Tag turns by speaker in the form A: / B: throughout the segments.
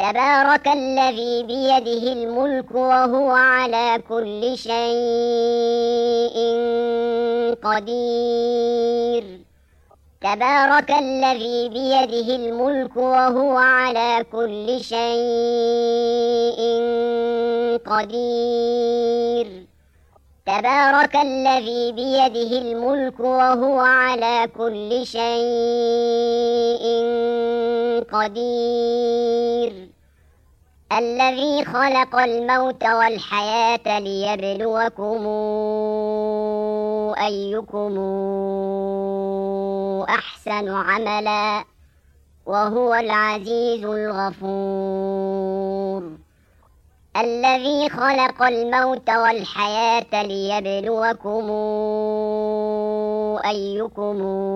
A: تبارك الذي بيده الملك وهو على كل شيء قدير. تبارك الذي بيده الملك وهو على كل شيء قدير. تبارك الذي بيده الملك وهو على كل شيء قدير. الذي خلق الموت والحياة ليبلوكم أيكم أحسن عملا وهو العزيز الغفور. الذي خلق الموت والحياة ليبلوكم أيكم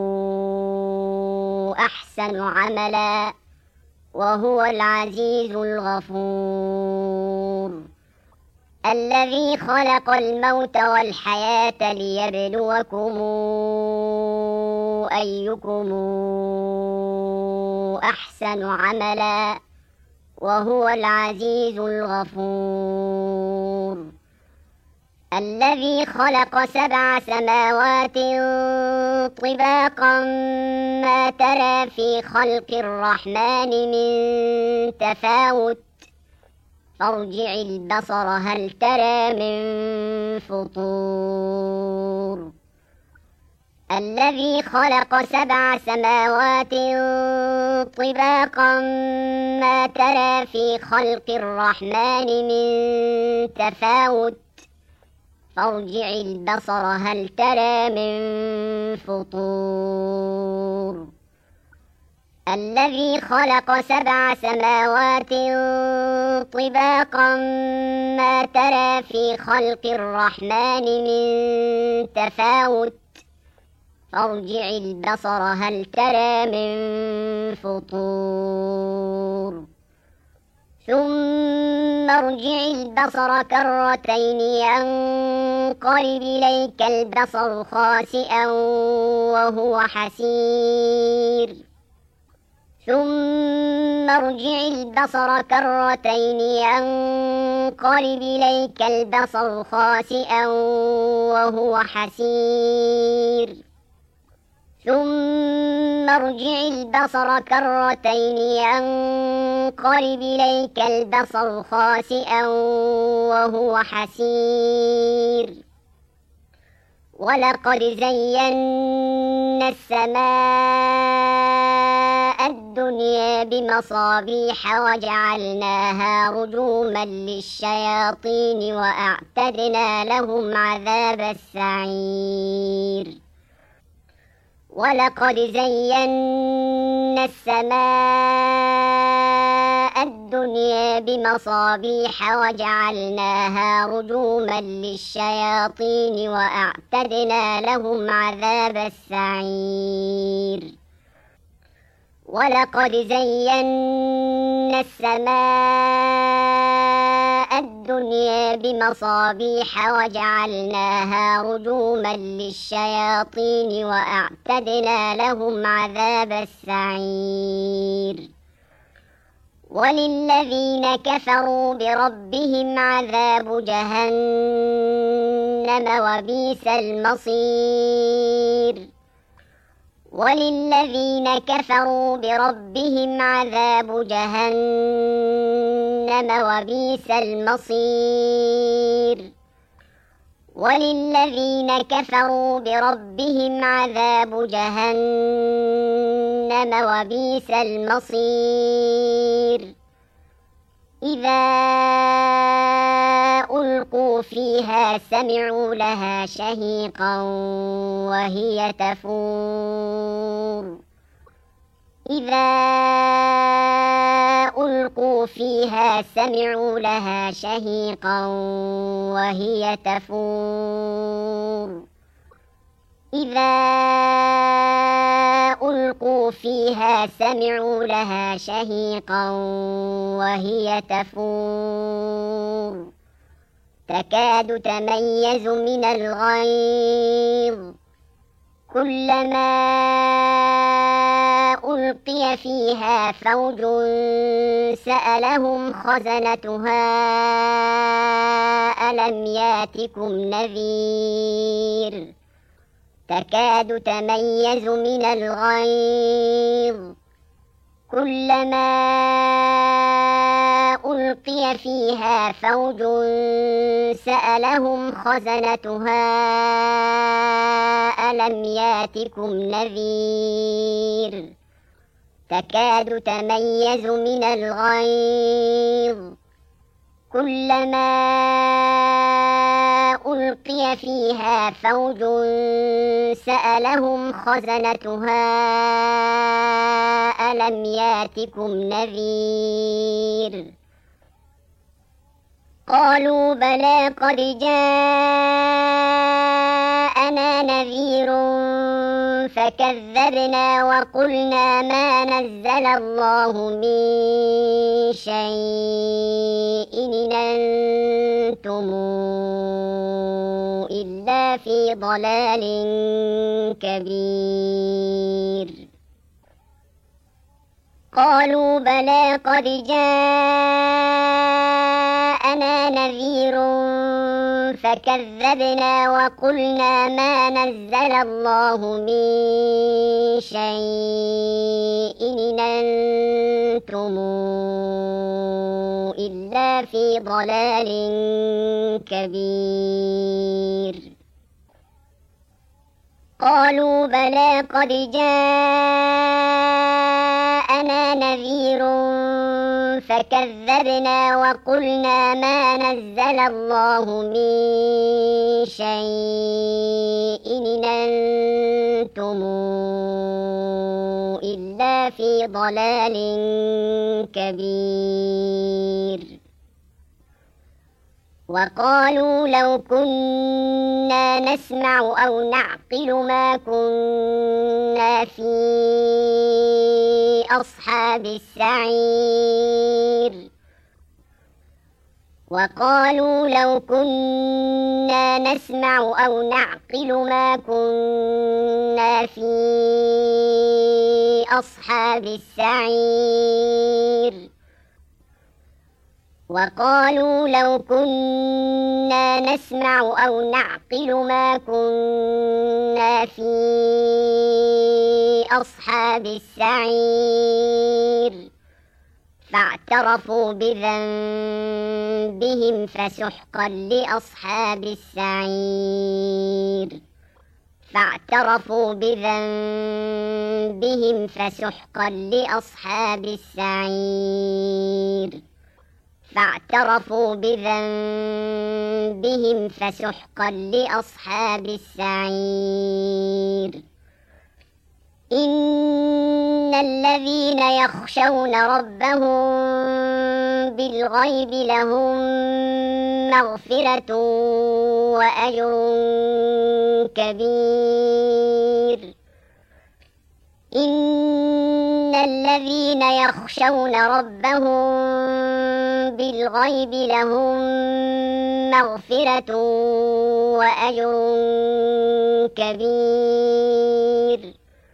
A: أحسن عملا وهو العزيز الغفور. الذي خلق الموت والحياة ليبلوكم أيكم أحسن عملا وهو العزيز الغفور. الذي خلق 7 سماوات طباقا ما ترى في خلق الرحمن من تفاوت فارجع البصر هل ترى من فطور. الذي خلق 7 سماوات طباقا ما ترى في خلق الرحمن من تفاوت فارجع البصر هل ترى من فطور. الذي خلق 7 سماوات طباقا ما ترى في خلق الرحمن من تفاوت فارجع البصر هل ترى من فطور. ثم ارجع البصر كرتين ينقلب إليك البصر خاسئا وهو حسير. ثم ارجع البصر كرتين ينقلب إليك البصر خاسئا وهو حسير. ثم ارجع البصر كرتين ينقلب إليك البصر خاسئا وهو حسير. ولقد زينا السماء الدنيا بمصابيح وجعلناها رجوما للشياطين وأعتدنا لهم عذاب السعير. ولقد زينا السماء الدنيا بمصابيح وجعلناها رجوما للشياطين وأعتدنا لهم عذاب السعير. ولقد زينا السماء الدنيا بمصابيح وجعلناها رجوما للشياطين وأعتدنا لهم عذاب السعير. وللذين كفروا بربهم عذاب جهنم وبئس المصير. وللذين كفروا بربهم عذاب جهنم وبئس المصير. وللذين كفروا بربهم عذاب جهنم وبئس المصير. إذا ألقوا فيها سمعوا لها شهيقا وهي تفور. إذا ألقوا فيها سمعوا لها شهيقا وهي تفور. إذا ألقوا فيها سمعوا لها شهيقا وهي تفور. تكاد تميز من الغيظ كلما ألقي فيها فوج سألهم خزنتها ألم ياتكم نذير تكاد تميز من الغيظ كلما ألقي فيها فوج سألهم خزنتها ألم ياتكم نذير تكاد تميز من الغيظ كلما ألقي فيها فوج سألهم خزنتها ألم ياتكم نذير قالوا بلى قد جاءنا نذير فكذبنا وقلنا ما نزل الله من شيء إن أنتم إلا في ضلال كبير قالوا بلى قد جاءنا نذير فكذبنا وقلنا ما نزل الله من شيء إن أنتم إلا في ضلال كبير قالوا بلى قد جاءنا نذير فكذبنا وقلنا ما نزل الله من شيء إن أنتم إلا في ضلال كبير وقالوا لو كنا نسمع أو نعقل ما كنا في أصحاب السعير وقالوا لو كنا نسمع أو نعقل ما كنا في أصحاب السعير وقالوا لو كنا نسمع أو نعقل ما كنا في أصحاب السعير فاعترفوا بذنبهم فسحقا لأصحاب السعير فاعترفوا بذنبهم فسحقا لأصحاب السعير فاعترفوا بذنبهم فسحقا لأصحاب السعير إن الذين يخشون ربهم بالغيب لهم مغفرة وأجر كبير إن الذين يخشون ربهم بالغيب لهم مغفرة وأجر كبير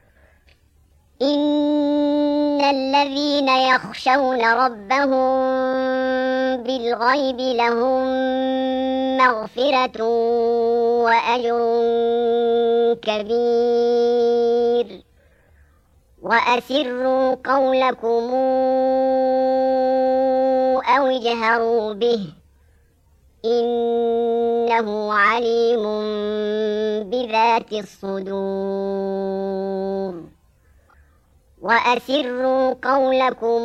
A: إن الذين يخشون ربهم بالغيب لهم مغفرة وأجر كبير وأسروا قولكم أو اجهروا به إنه عليم بذات الصدور وأسروا قولكم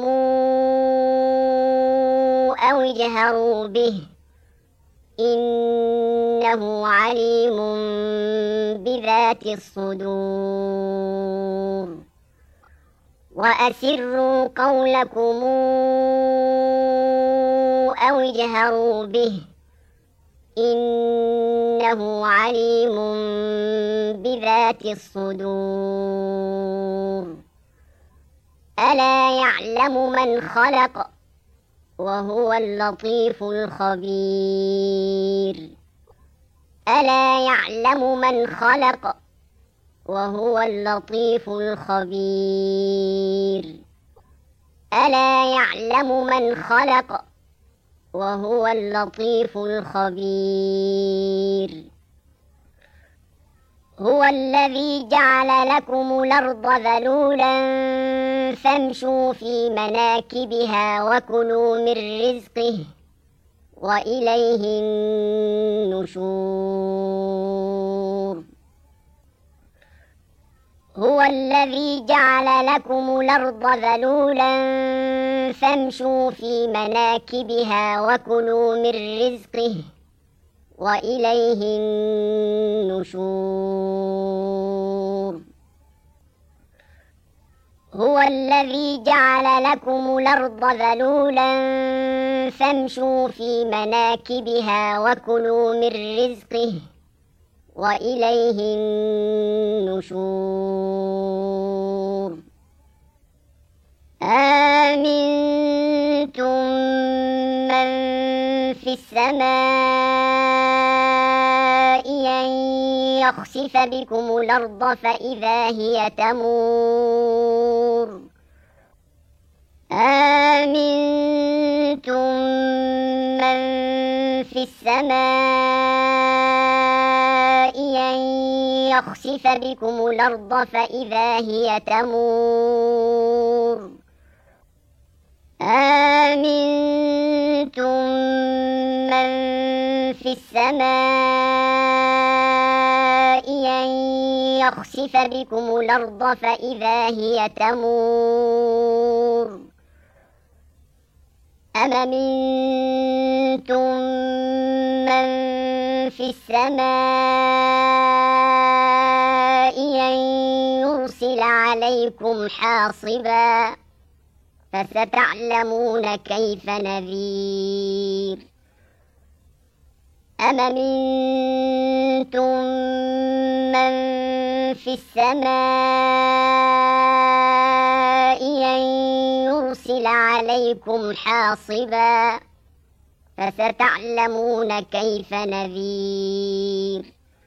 A: أو اجهروا به إنه عليم بذات الصدور وأسروا قولكم أو اجهروا به إنه عليم بذات الصدور ألا يعلم من خلق وهو اللطيف الخبير ألا يعلم من خلق وهو اللطيف الخبير. ألا يعلم من خلق وهو اللطيف الخبير. هو الذي جعل لكم الأرض ذلولا فامشوا في مناكبها وكلوا من رزقه وإليه النشور. هو الذي جعل لكم الأرض ذلولا فامشوا في مناكبها وكلوا من رزقه وإليه النشور. هو الذي جعل لكم الأرض ذلولا فامشوا في مناكبها وكلوا من رزقه وإليه النشور. آمنتم من في السماء أن يخسف بكم الأرض فإذا هي تمور. آمنتم من في السماء أن يخسف بكم الأرض فإذا هي تمور. آمنتم من في السماء أن يخسف بكم الأرض فإذا هي تمور. أم أمنتم من في السماء أن يرسل عليكم حاصبا فستعلمون كيف نذير. أم أمنتم من في السماء أن يرسل عليكم حاصبا فستعلمون كيف نذير.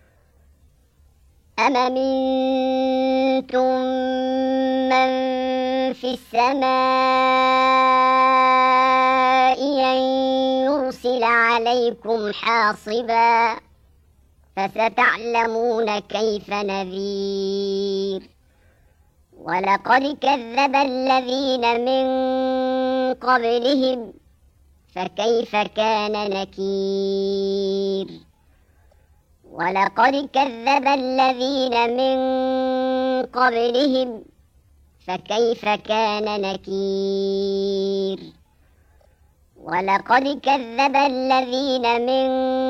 A: أم أمنتم من في السماء أن يرسل عليكم حاصبا فستعلمون كيف نذير. ولقد كذب الذين من قبلهم فكيف كان نكير. ولقد كذب الذين من قبلهم فكيف كان نكير. ولقد كذب الذين من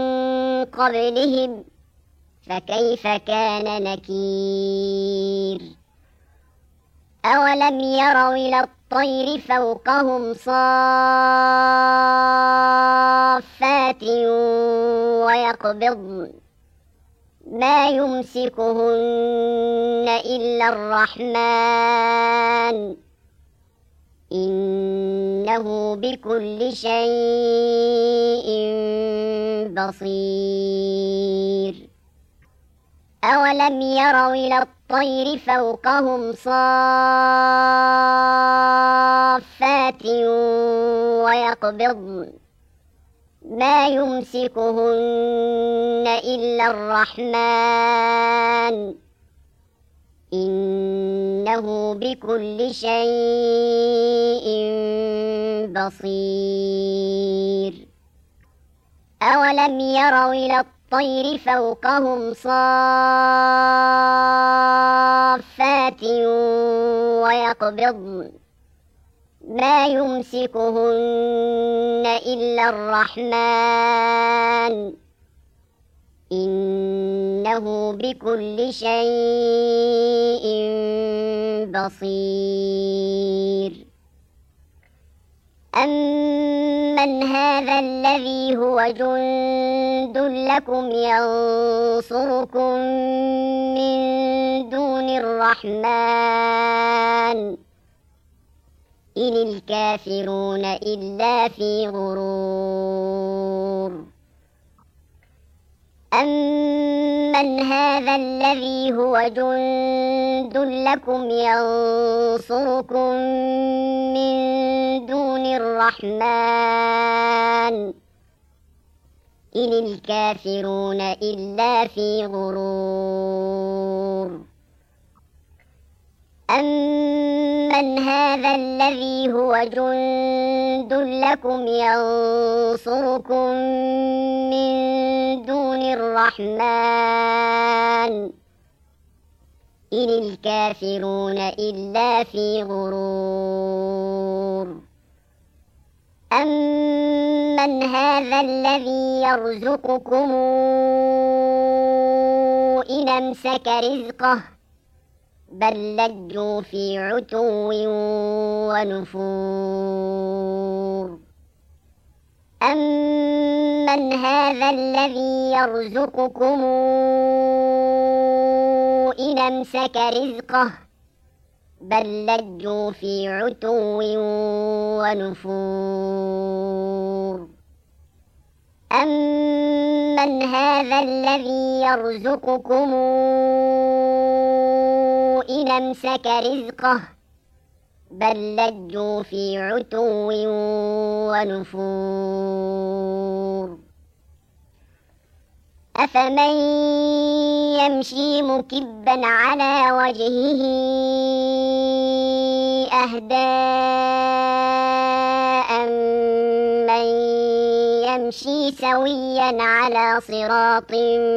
A: قبلهم فكيف كان نكير. أولم يروا إلى الطير فوقهم صافات ويقبضن ما يمسكهن إلا الرحمن إنه بكل شيء بصير. أولم يروا إلى الطير فوقهم صافات ويقبضن ما يمسكهن إلا الرحمن إنه بكل شيء بصير. أولم يروا إلى الطير فوقهم صافات ويقبضن ما يمسكهن إلا الرحمن إنه بكل شيء بصير. أمن هذا الذي هو جند لكم ينصركم من دون الرحمن إن الكافرون إلا في غرور. أمن أَمَّنْ هَذَا الَّذِي هُوَ جُندٌ لَكُمْ يَنصُرُكُم مِّن دُونِ الرَّحْمَٰنِ إِنِ الْكَافِرُونَ إِلَّا فِي غُرُورٍ أَمَّنْ هَذَا الَّذِي هُوَ جُندٌ لَكُمْ يَنصُرُكُم مِّن دُونِ الرَّحْمَٰنِ إِنِ الْكَافِرُونَ إِلَّا فِي غُرُورٍ أَمَّنْ هَذَا الَّذِي يَرْزُقُكُمْ إِنْ أَمْسَكَ رِزْقَهُ بَل لَّجُّوا فِي عُتُوٍّ وَنُفُورٍ أَمَّنْ هَذَا الَّذِي يَرْزُقُكُمْ إِنْ أَمْسَكَ رِزْقَهُ بَل لَّجُّوا فِي عُتُوٍّ وَنُفُورٍ أَمَّنْ هَذَا الَّذِي يَرْزُقُكُمْ إِنْ أَمْسَكَ رِزْقَهُ بَل لَّجُّوا فِي عُتُوٍّ وَنُفُورٍ أَفَمَن يَمْشِي مُكِبًّا عَلَى وَجْهِهِ أَهْدَىٰ أَمَّن يَمْشِي سَوِيًّا عَلَى صِرَاطٍ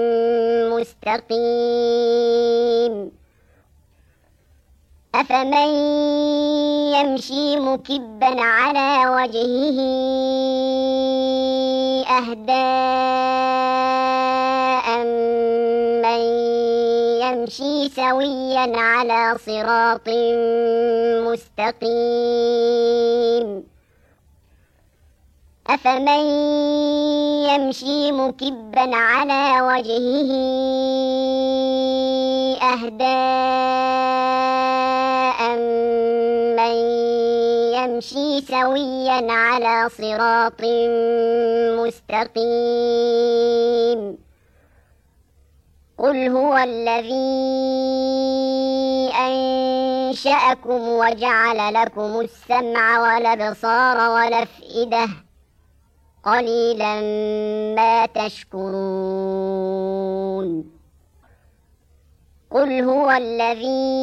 A: مُّسْتَقِيمٍ أَفَمَن يَمْشِي مُكِبًّا عَلَى وَجْهِهِ أَهْدَىٰ أَمَّن يَمْشِي سَوِيًّا عَلَى صِرَاطٍ مُّسْتَقِيمٍ أَفَمَن يَمْشِي مُكِبًّا عَلَى وَجْهِهِ أَهْدَىٰ أَمَّن يَمْشِي سَوِيًّا عَلَى صِرَاطٍ مُّسْتَقِيمٍ قُلْ هُوَ الَّذِي أَنشَأَكُمْ وَجَعَلَ لَكُمُ السَّمْعَ وَالْأَبْصَارَ وَالْأَفْئِدَةَ قَلِيلًا مَا تَشْكُرُونَ قُلْ هُوَ الَّذِي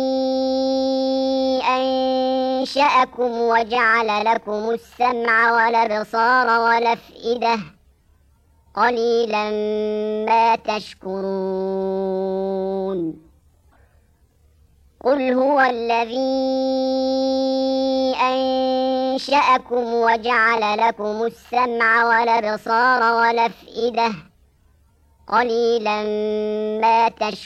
A: أَنشَأَكُمْ وَجَعَلَ لَكُمُ السَّمْعَ وَالْأَبْصَارَ وَالْأَفْئِدَةَ قَلِيلًا مَا تَشْكُرُونَ قُلْ هُوَ الَّذِي أَنشَأَكُمْ وَجَعَلَ لَكُمُ السَّمْعَ وَالْأَبْصَارَ وَالْأَفْئِدَةَ قَلِيلًا مَا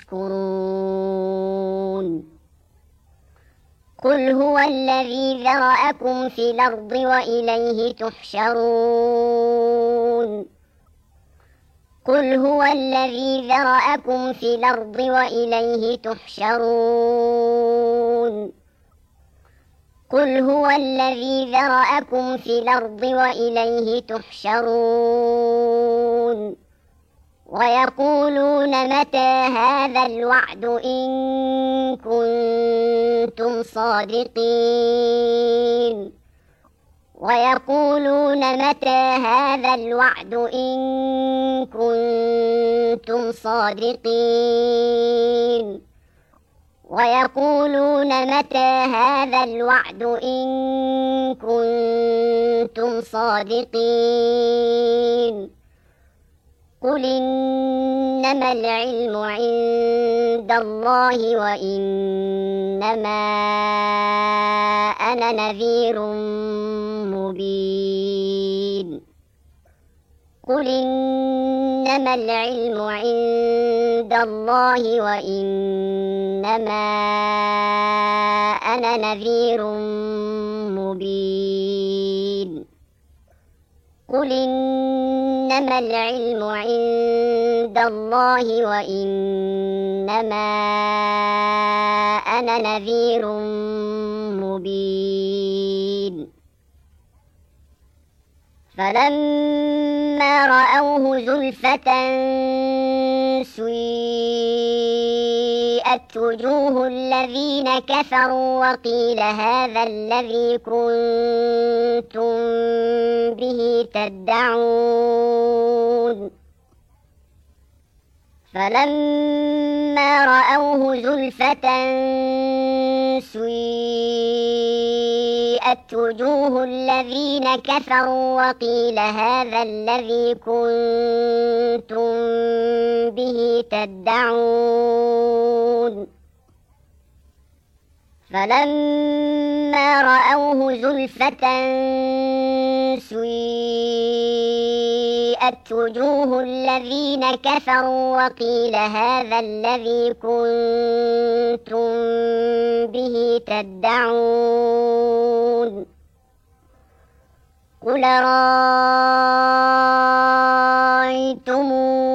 A: تَشْكُرُونَ قُلْ هُوَ الَّذِي ذَرَأَكُمْ فِي الْأَرْضِ وَإِلَيْهِ تُحْشَرُونَ قُلْ هُوَ الَّذِي ذَرَأَكُمْ فِي الْأَرْضِ وَإِلَيْهِ تُحْشَرُونَ قُلْ هُوَ الَّذِي ذَرَأَكُمْ فِي الْأَرْضِ وَإِلَيْهِ تُحْشَرُونَ وَيَقُولُونَ مَتَىٰ هَٰذَا الْوَعْدُ إِن كُنتُمْ صَادِقِينَ وَيَقُولُونَ مَتَىٰ هَٰذَا الْوَعْدُ إِن كُنتُمْ صَادِقِينَ وَيَقُولُونَ مَتَىٰ هَٰذَا الْوَعْدُ إِن كُنتُمْ صَادِقِينَ قُلْ إِنَّمَا الْعِلْمُ عِندَ اللَّهِ وَإِنَّمَا أَنَا نَذِيرٌ مُّبِينٌ قُلْ إِنَّمَا الْعِلْمُ عِندَ اللَّهِ وَإِنَّمَا أَنَا نَذِيرٌ مُّبِينٌ قُلْ إِنَّمَا الْعِلْمُ عِندَ اللَّهِ وَإِنَّمَا أَنَا نَذِيرٌ مُّبِينٌ فَلَمَّا رَأَوْهُ زُلْفَةً سيئت وجوه الذين كفروا وقيل هذا الذي كنتم به تدعون فلما رأوه زلفة سيئت وجوه الذين كفروا وقيل هذا الذي كنتم به تدعون فلما رأوه زلفة سيئت وجوه الذين كفروا وقيل هذا الذي كنتم به تدعون قل رأيتم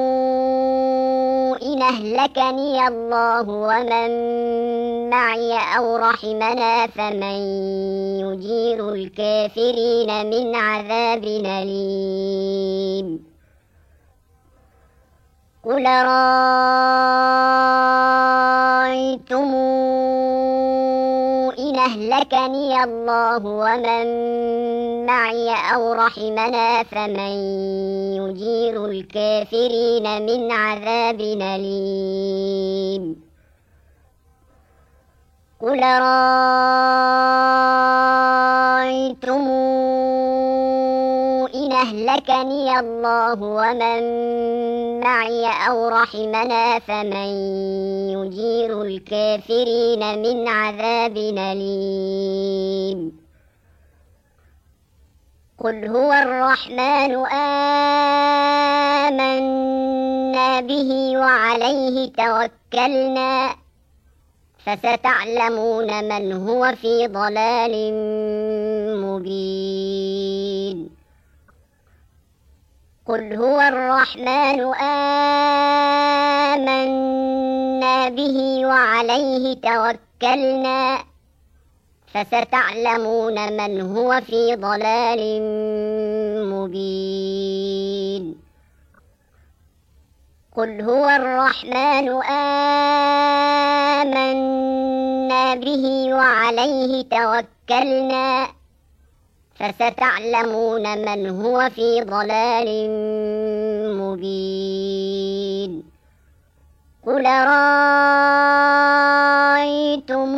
A: إن أهلكني الله ومن معي أو رحمنا فمن يجير الكافرين من عذاب أليم قل رأيتم إن أهلكني الله ومن معي أو رحمنا فمن يجير الكافرين من عذاب أليم قل رأيتم إن أهلكني الله ومن معي أو رحمنا فمن يجير الكافرين من عذاب أليم قل هو الرحمن آمنا به وعليه توكلنا فستعلمون من هو في ضلال مبين قل هو الرحمن آمنا به وعليه توكلنا فستعلمون من هو في ضلال مبين قل هو الرحمن آمنا به وعليه توكلنا فستعلمون من هو في ضلال مبين قل رأيتم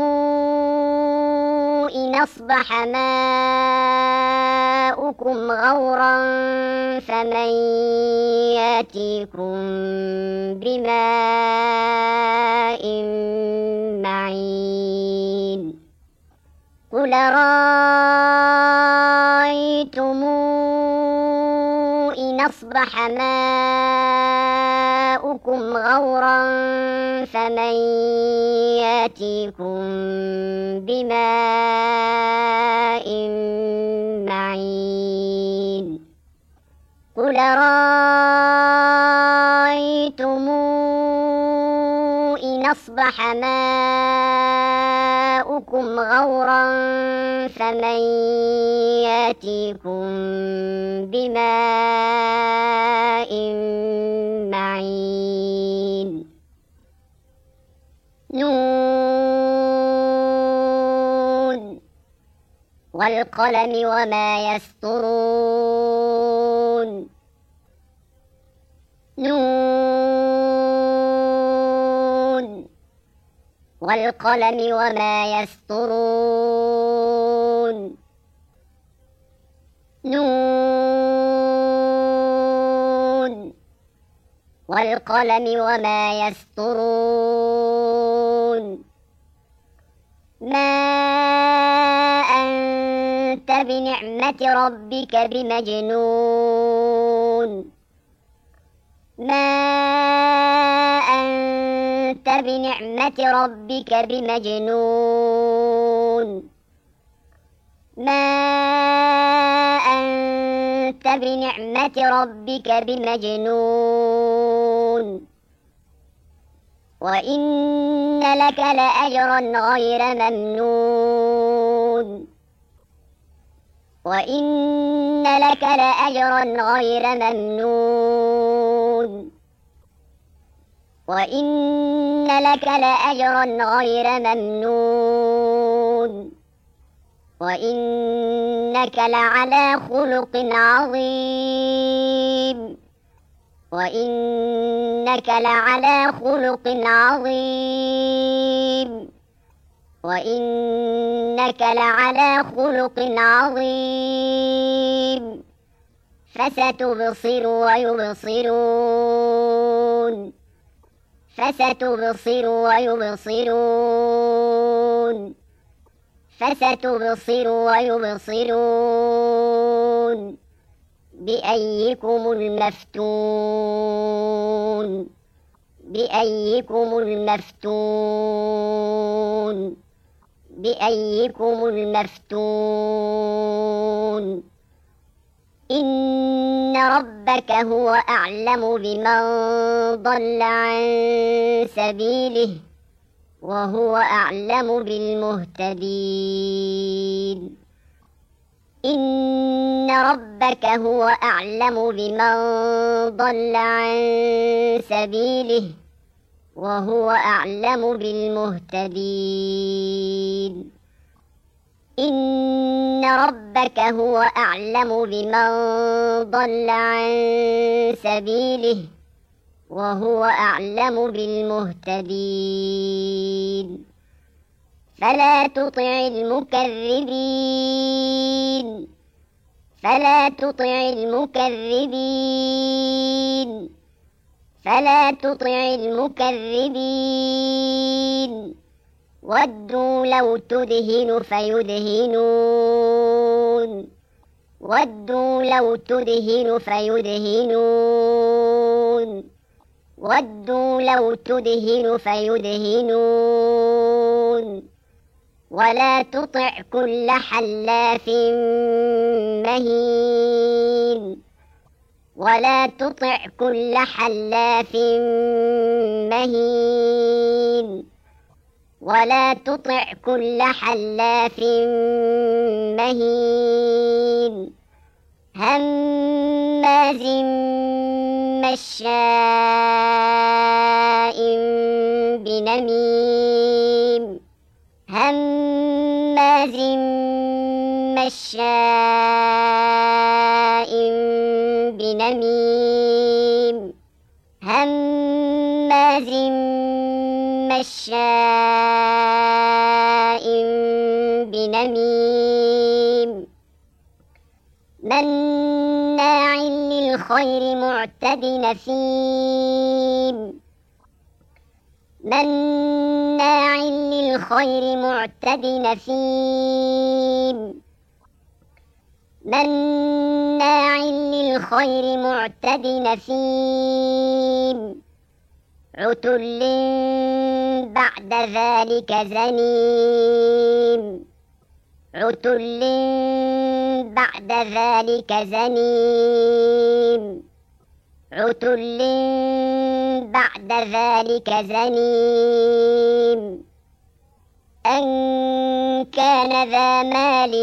A: إن أصبح ماؤكم غورا فمن يأتيكم بماء معين قل رأيتم إن أصبح ماؤكم غورا فمن يأتيكم بماء معين قل رأيتم إن أصبح ماؤكم غورا فمن يأتيكم بماء معين نون والقلم وما يسطرون نون والقلم وما يسطرون نون والقلم وما يسطرون ما أنت بنعمة ربك بمجنون ما أنت بنعمة ربك بمجنون ما أنت بنعمة ربك بمجنون وإن لك لأجرا غير ممنون وإن لك لأجرا غير ممنون وإن لك لأجرا غير ممنون وإنك لعلى خلق عظيم وإنك لعلى خلق عظيم وإنك لعلى خلق عظيم فستبصر ويبصرون فستبصر ويبصرون فستبصر ويبصرون بأيكم المفتون بأيكم المفتون بأيكم المفتون إن ربك هو أعلم بمن ضل عن سبيله وهو أعلم بالمهتدين إن ربك هو أعلم بمن ضل عن سبيله وهو أعلم بالمهتدين إن ربك هو أعلم بمن ضل عن سبيله وهو أعلم بالمهتدين فلا تطع المكذبين فلا تطع المكذبين فلا تطع المكذبين ودوا لو تدهن فيدهنون ودوا لو تدهن فيدهنون ودوا لو تدهن فيدهنون ولا تطع كل حلاف مهين ولا تطع كل حلاف مهين ولا تطع كل حلاف مهين هماز مشاء بنميم هماز مشاء بنميم هماز مشاء بنميم مناع للخير معتد نثيم مناع للخير معتد نثيم مناع للخير معتد نثيم عتل بعد ذلك زنيم عتل بعد ذلك زنيم عتل بعد ذلك زنيم أن كان ذا مال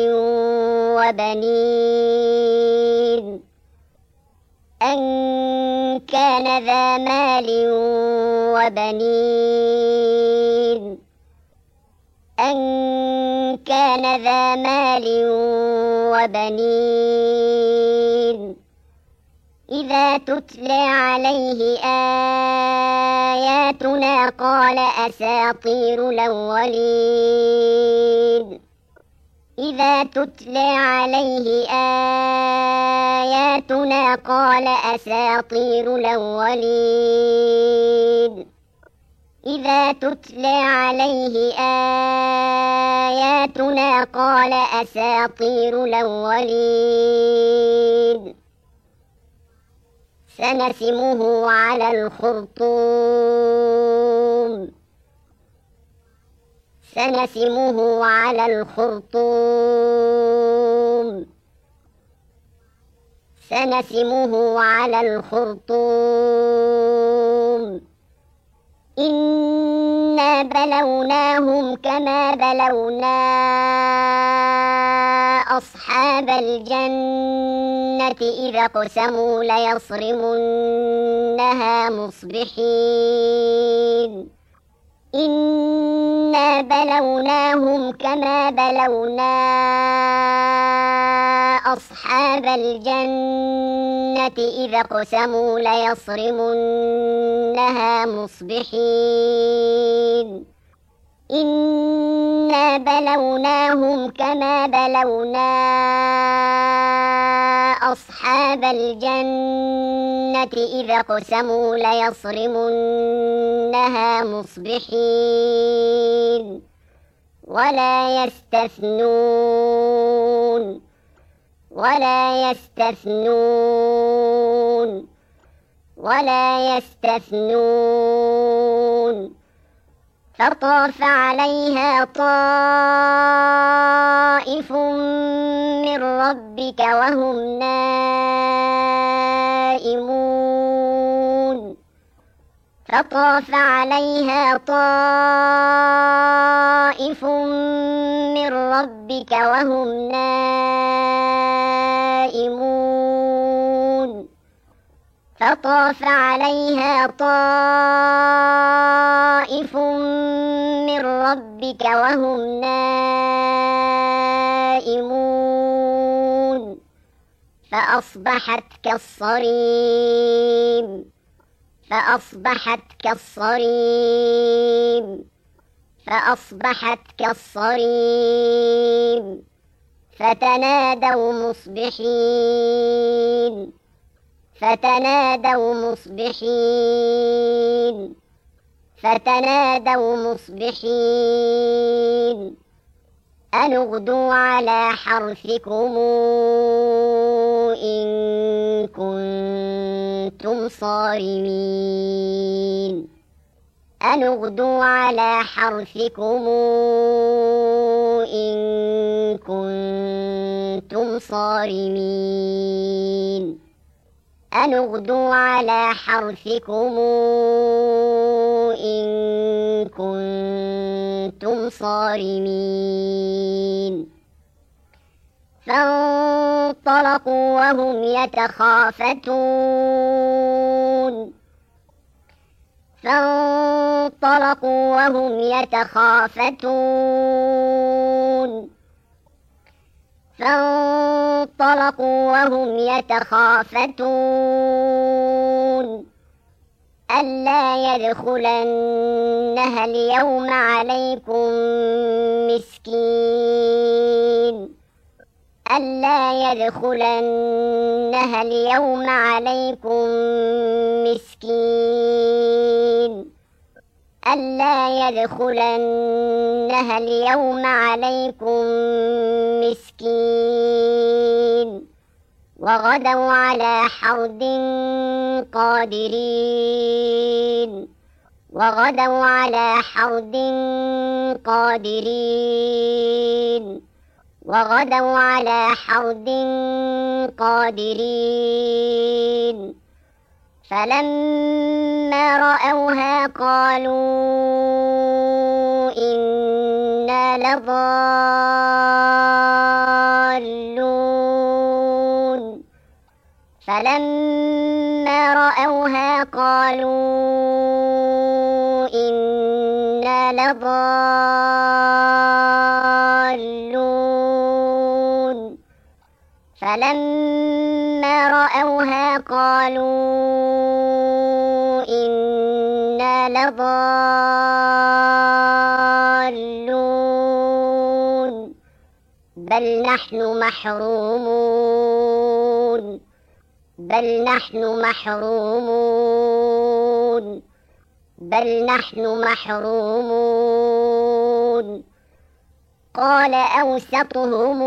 A: وبنين أن كان ذا مال وبنين أن كان ذا مال وبنين إذا تتلى عليه آياتنا قال أساطير الأولين إذا تتلى عليه آياتنا قال أساطير الأولين إذا تتلى عليه آياتنا قال أساطير الأولين سنسمه على الخرطوم سنسمه على الخرطوم سنسمه على الخرطوم إنا بلوناهم كما بلونا أصحاب الجنة إذا اقسموا ليصرمنها مصبحين إنا بلوناهم كما بلونا أصحاب الجنة إذا اقسموا ليصرمنها مصبحين إنا بلوناهم كما بلونا أصحاب الجنة إذا اقسموا ليصرمنها مصبحين ولا يستثنون فطاف عليها طائف من ربك وهم نائمون فطاف عليها طائف من ربك وهم نائمون فطاف عليها طائف من ربك وهم نائمون فأصبحت كالصريم فتنادوا مصبحين أن اغدوا على حرثكم إن كنتم صارمين أن اغدوا على حرثكم إن كنتم صارمين أن اغدوا على حرثكم إن كنتم صارمين فانطلقوا وهم يتخافتون ألا يدخلنها اليوم عليكم مسكين وغدوا على حرد قادرين فلما رأوها قالوا إنا لضالون بل نحن محرومون قال أوسطهم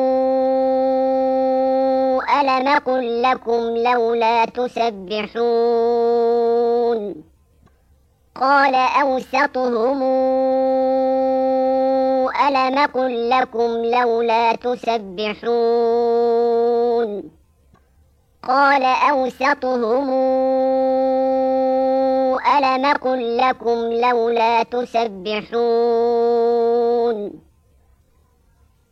A: ألم أقل لكم لولا تسبحون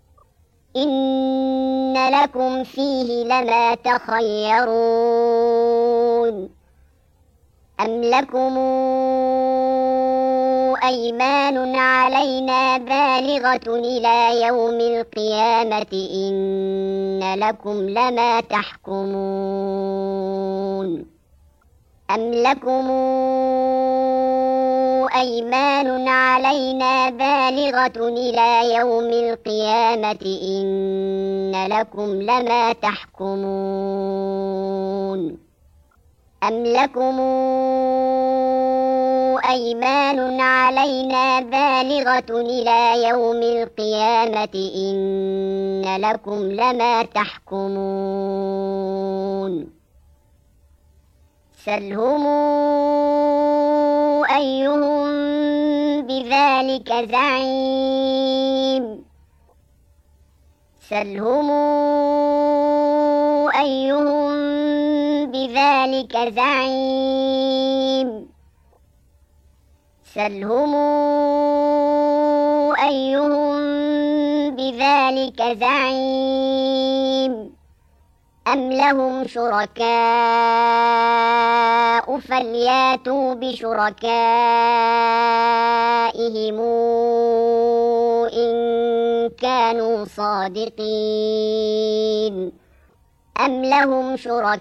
A: إن لكم فيه لما تخيرون أم لكم أيمان علينا بالغة إلى يوم القيامة إن لكم لما تحكمون أم لكم أيمان علينا بالغة إلى يوم القيامة إن لكم لما تحكمون أم لكم أيمان علينا بالغة إلى يوم القيامة إن لكم لما تحكمون سلهم أيهم بذلك زعيم سلهم أيهم بذلك زعيم سلهم أيهم بذلك زعيم أم لهم شركاء فلياتوا بشركائهم إن كانوا صادقين أم لهم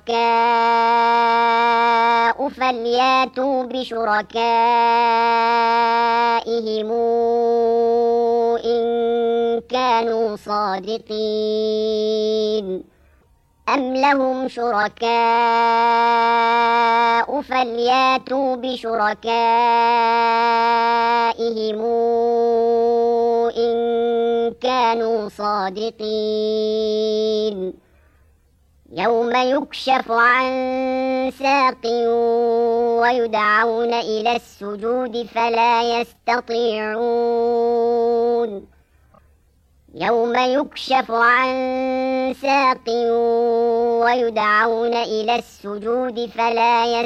A: شركاء فلياتوا بشركائهم إن كانوا صادقين أم لهم شركاء فلياتوا بشركائهم إن كانوا صادقين يوم يكشف عن ساق ويدعون إلى السجود فلا يستطيعون يوم يكشف عن ساق ويدعون إلى السجود فلا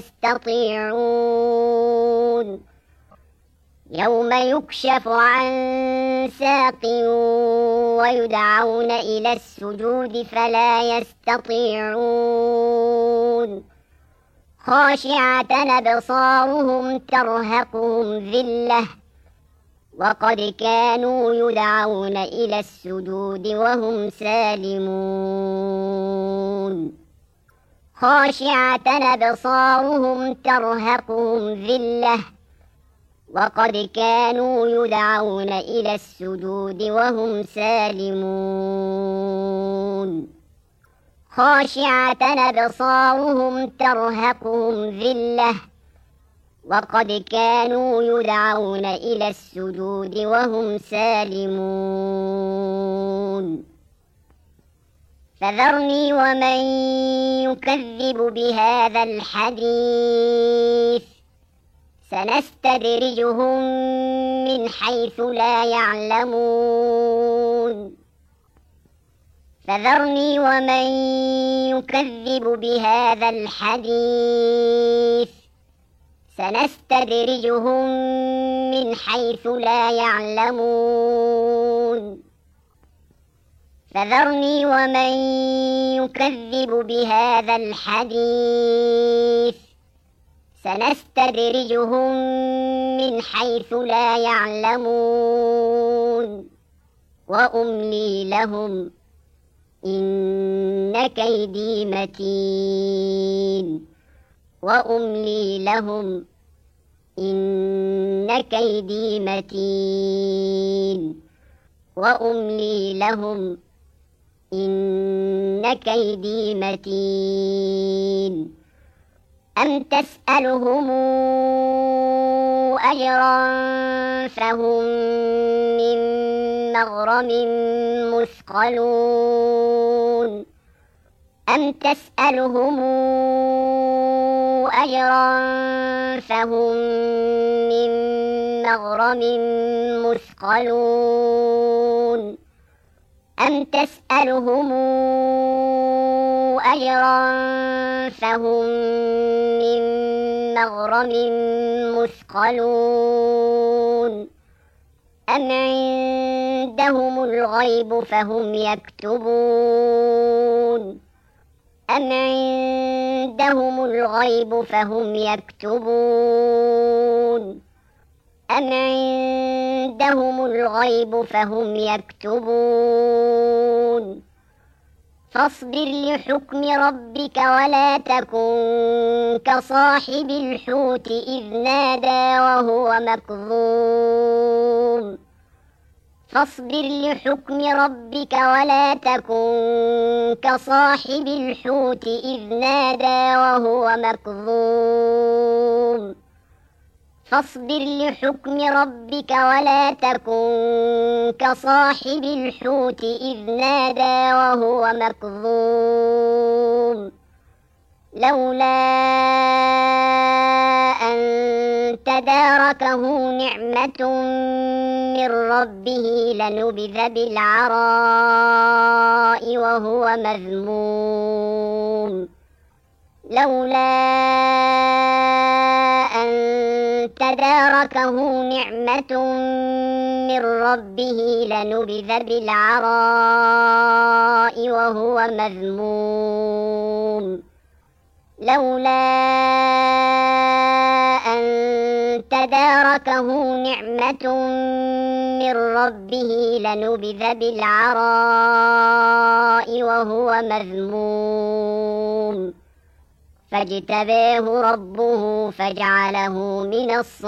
A: يستطيعون يوم يكشف عن ساق ويدعون إلى السجود فلا يستطيعون خاشعة أبصارهم ترهقهم ذلة وقد كانوا يدعون إلى السجود وهم سالمون خاشعة أبصارهم ترهقهم ذلة وقد كانوا يدعون إلى السجود وهم سالمون خاشعة أبصارهم ترهقهم ذلة وقد كانوا يدعون إلى السجود وهم سالمون فذرني ومن يكذب بهذا الحديث سنستدرجهم من حيث لا يعلمون فذرني ومن يكذب بهذا الحديث سنستدرجهم من حيث لا يعلمون فذرني ومن يكذب بهذا الحديث سنستدرجهم من حيث لا يعلمون وأملي لهم إن كيدي متين وأملي لهم إن كيدي متين وأملي لهم إن كيدي متين أم تسألهم أجرا فهم من مغرم مثقلون أم تسألهم أجرا فهم من مغرم مثقلون أم تسألهم أجرا فهم من مغرم مثقلون أم عندهم الغيب فهم يكتبون أم عندهم الغيب فهم يكتبون أم عندهم الغيب فهم يكتبون فاصبر لحكم ربك ولا تكن كصاحب الحوت إذ نادى وهو مكظوم فاصبر لحكم ربك ولا تكن كصاحب الحوت إذ نادى وهو مكظوم فاصبر لحكم ربك ولا تكن كصاحب الحوت إذ نادى وهو مكظوم لولا أن تداركه نعمة من ربه لنبذ بالعراء وهو مذموم لولا أن تداركه نعمة من ربه لنبذ بالعراء وهو مذموم لولا أن تداركه نعمة من ربه لنبذ بالعراء وهو مذموم فاجتباه ربه فجعله من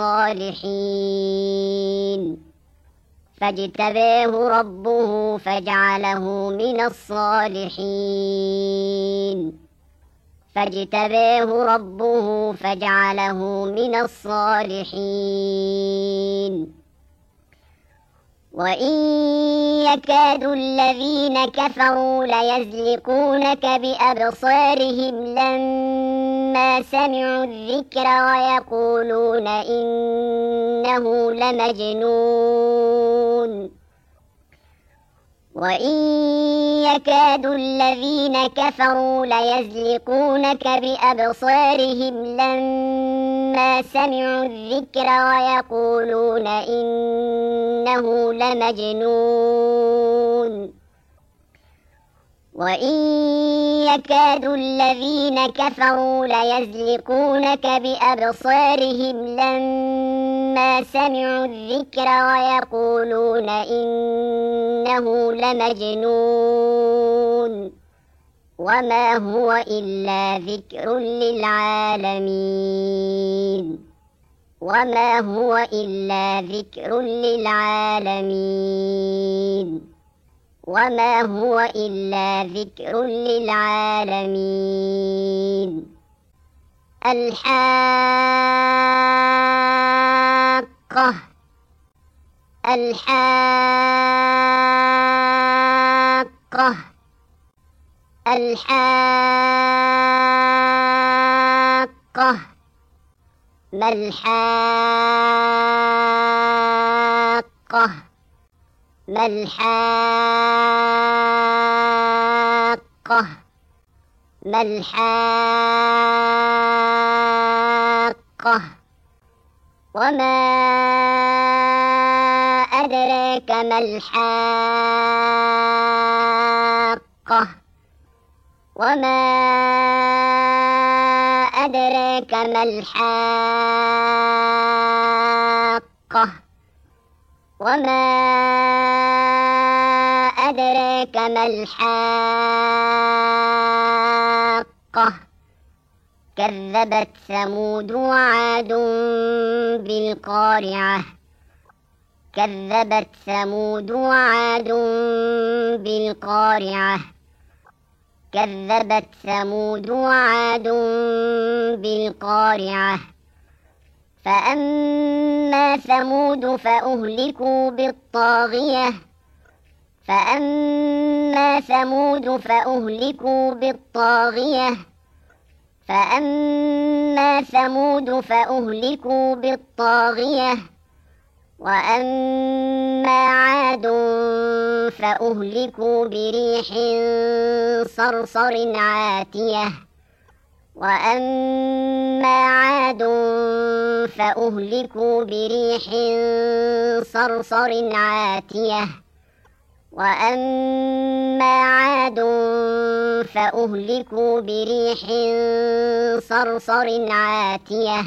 A: الصالحين فاجتباه ربه فجعله من الصالحين فاجتباه ربه فجعله من الصالحين وإن يكاد الذين كفروا ليزلقونك بأبصارهم لما سمعوا الذكر ويقولون إنه لمجنون وإن يكاد الذين كفروا ليزلقونك بأبصارهم لما سمعوا الذكر ويقولون إنه لمجنون وإن يكاد الذين كفروا ليزلقونك بأبصارهم لما سمعوا الذكر ويقولون إنه لمجنون وما هو إلا ذكر للعالمين وما هو إلا ذكر للعالمين وما هو إلا ذكر للعالمين الحاقة الحاقة الحاقة ما الحاقة ما الحاقة ما الحاقة وما أدراك ما الحاقة وما أدراك ما الحاقة وما أدراك ما الحاقة كذبت ثمود وعاد بالقارعة كذبت ثمود وعاد بالقارعة كذبت ثمود وعاد بالقارعة فأما ثمود فأهلكوا بالطاغية فأما ثمود فأهلكوا بالطاغية فأما ثمود فأهلكوا بالطاغية وأما عاد فأهلكوا بريح صرصر عاتية وأما عاد فأهلكوا بريح صرصر عاتية وأما عاد فأهلكوا بريح صرصر عاتية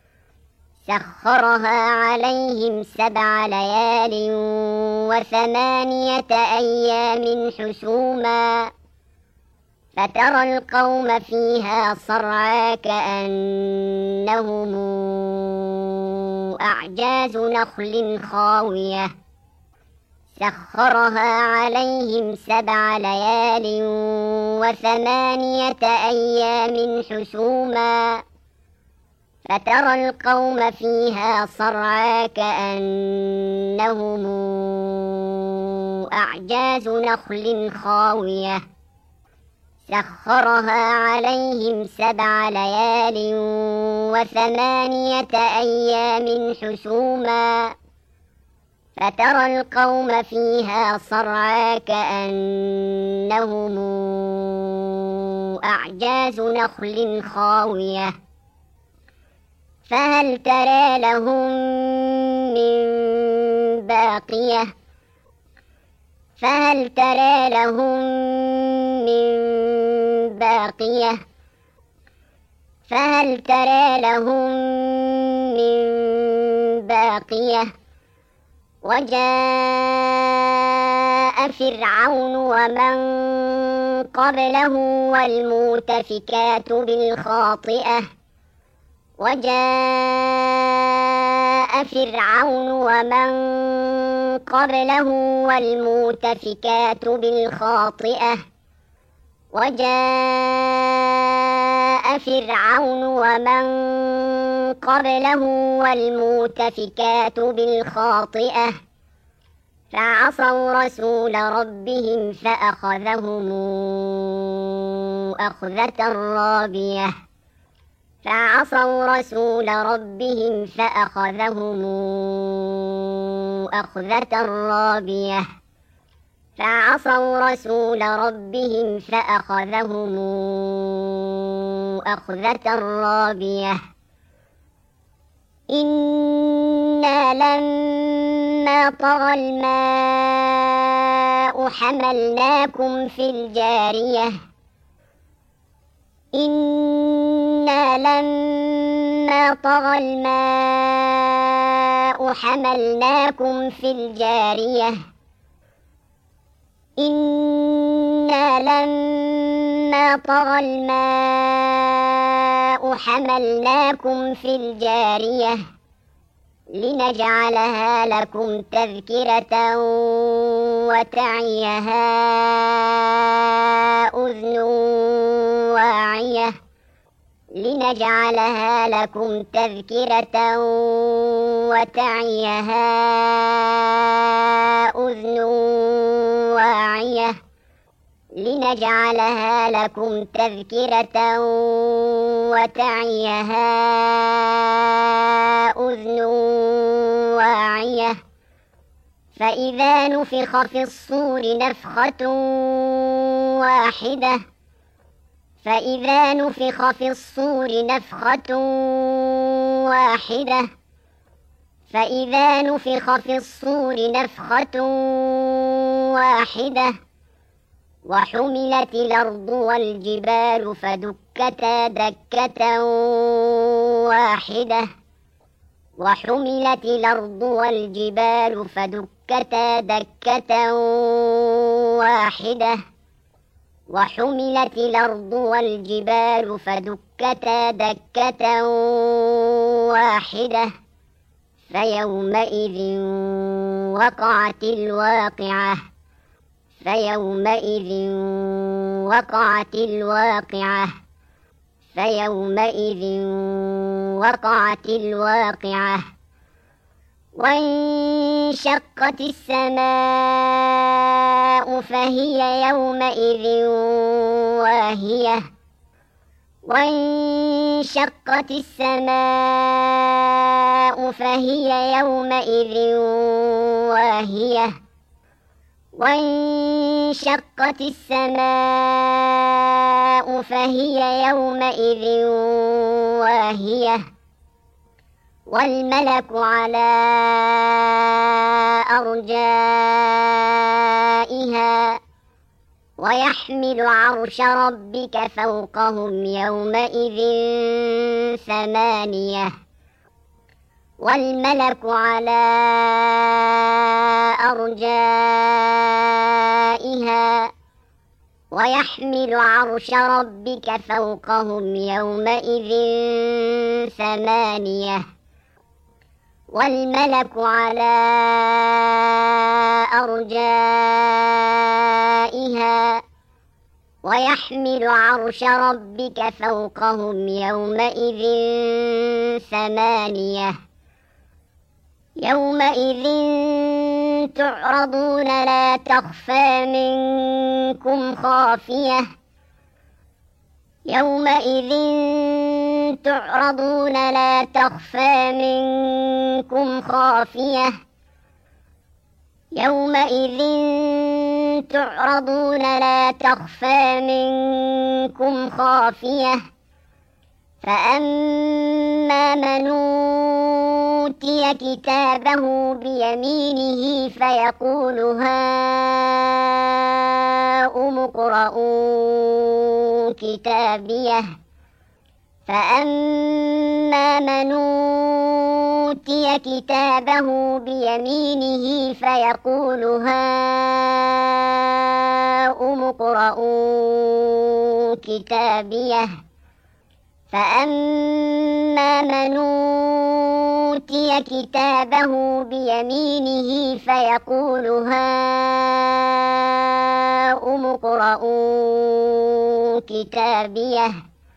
A: سخرها عليهم 7 ليال و8 أيام حسوما فترى القوم فيها صرعى كأنهم أعجاز نخل خاوية سخرها عليهم 7 ليال و8 أيام حسوما فترى القوم فيها صرعى كأنهم أعجاز نخل خاوية سخرها عليهم 7 ليال و8 أيام حسوما فترى القوم فيها صرعى كأنهم أعجاز نخل خاوية فهل ترى لهم من باقية فهل ترى لهم من باقية فهل ترى لهم من باقية وجاء فرعون ومن قبله والمؤتفكات بالخاطئة وجاء فرعون ومن قبله والمؤتفكات بالخاطئة وجاء فرعون ومن قبله والمؤتفكات بالخاطئة فعصوا رسول ربهم فأخذهم أخذة رابية فعصوا رسول ربهم فأخذهم أخذة رابية فعصوا رسول ربهم فأخذهم أخذة رابية إنا لما طغى الماء حملناكم في الجارية إنا لما طغى الماء حملناكم في الجارية إنا لما طغى الماء حملناكم في الجارية لنجعلها لكم تذكرة وتعيها أذن واعية لنجعلها لكم تذكرة وتعيها أذن واعية لنجعلها لكم تذكرة وتعيها أذن واعية فإذا نفخ في الصور نفخة واحدة فإذا نفخ في الصور نفخة واحدة فإذا نفخ في الصور نفخة واحدة وحملت الأرض والجبال فدكتا دكة واحدة وحملت الأرض والجبال فدكتا دكة واحدة وحملت الأرض والجبال فدكتا دكة واحدة فيومئذ وقعت الواقعة فيومئذ وقعت الواقعة فيومئذ وقعت الواقعة وانشقت السماء فهي يومئذ واهية وانشقت السماء فهي يومئذ واهية وانشقت السماء فهي يومئذ واهية والملك على أرجائها ويحمل عرش ربك فوقهم يومئذ ثمانية والملك على أرجائها ويحمل عرش ربك فوقهم يومئذ ثمانية والملك على أرجائها ويحمل عرش ربك فوقهم يومئذ ثمانية يومئذ تعرضون لا تخفى منكم خافية يومئذ تعرضون لا تخفى منكم خافية يومئذ تعرضون لا تخفى منكم خافية فأما من أوتي كتابه بيمينه فيقول هاؤم اقرءوا كتابيه فأما من أوتي كتابه بيمينه فيقول هاؤم اقرءوا كتابيه فأما من أوتي كتابه بيمينه فيقول هاؤم اقرءوا كتابيه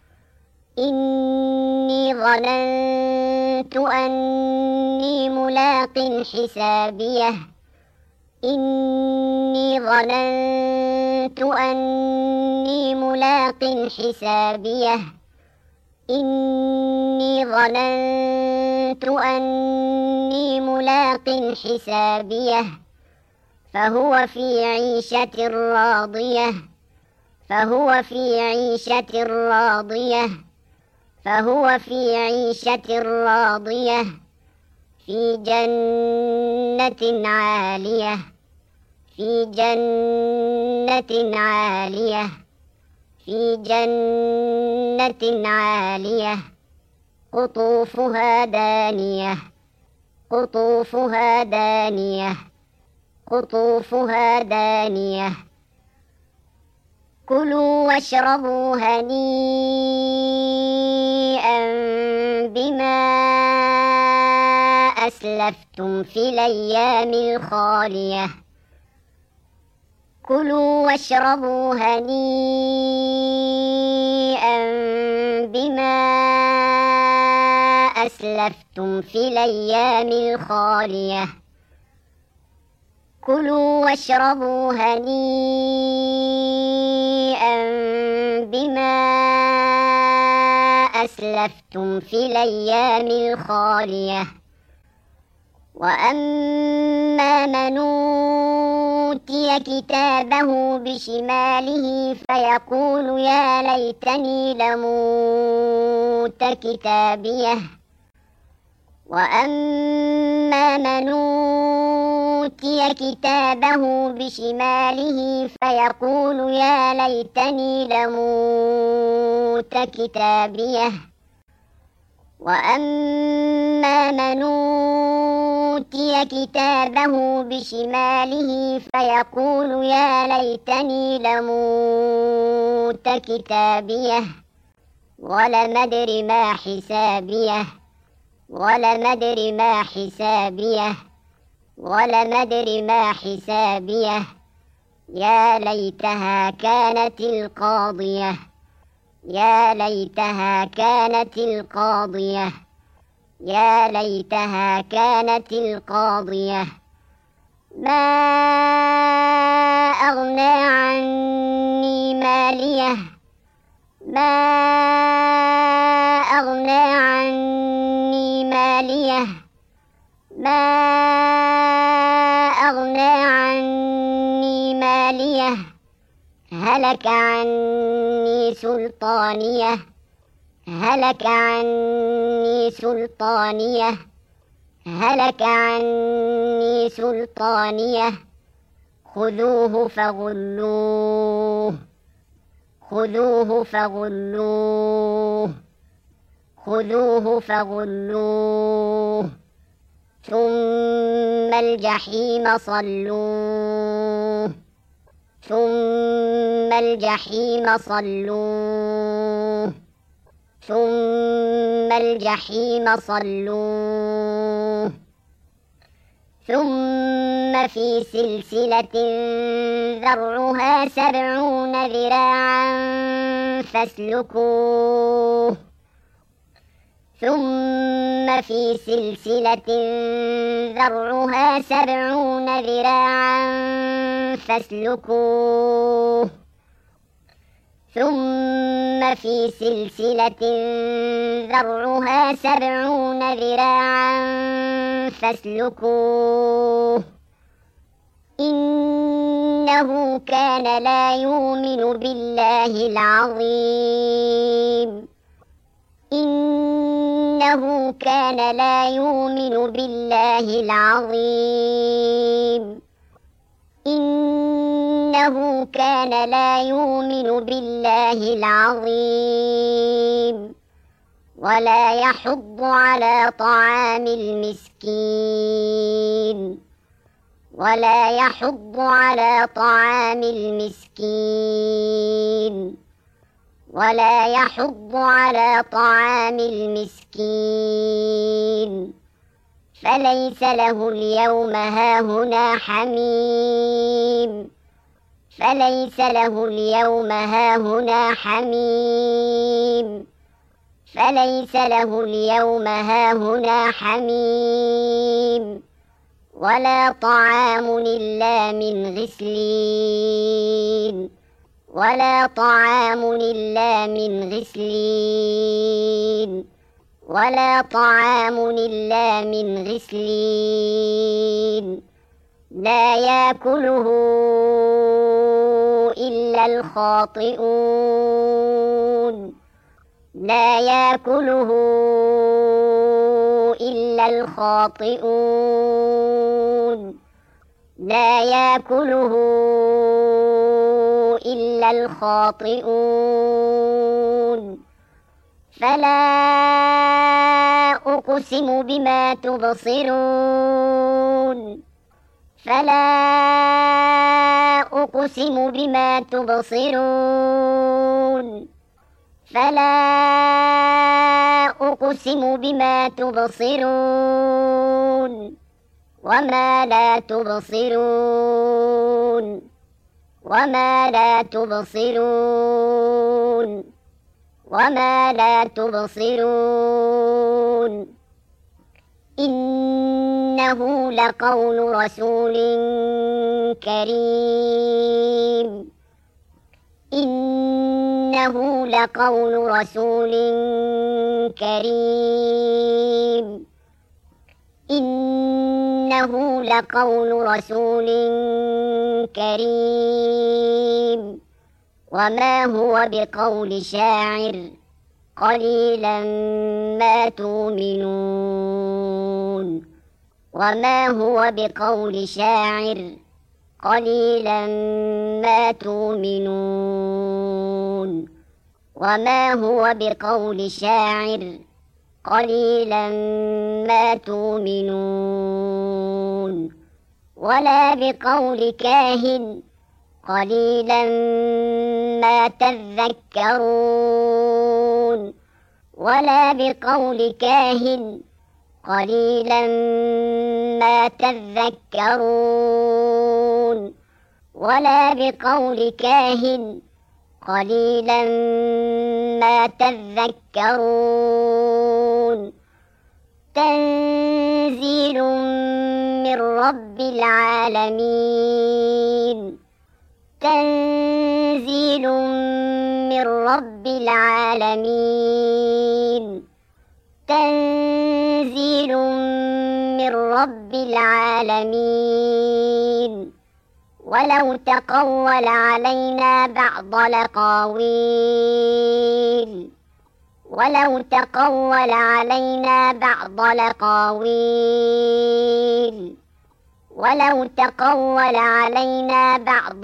A: إني ظننت أني ملاق حسابيه إني ظننت أني ملاق حسابيه إني ظننت أني ملاق حسابيه فهو في عيشة راضية فهو في عيشة راضية فهو في عيشة راضية في جنة عالية في جنة عالية في جنة عالية قطوفها دانية قطوفها دانية قطوفها دانية كلوا واشربوا هنيئا بما أسلفتم في الأيام الخالية كلوا واشربوا هنيئا بما أسلفتم في الأيام الخالية كلوا واشربوا هنيئا بما أسلفتم في الأيام الخالية وأما من أوتي كتابه بشماله فيقول يا ليتني لموت كتابيه وأما من أوتي كتابه بشماله فيقول يا ليتني لموت كتابيه وأما من أوتي كتابه بشماله فيقول يا ليتني لموت كتابيه ولم أدر ما حسابيه ولم أدر ما حسابيه ولم أدر ما حسابيه يا ليتها كانت القاضية يا ليتها كانت القاضية يا ليتها كانت القاضية ما أغنى عني ماليه ما أغنى عني ماليه ما أغنى عني ماليه هلك عني سلطانيه هلك عني سلطانيه هلك عني سلطانيه خذوه فغلوه خذوه فغلوه خذوه فغلوه ثم الجحيم صلوه ثم الجحيم صلوه ثم الجحيم صلوه ثم في سلسلة ذرعها 70 ذراعا فاسلكوه ثم في سلسلة ذرعها 70 ذراعا فاسلكوه ثم في سلسلة ذرعها 70 ذراعا فاسلكوه إنه كان لا يؤمن بالله العظيم إنه كان لا يؤمن بالله العظيم إنه كان لا يؤمن بالله العظيم ولا يحض على طعام المسكين ولا يحض على طعام المسكين ولا يحض على طعام المسكين فليس له اليوم هاهنا حميم فليس له اليوم هاهنا حميم فليس له اليوم هاهنا حميم ولا طعام إلا من غسلين ولا طعام إلا من غسلين ولا طعام إلا من غسلين لا يأكله إلا الخاطئون لا يأكله إلا الخاطئون لا يأكله إلا الخاطئون فلا أقسم بما تبصرون فلا أقسم بما تبصرون فلا أقسم بما تبصرون وما لا تبصرون وما لا تبصرون وما لا تبصرون إنه لقول رسول كريم إنه لقول رسول كريم إنه لقول رسول كريم وما هو بقول شاعر قليلا ما تؤمنون وما هو بقول شاعر قليلا ما تؤمنون وما هو بقول شاعر قليلا ما تؤمنون ولا بقول كاهن قليلا ما تذكرون ولا بقول كاهن قليلا ما تذكرون ولا بقول كاهن قليلا ما تذكرون تنزيل من رب العالمين تنزيل من رب العالمين تنزيل من رب العالمين ولو تقول علينا بعض الأقاويل ولو تقول علينا بعض الأقاويل ولو تقول علينا بعض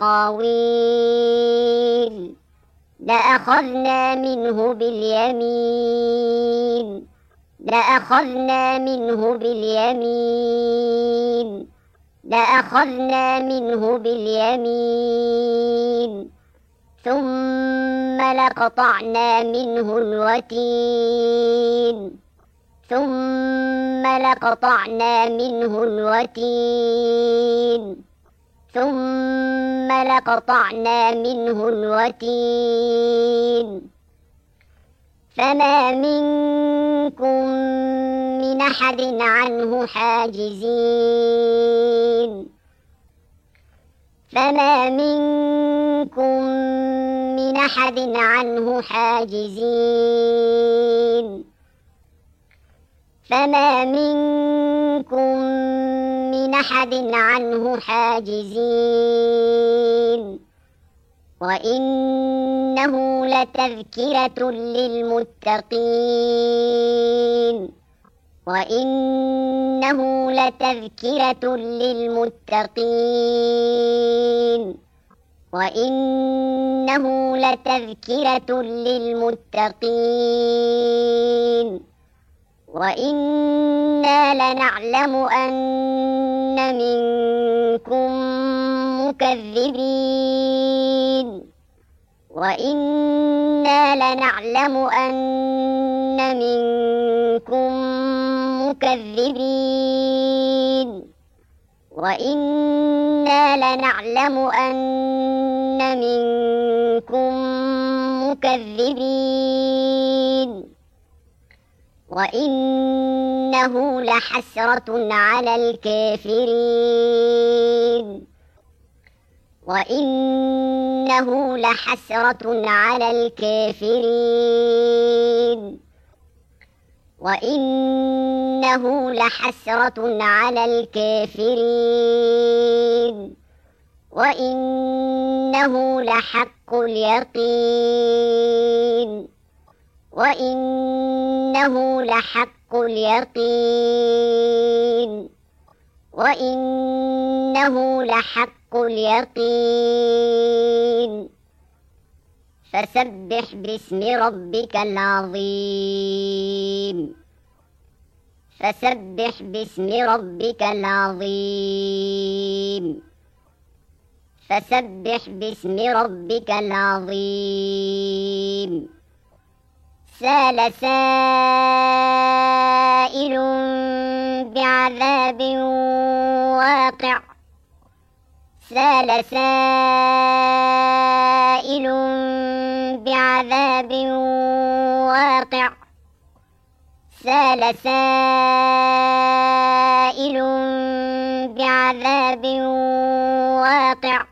A: الأقاويل لأخذنا منه باليمين لأخذنا منه باليمين لأخذنا منه باليمين ثم لقطعنا منه الوتين ثم لقطعنا منه الوتين ثم لقطعنا منه الوتين فما منكم من أحد عنه حاجزين فما منكم من أحد عنه حاجزين فما منكم من أحد عنه حاجزين وإنه لتذكرة للمتقين وإنه لتذكرة للمتقين وإنه لتذكرة للمتقين وإنا لنعلم أن منكم مكذبين وإنا لنعلم أن منكم مكذبين وإنا لنعلم أن منكم مكذبين وإنه لحسرة على الكافرين وإنه لحسرة على الكافرين وإنه لحسرة على الكافرين وإنه لحق اليقين وإنه لحق اليقين وإنه لحق اليقين فسبح باسم ربك العظيم فسبح باسم ربك العظيم فسبح باسم ربك العظيم سأل سائل بعذاب واقع سأل سائل بعذاب واقع سأل سائل بعذاب واقع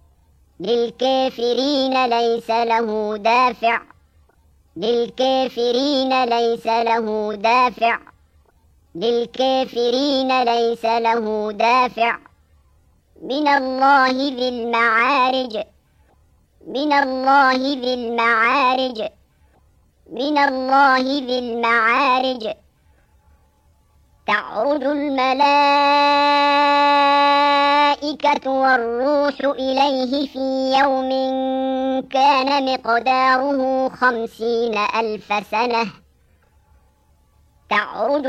A: للكافرين ليس له دافع للكافرين ليس له دافع للكافرين ليس له دافع من الله ذي المعارج من الله ذي المعارج من الله ذي المعارج تعرج الملائكة والروح إليه في يوم كان مقداره 50,000 سنة تعرج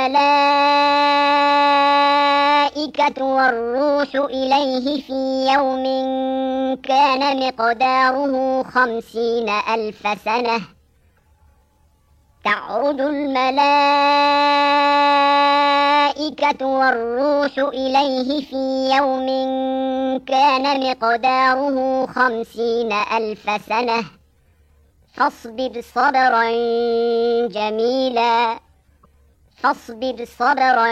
A: الملائكة والروح إليه في يوم كان مقداره 50,000 سنة تعرج الملائكة والروح إليه في يوم كان مقداره 50,000 سنة فاصبر صبرا جميلا فاصبر صبرا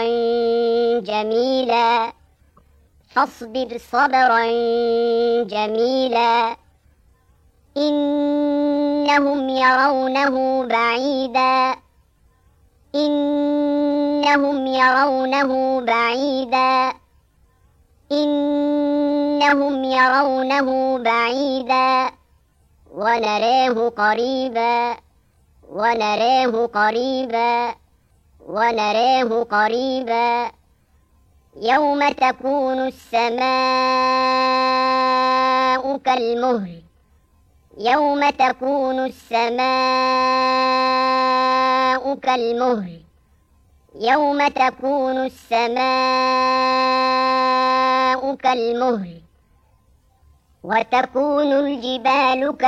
A: جميلا فاصبر صبرا جميلا إنهم يرونه بعيدا إنهم يرونه بعيدا إنهم يرونه بعيدا ونراه قريبا ونراه قريبا يوم تكون السماء كالمهل وتكون الجبال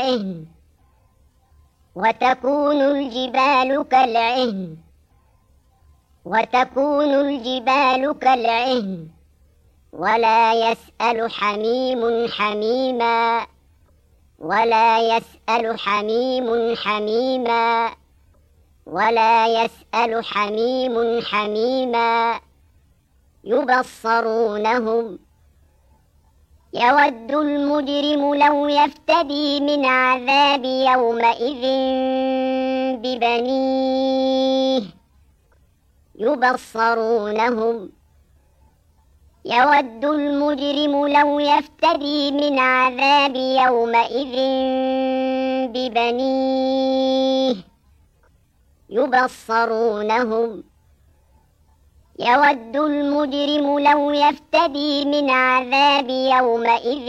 A: كالعهن ولا يسأل حميم حميما يبصرونهم يود المجرم لو يفتدي من عذاب يومئذ ببنيه يود المجرم لو يفتدي من عذاب يومئذ ببنيه يود المجرم لو يفتدي من عذاب يومئذ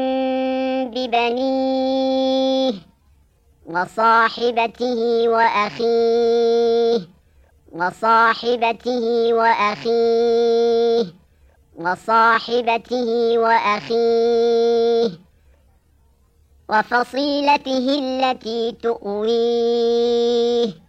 A: ببنيه وصاحبته وأخيه وفصيلته التي تؤويه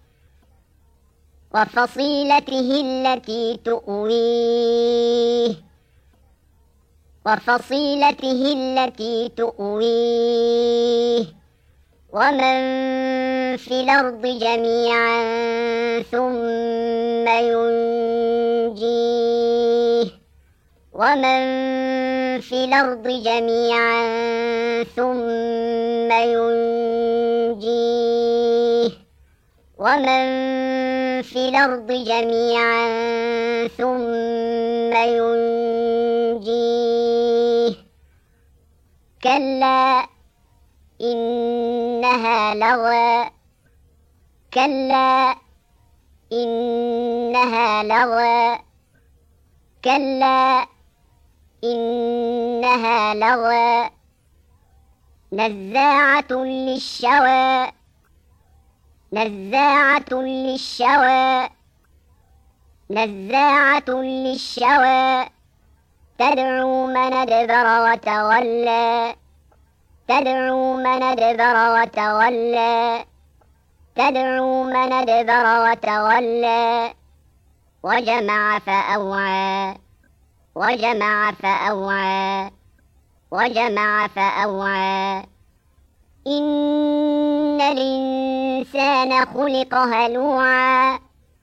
A: ومن في الأرض جميعا ثم ينجيه كلا إنها لظى نزاعة للشوى تدعو من أدبر وتولى وجمع فأوعى إن الإنسان خلق هلوعا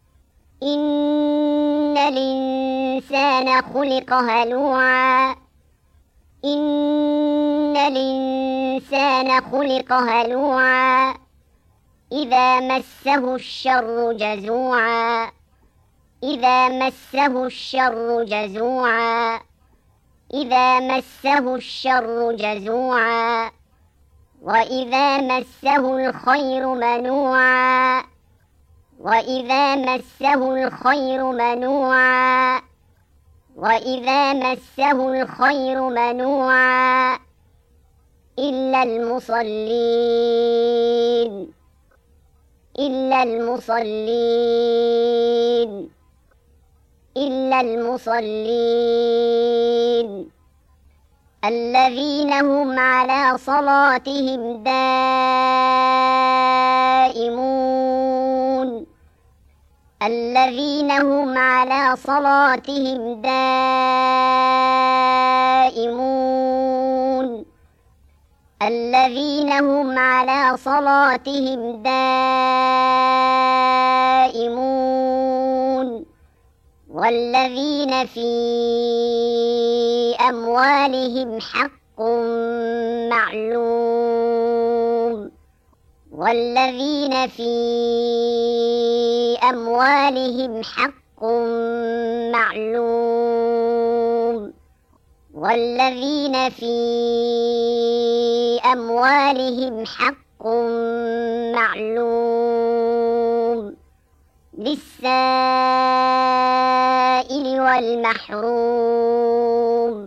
A: إذا مسه الشر جزوعا وإذا مسه الخير منوعا إلا المصلين الذين هم على صلاتهم دائمون والذين في أموالهم حق معلوم والذين في أموالهم حق رزق معلوم للسائل والمحروم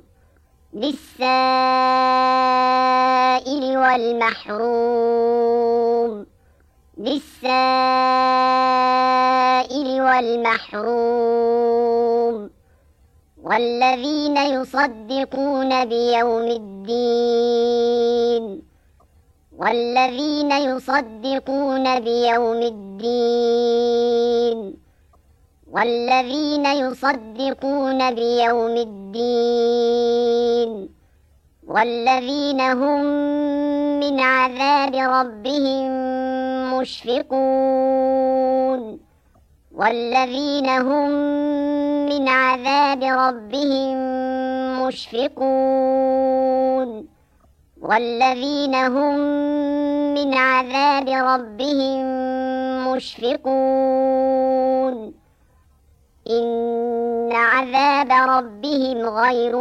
A: للسائل والمحروم للسائل والمحروم والذين يصدقون بيوم الدين والذين يصدقون بيوم الدين والذين يصدقون بيوم الدين والذين هم من عذاب ربهم مشفقون والذين هم من عذاب ربهم مشفقون والذين هم من عذاب ربهم مشفقون إن عذاب ربهم غير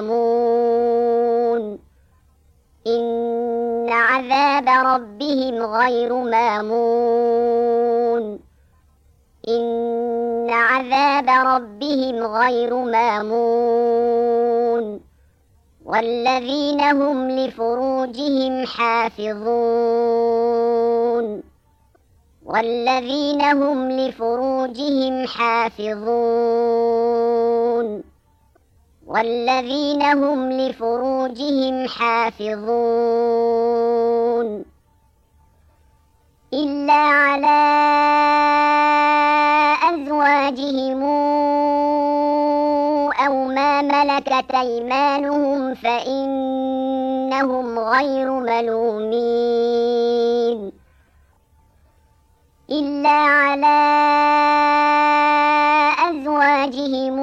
A: مامون إن عذاب ربهم غير مامون إن عذاب ربهم غير مامون والذين هم لفروجهم حافظون والذين هم لفروجهم حافظون والذين هم لفروجهم حافظون إلا على أزواجهم أو ما ملكت أيمانهم فإنهم غير ملومين إلا على أزواجهم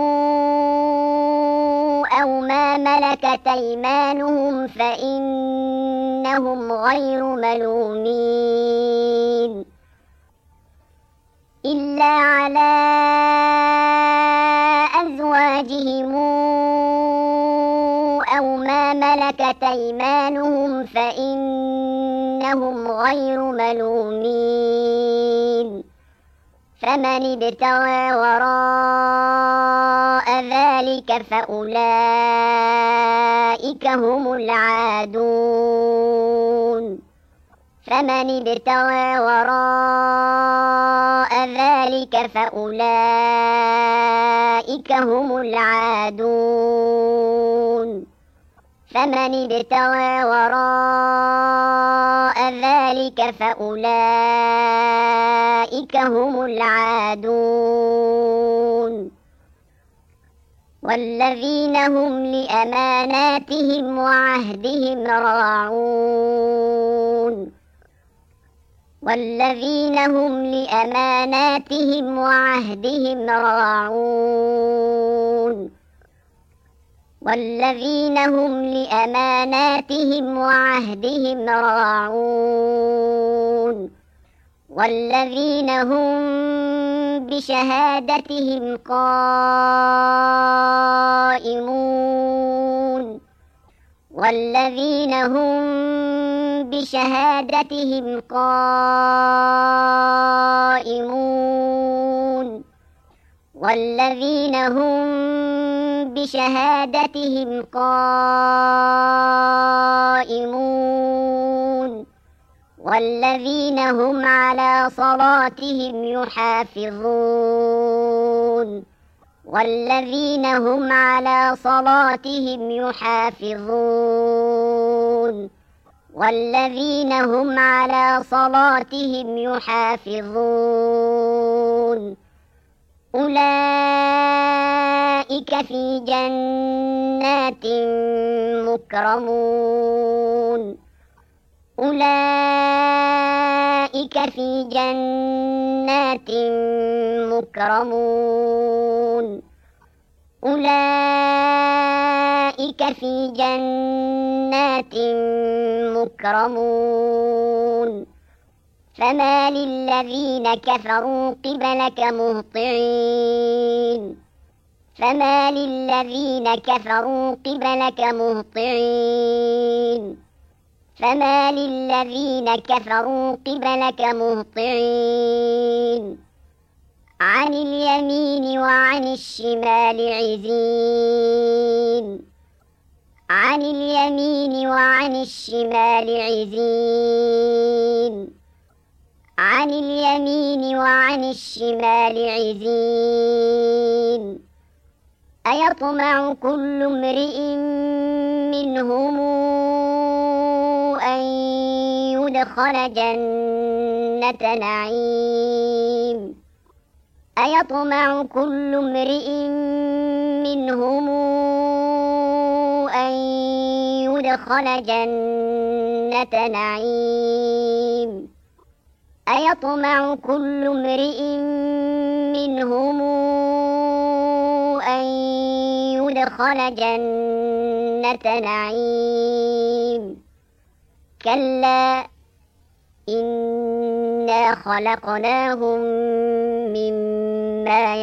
A: أو ما ملكت أيمانهم فإنهم غير ملومين إلا على أزواجهم أو ما ملكت أيمانهم فإنهم غير ملومين فمن ابتغى وراء ذلك فأولئك هم العادون فمن ابتغى وراء ذلك فأولئك هم العادون فمن ابتغى وراء ذلك فأولئك هم العادون والذين هم لأماناتهم وعهدهم راعون والذين هم لأماناتهم وعهدهم راعون والذين هم لأماناتهم وعهدهم راعون والذين هم بشهادتهم قائمون والذين هم بشهادتهم قائمون والذين هم بشهادتهم قائمون والذين هم على صلاتهم يحافظون والذين هم على صلاتهم يحافظون والذين هم على صلاتهم يحافظون أولئك في جنات مكرمون أولئك في جنات مكرمون أولئك في جنات مكرمون فما للذين كفروا قبلك مهطعين فما للذين كفروا قبلك مهطعين فما للذين كفروا قبلك مهطعين عن اليمين وعن الشمال عزين عن اليمين وعن الشمال عزين عن اليمين وعن الشمال عزين أيطمع كل امرئ منهم أن يدخل جنة نعيم أيطمع كل امرئ منهم أن يدخل جنة نعيم أيطمع كل امرئ منهم أن يدخل جنة نعيم كلا إنا خلقناهم مما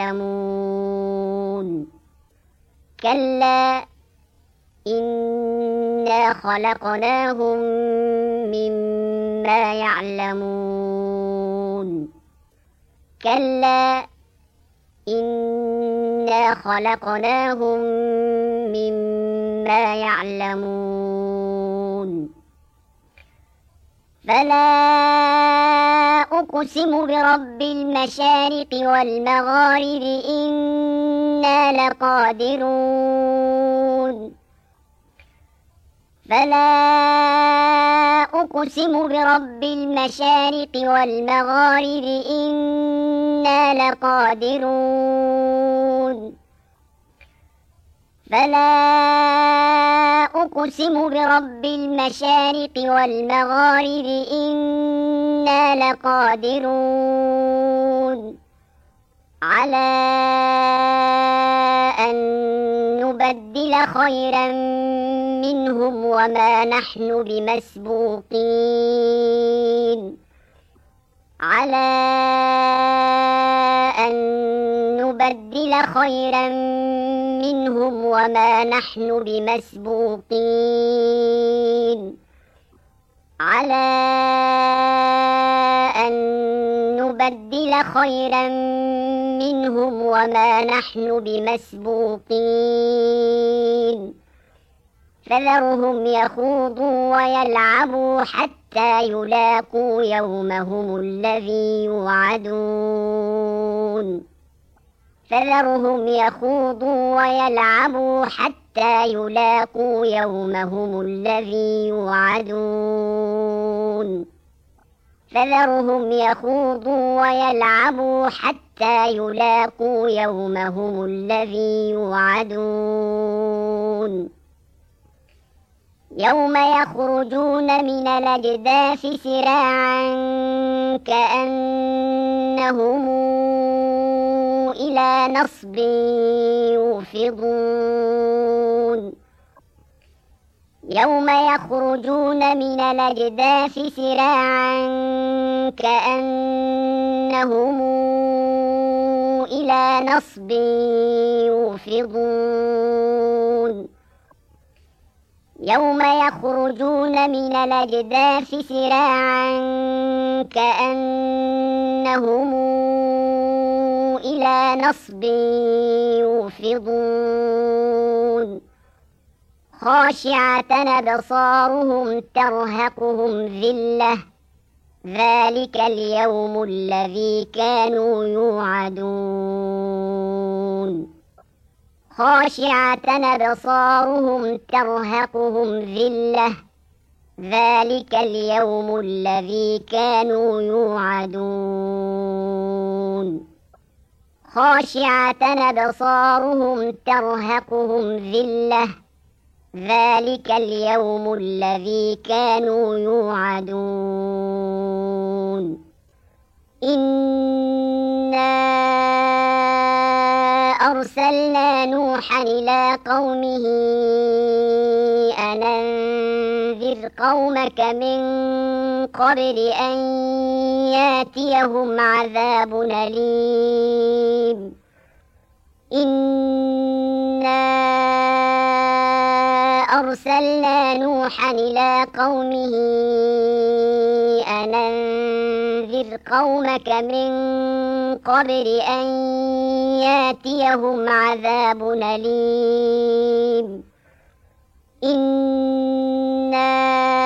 A: يعلمون كلا إنا خلقناهم مما يعلمون كلا إنا خلقناهم مما يعلمون فلا أقسم برب المشارق والمغارب إنا لقادرون فلا أقسم برب المشارق والمغارب إنا لقادرون فلا أقسم برب المشارق والمغارب إنا لقادرون على أن نبدل خيرا منهم وما نحن بمسبوقين على أن نبدل خيرا منهم وما نحن بمسبوقين على أن نبدل خيرا منهم وما نحن بمسبوقين فذرهم يخوضوا ويلعبوا حتى يلاقوا يومهم الذي يوعدون فذرهم يخوضوا ويلعبوا حتى يلاقوا يومهم الذي يوعدون فذرهم يخوضوا ويلعبوا حتى يلاقوا يومهم الذي يوعدون يوم يخرجون من الأجداث سراعا كأنهم إلى نصب يوفضون يوم يخرجون من الأجداث سراعا كأنهم إلى نصب يوفضون يوم يخرجون من الأجداث سراعا كأنهم إلى نصب يوفضون خاشعة أبصارهم ترهقهم ذلة ذلك اليوم الذي كانوا يوعدون خاشعة أبصارهم ترهقهم ذلة ذلك اليوم الذي كانوا يوعدون خاشعة أبصارهم ترهقهم ذلة ذلك اليوم الذي كانوا يوعدون إنا أرسلنا نوحا إلى قومه أن أنذر قومك من قبل أن ياتيهم عذاب أليم إنا أرسلنا نوحا إلى قومه أن أنذر قومك من قبل أن ياتيهم عذاب أليم إنا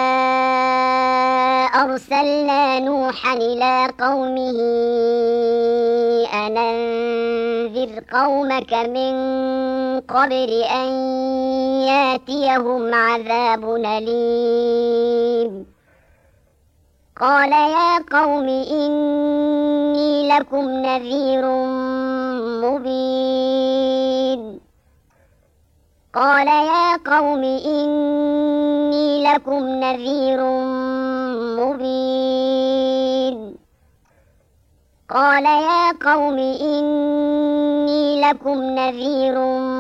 A: أرسلنا نوحا إلى قومه أن أنذر قومك من قبل أن ياتيهم عذاب أليم قال يا قوم إني لكم نذير مبين قال يا قوم إني لكم نذير مبين قال يا قوم إني لكم نذير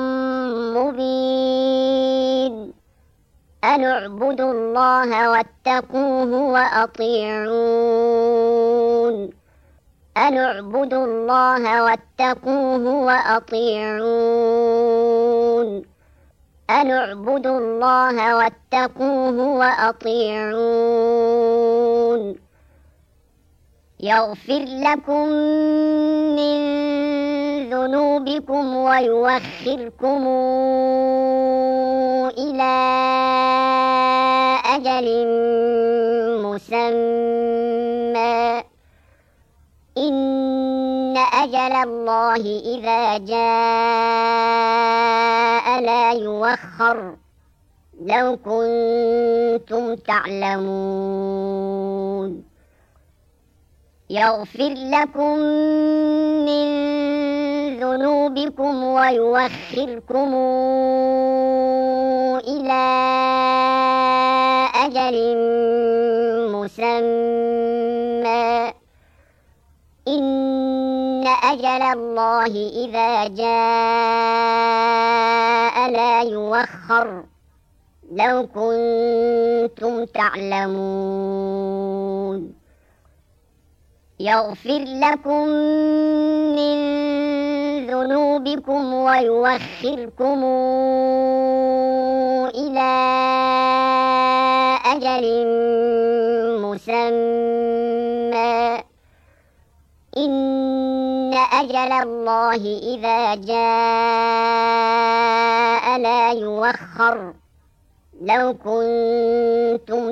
A: مبين أن اعبدوا الله واتقوه وأطيعون أن اعبدوا الله واتقوه وأطيعون أن اعبدوا الله واتقوه وأطيعون يغفر لكم من ذنوبكم ويؤخركم إلى أجل مسمى إن أجل الله إذا جاء لا يؤخر لو كنتم تعلمون يغفر لكم من ذنوبكم ويؤخركم إلى أجل مسمى إن أجل الله إذا جاء لا يؤخر لو كنتم تعلمون يغفر لكم من ذنوبكم ويؤخركم إلى أجل مسمى إن أجل الله إذا جاء لا يؤخر لو كنتم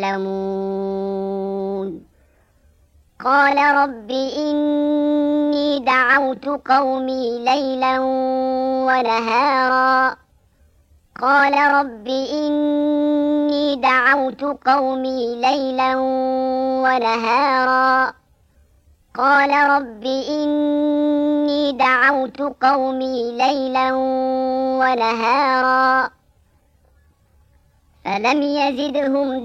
A: تعلمون قال رب إني دعوت قومي ليلا ونهارا قال رب إني دعوت قومي ليلا ونهارا قال رب إني دعوت قومي ليلا ونهارا فلم يزدهم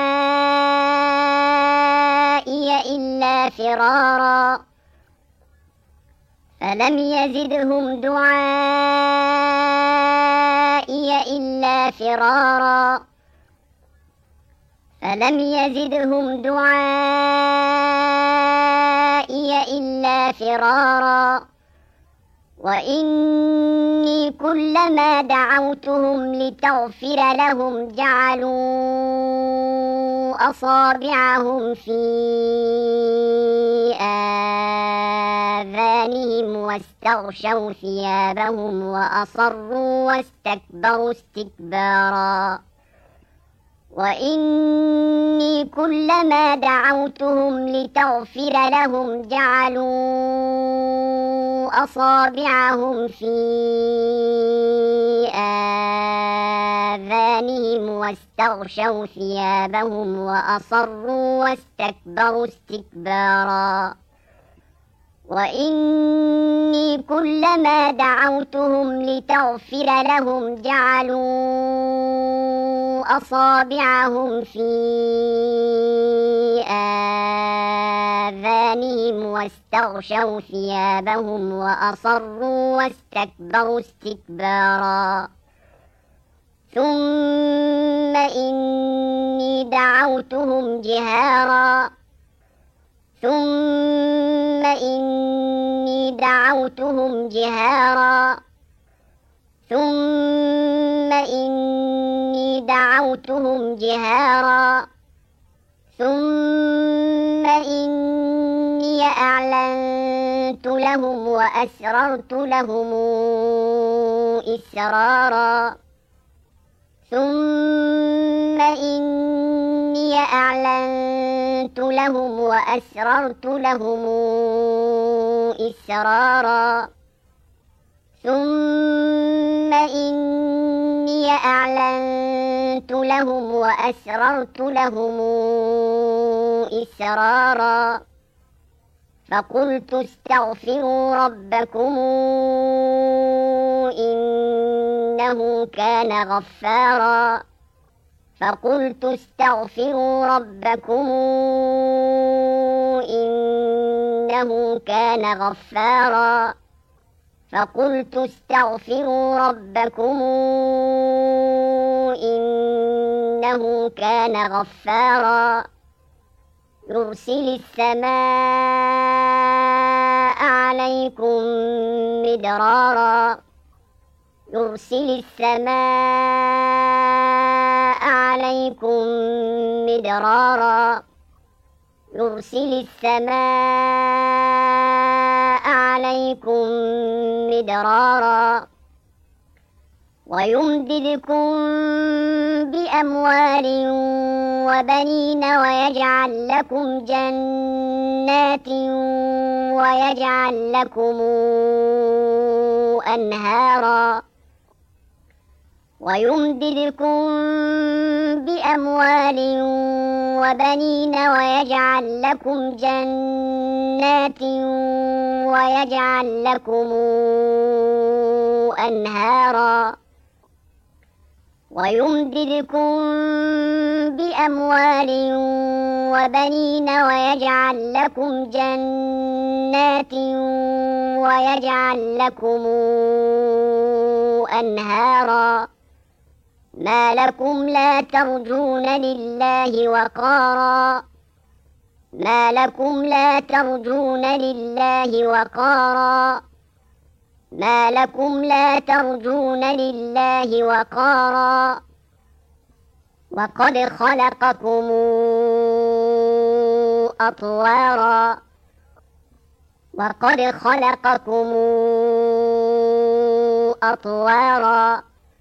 A: دعائي إلا فرارا فلم يزدهم دعائي إلا فرارا فلم يزدهم دعائي إلا فرارا وإني كلما دعوتهم لتغفر لهم جعلوا أصابعهم في آذانهم واستغشوا ثيابهم وأصروا واستكبروا استكبارا وإني كلما دعوتهم لتغفر لهم جعلوا أصابعهم في آذانهم واستغشوا ثيابهم وأصروا واستكبروا استكبارا وإني كلما دعوتهم لتغفر لهم جعلوا أصابعهم في آذانهم واستغشوا ثيابهم وأصروا واستكبروا استكبارا ثم إني دعوتهم جهارا ثم إني دعوتهم جهارا ثم إني دعوتهم جهارا ثم إني أعلنت لهم وأسررت لهم إسرارا ثم إني أعلنت لهم وأسررت لهم إسرارا ثم إني أعلنت لهم وأسررت لهم إسرارا فقلت استغفروا ربكم إنه كان غفارا فقلت استغفروا ربكم إنه كان غفارا فقلت استغفروا ربكم إنه كان غفارا يرسل السماء عليكم مدرارا يرسل السماء عليكم مدرارا يرسل السماء عليكم مدرارا ويمددكم بأموال وبنين ويجعل لكم جنات ويجعل لكم أنهارا ويمددكم بأموال وبنين ويجعل لكم جنات ويجعل لكم أنهارا ويمددكم بأموال وبنين ويجعل لكم جنات ويجعل لكم أنهارا ما لكم لا ترجون لله وقارا ما لكم لا ترجون لله وقارا ما لكم لا ترجون لله وقارا وقد خلقكم أطوارا وقد خلقكم أطوارا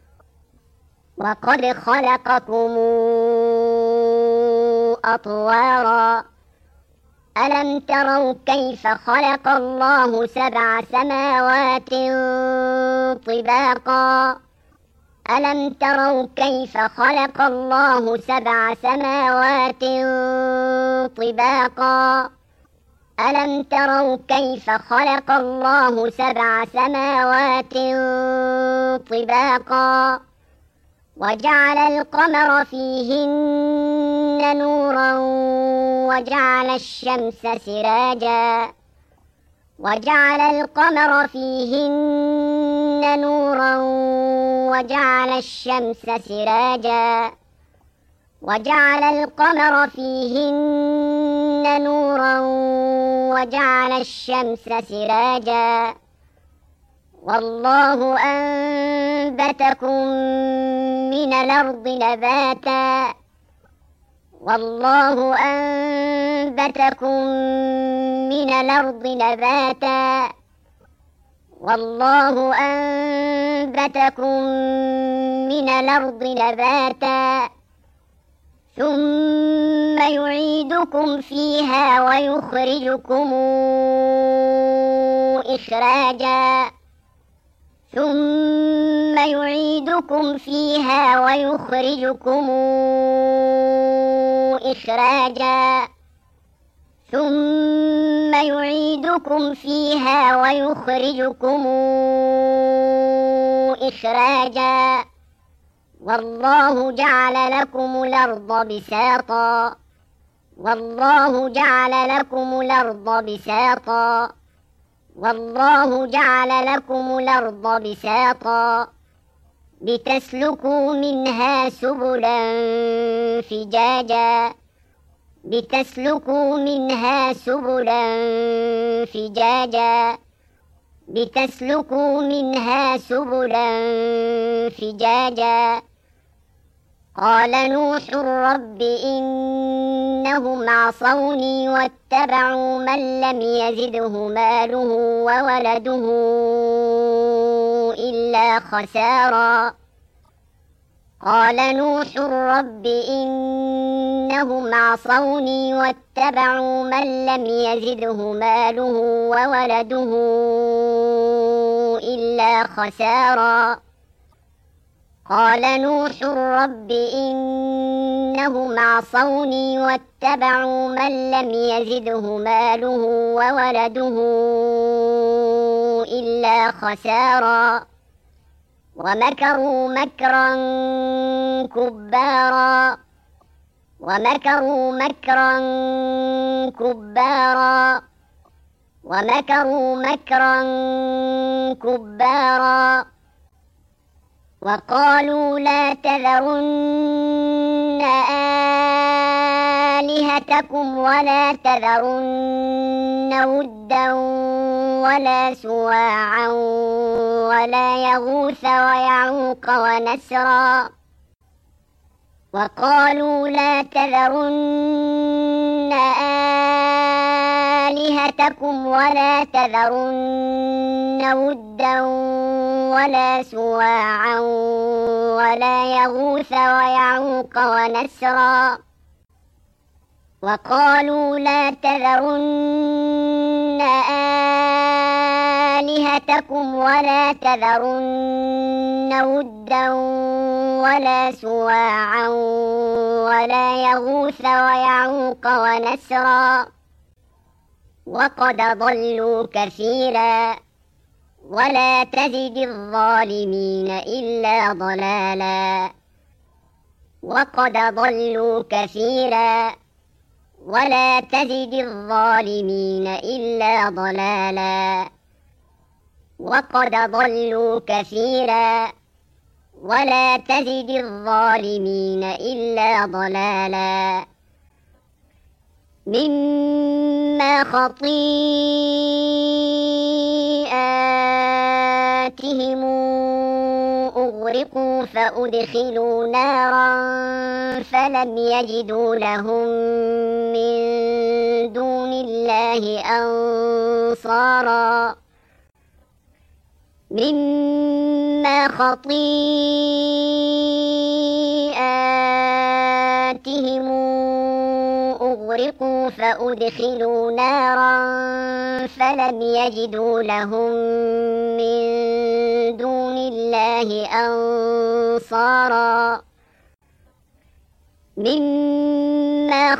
A: وقد خلقكم أطوارا ألم تروا كيف خلق الله 7 سماوات طباقا ألم تروا كيف خلق الله 7 سماوات طباقا ألم تروا كيف خلق الله 7 سماوات طباقا وجعل القمر فيهن نورا وجعل الشمس سراجا وجعل القمر فيهن نورا وجعل الشمس سراجا وجعل القمر فيهن نورا وجعل الشمس سراجا والله أنبتكم من الأرض نباتا والله أنبتكم من الأرض نباتا والله أنبتكم من الأرض نباتا ثم يعيدكم فيها ويخرجكم إخراجا ثم يعيدكم فيها ويخرجكم إخراجا ثم يعيدكم فيها ويخرجكم إخراجا والله جعل لكم الأرض بساطا والله جعل لكم الأرض بساطا والله جعل لكم الأرض بساطا لتسلكوا منها سبلا فجاجا لتسلكوا منها سبلا فجاجا لتسلكوا منها سبلا فجاجا قال نوح رب إنهم عصوني واتبعوا من لم يزده ماله وولده إلا خسارا قال نوح رب إنهم عصوني واتبعوا من لم يزده ماله وولده إلا خسارا قال نوح رب إنهم عصوني واتبعوا من لم يزده ماله وولده إلا خسارا ومكروا مكرا كبارا ومكروا مكرا كبارا ومكروا مكرا كبارا وقالوا لا تذرن آلهتكم ولا تذرن ودا ولا سواعا ولا يغوث ويعوق ونسرا وقالوا لا تذرن آلهتكم ولا تذرن ودا ولا سواعا ولا يغوث ويعوق ونسرا وقالوا لا تذرن آلهتكم ولا تذرن ودا ولا سواعا ولا يغوث ويعوق ونسرا وقد ضلوا كثيرا ولا تزد الظالمين إلا ضلالا وقد ضلوا كثيرا ولا تزد الظالمين إلا ضلالا وقد ضلوا كثيرا ولا تزد الظالمين إلا ضلالا مما خطيئاتهم أغرقوا فأدخلوا نارا فلم يجدوا لهم من دون الله أنصارا مما خطيئاتهم أغرقوا فأدخلوا نارا فلم يجدوا لهم من دون الله أنصارا مما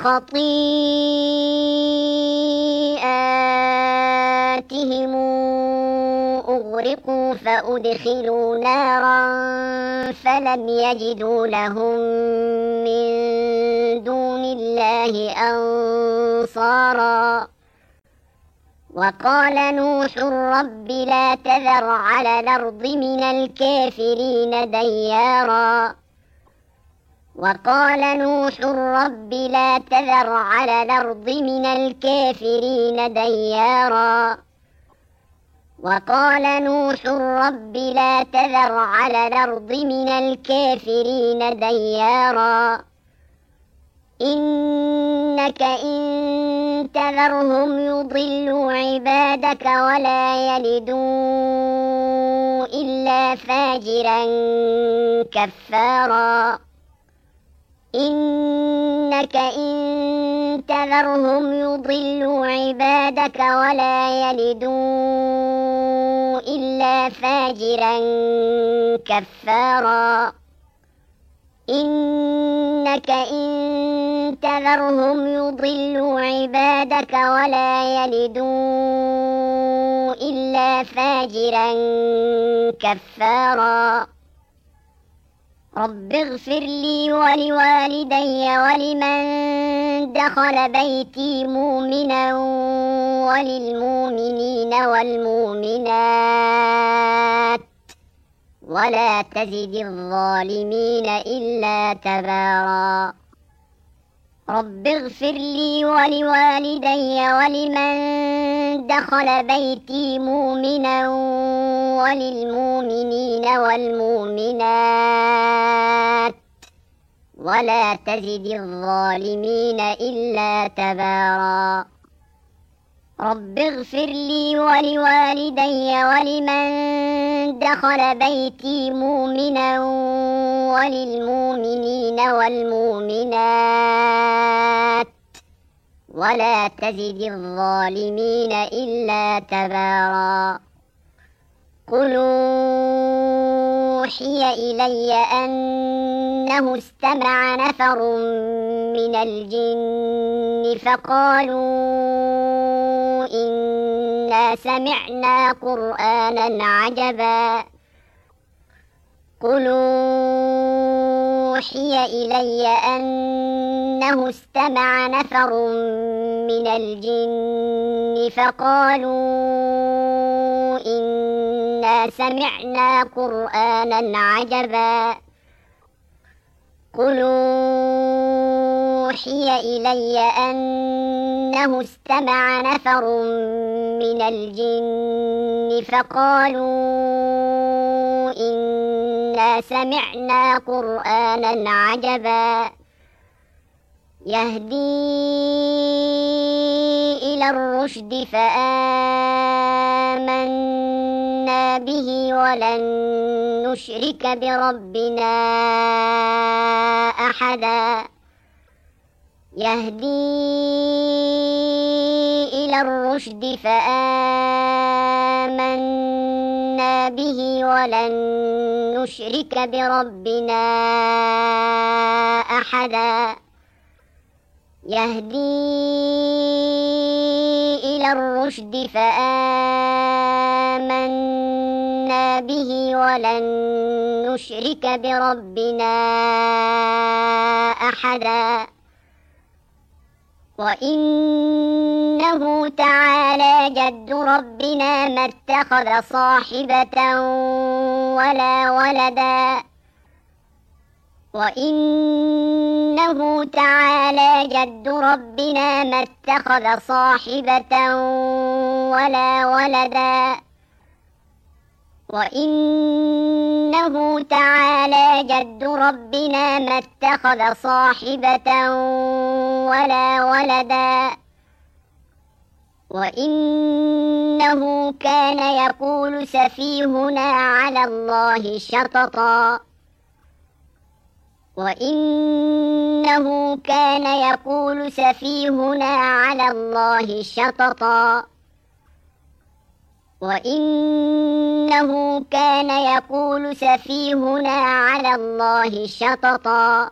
A: خطيئاتهم أغرقوا فأدخلوا نارا فلم يجدوا لهم من دون الله أنصارا وقال نوح رب لا تذر على الأرض من الكافرين ديارا وقال نوح رب لا تذر على الأرض من الكافرين ديارا وقال نوح رب لا تذر على الأرض من الكافرين ديارا إنك إن تذرهم يضلوا عبادك ولا يلدوا إلا فاجرا كفارا إنك إن تذرهم يضلوا عبادك ولا يلدوا إلا فاجرا كفارا إنك إن تذرهم يضلوا عبادك ولا يلدوا إلا فاجرا كفارا رب اغفر لي ولوالدي ولمن دخل بيتي مؤمنا وللمؤمنين والمؤمنات ولا تزد الظالمين إلا تبارا رب اغفر لي ولوالدي ولمن دخل بيتي مؤمنا وللمؤمنين والمؤمنات ولا تزد الظالمين إلا تبارا رب اغفر لي ولوالدي ولمن دخل بيتي مؤمنا وللمؤمنين والمؤمنات ولا تزد الظالمين إلا تبارا قل أوحي إلي أنه استمع نفر من الجن فقالوا إنا سمعنا قرآنا عجبا قل أوحي إلي أنه استمع نفر من الجن فقالوا إنا سمعنا قرآنا عجبا قل أوحي إلي أنه استمع نفر من الجن فقالوا إنا سمعنا قرآنا عجبا يهدي إلى الرشد فآمنا به ولن نشرك بربنا أحدا يهدي إلى الرشد فآمنا به ولن نشرك بربنا أحدا يهدي إلى الرشد فآمنا به ولن نشرك بربنا أحدا وإنه تعالى جد ربنا ما اتخذ صاحبة ولا ولدا وإنه تعالى جد ربنا ما اتخذ صاحبة ولا ولدا وإنه تعالى جد ربنا ما اتخذ صاحبة ولا ولدا وإنه كان يقول سفيهنا على الله شططا وإنه كان يقول سفيهنا على الله شططا وإنه كان يقول سفيهنا على الله شططا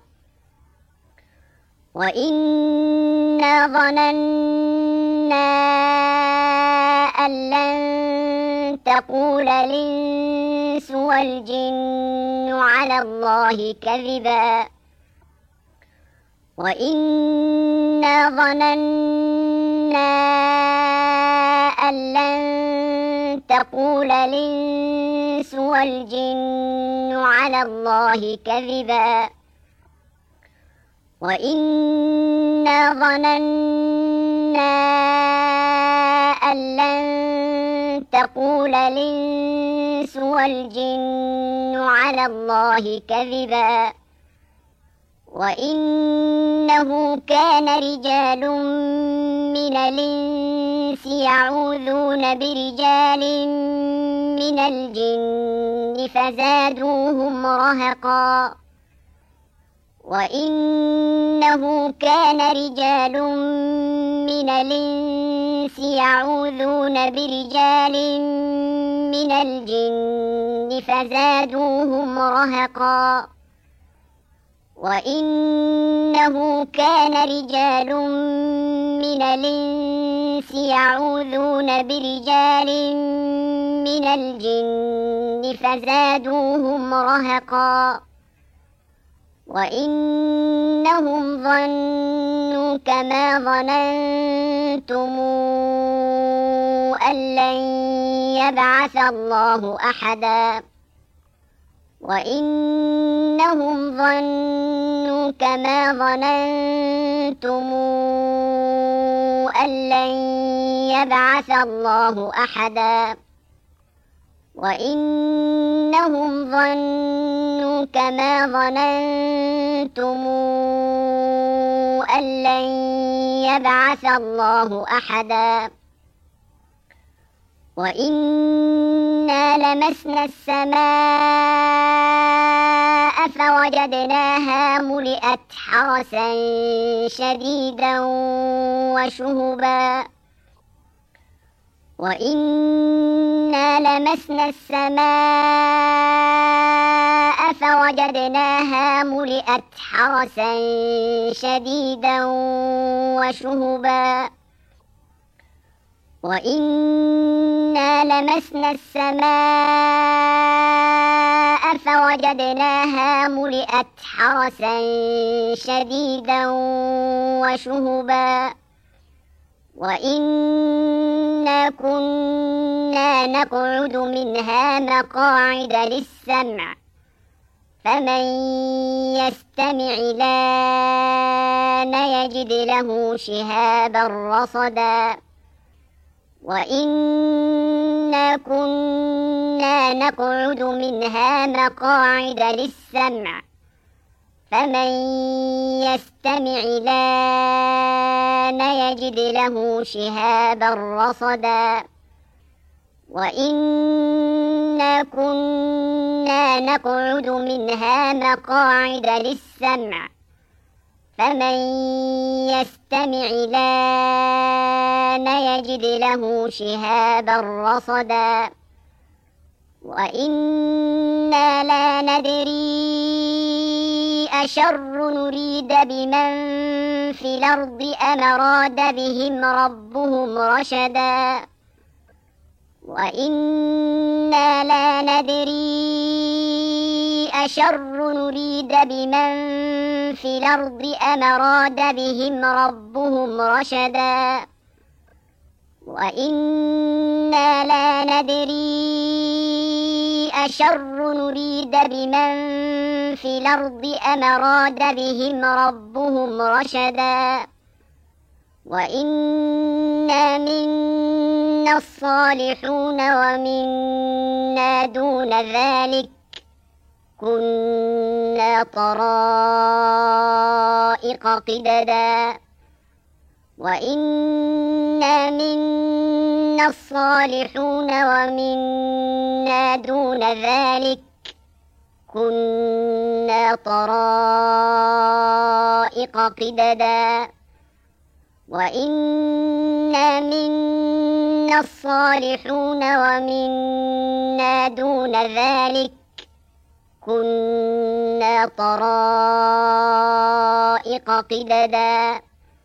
A: وإنا ظننا أن لن تقول الإنس والجن على الله كذبا وإنا ظننا أن لن تقول الإنس والجن على الله كذبا وإنا ظننا أن لن تقول الإنس والجن على الله كذبا وإنه كان رجال من الإنس يعوذون برجال من الجن فزادوهم رهقا وإنه كان رجال من الإنس يعوذون برجال من الجن فزادوهم رهقا وإنه كان رجال من الإنس يعوذون برجال من الجن فزادوهم رهقا وإنهم ظنوا كما ظننتم أن لن يبعث الله أحدا وإنهم ظنوا كما ظننتم أن لن يبعث الله أحدا وإنهم ظنوا كما ظننتم أن لن يبعث الله أحدا وإنا لمسنا السماء فوجدناها ملئت حرسا شديدا وشهبا وإنا لمسنا السماء فوجدناها ملئت حرسا شديدا وشهبا وإنا لمسنا السماء فوجدناها ملئت حرسا شديدا وشهبا وإنا كنا نقعد منها مقاعد للسمع فمن يستمع الآن يجد له شهابا رصدا وإنا كنا نقعد منها مقاعد للسمع فمن يستمع الآن يجد له شهابا رصدا وإنا كنا نقعد منها مقاعد للسمع فمن يستمع الآن يجد له شهابا رصدا وإنا لا ندري أشر نريد بمن في الأرض أم أراد بهم ربهم رشدا وإنا لا ندري أشر نريد بمن في الأرض أم أراد بهم ربهم رشدا وإنا لا ندري أشر نريد بمن في الأرض أم أراد بهم ربهم رشدا وإنا منا الصالحون ومنا دون ذلك كنا طرائق قددا وإنا منا الصالحون ومنا دون ذلك كنا طرائق قددا وإنا منا الصالحون ومنا دون ذلك كنا طرائق قددا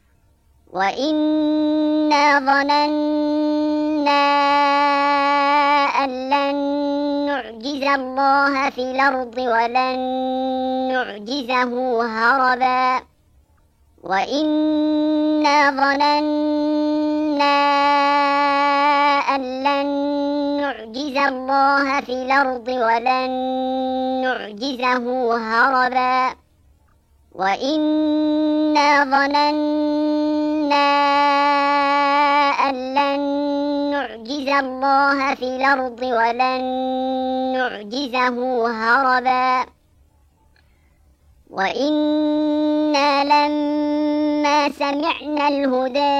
A: وإنا ظننا أن لن نعجز الله في الأرض ولن نعجزه هربا وإنا ظننا أن لن نعجز الله في الأرض ولن نعجزه هربا وإنا ظننا أن لن نعجز الله في الأرض ولن نعجزه هربا وإنا لما سمعنا الهدى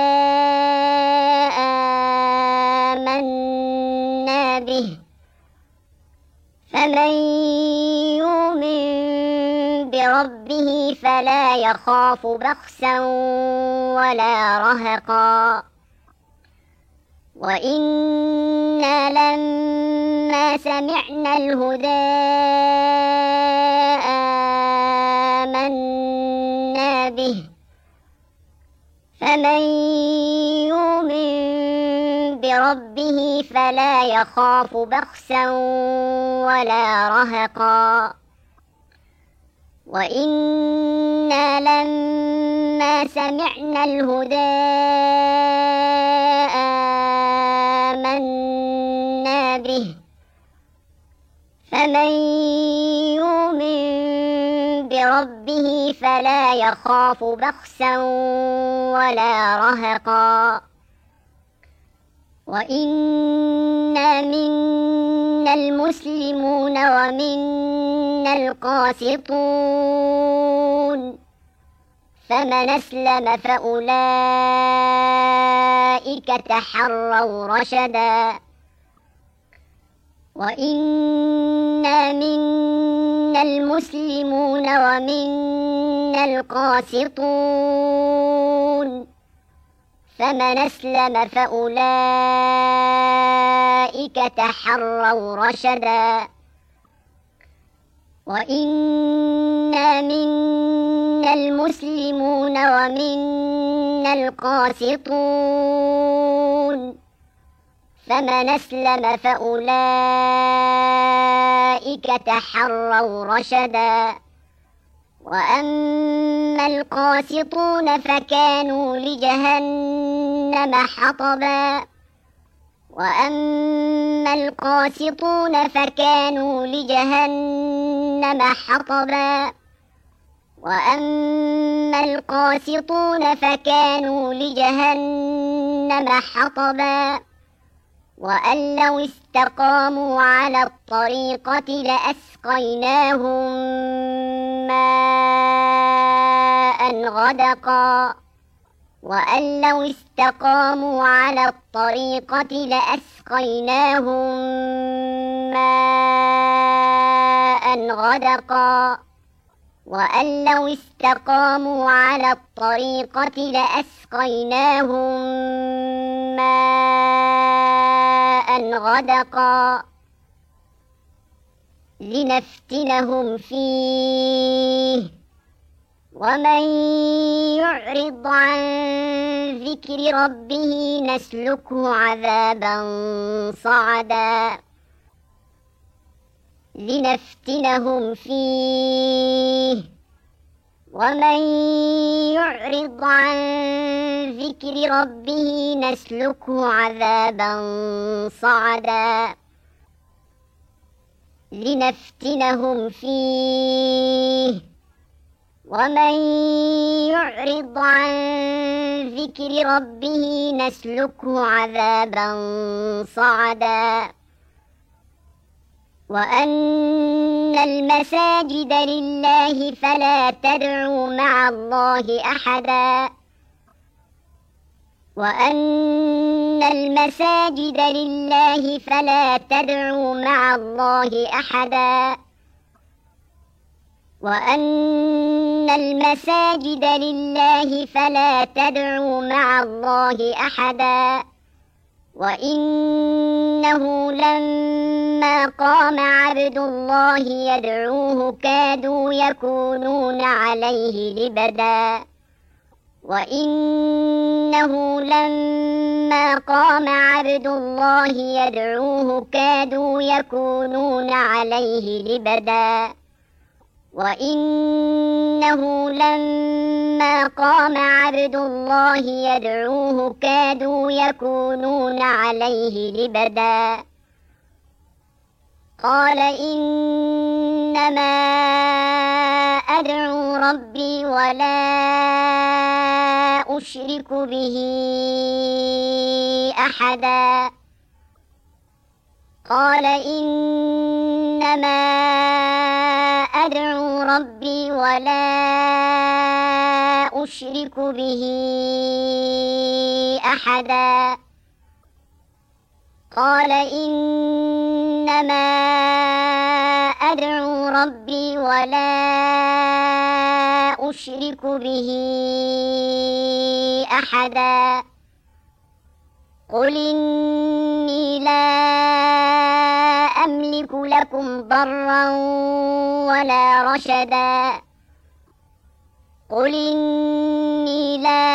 A: آمنا به فمن يؤمن بربه فلا يخاف بخسا ولا رهقا وإنا لما سمعنا الهدى آمنا به فمن يؤمن بربه فلا يخاف بخسا ولا رهقا وإنا لما سمعنا الهدى آمنا به فمن يؤمن بربه فلا يخاف بخسا ولا رهقا وإنا منا المسلمون ومنا القاسطون فمن أسلم فأولئك تحروا رشدا وإنا منا المسلمون ومنا القاسطون فمن أسلم فأولئك تحروا رشدا وإنا منا المسلمون ومنا القاسطون فمن أسلم فأولئك تحروا رشدا وأما القاسطون فكانوا لجهنم حطبا وأما القاسطون فكانوا لجهنم حطبا وأما القاسطون فكانوا لجهنم حطبا وأن لو استقاموا على الطريقة لأسقيناهم ماء غدقا وأن لو استقاموا على الطريقة لأسقيناهم ماء غدقا وأن لو استقاموا على الطريقة لأسقيناهم ماء غدقا لنفتنهم فيه ومن يعرض عن ذكر ربه نسلكه عذابا صعدا لنفتنهم فيه ومن يعرض عن ذكر ربه نسلكه عذابا صعدا لنفتنهم فيه ومن يعرض عن ذكر ربه نسلكه عذابا صعدا وأن المساجد لله فلا تدعوا مع الله أحدا وأن المساجد لله فلا تدعوا مع الله أحدا وأن المساجد لله فلا تدعوا مع الله أحدا وإنه لما قام عبد الله يدعوه كادوا يكونون عليه لبدا وإنه لما قام عبد الله يدعوه كادوا يكونون عليه لبدا وإنه لما قام عبد الله يدعوه كادوا يكونون عليه لبدا قال إنما أدعو ربي ولا أشرك به أحدا قال إنما أدعو ربي ولا أشرك به أحدا قال إنما أدعو ربي ولا أشرك به أحدا قل إني لا أملك لكم ضرا ولا رشدا قل إني لا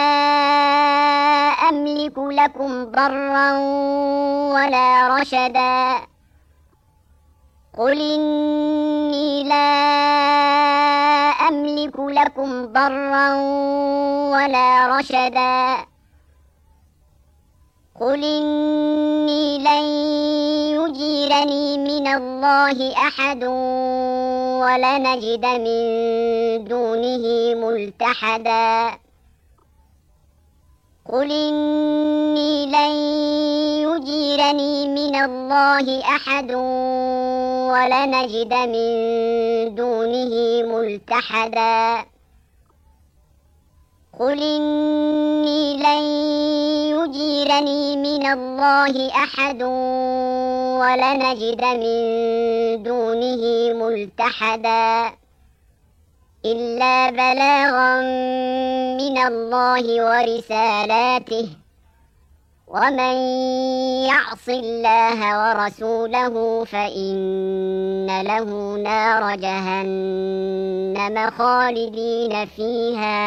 A: أملك لكم ضرا ولا رشدا قل إني لا أملك لكم ضرا ولا رشدا قل إني لن يجيرني من الله أحد ولنجد من دونه ملتحدا قل إني لن يجيرني من الله أحد ولنجد من دونه ملتحدا قل إني لن يجيرني من الله أحد ولنجد من دونه ملتحدا إلا بلاغا من الله ورسالاته ومن يعص الله ورسوله فإن له نار جهنم خالدين فيها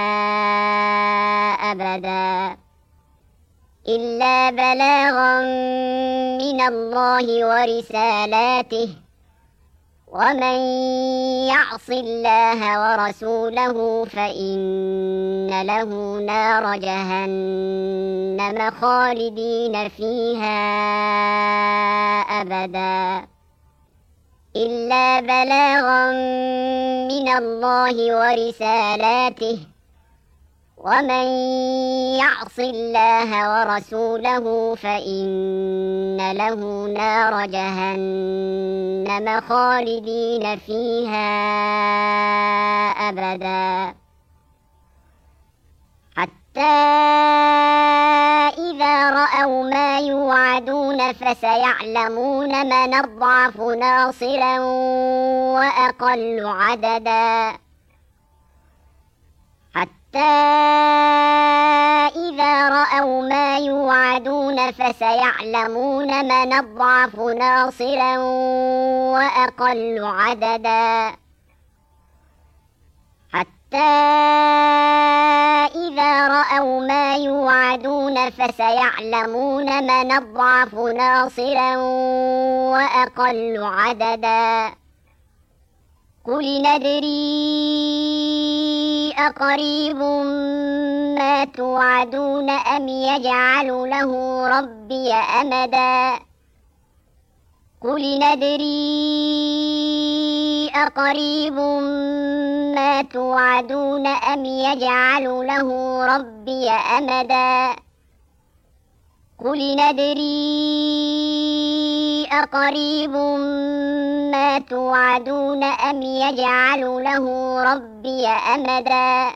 A: أبدا إلا بلاغا من الله ورسالاته ومن يعص الله ورسوله فإن له نار جهنم خالدين فيها أبدا إلا بلاغا من الله ورسالاته ومن يعص الله ورسوله فإن له نار جهنم خالدين فيها أبدا حتى إذا رأوا ما يوعدون فسيعلمون من أضعف ناصرا وأقل عددا حتى إذا رأوا ما يوعدون فسيعلمون من أضعف ناصرا وأقل عددا حتى إذا رأوا ما يوعدون فسيعلمون من أضعف ناصرا وأقل عددا قل ندري أقريب ما توعدون أم يجعل له ربي أمدا قل ندري أقريب ما توعدون أم يجعل له ربي أمدا قل ندري أقريب ما توعدون أم يجعل له ربي أمدا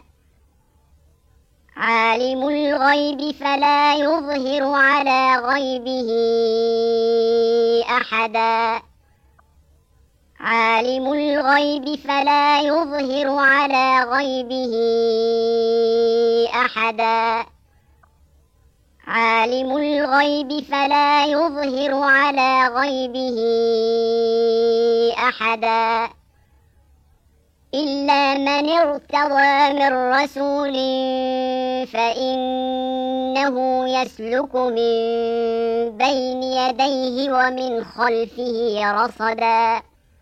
A: عالم الغيب فلا يظهر على غيبه أحدا عالم الغيب فلا يظهر على غيبه أحدا عالم الغيب فلا يظهر على غيبه أحدا إلا من ارتضى من رسول فإنه يسلك من بين يديه ومن خلفه رصدا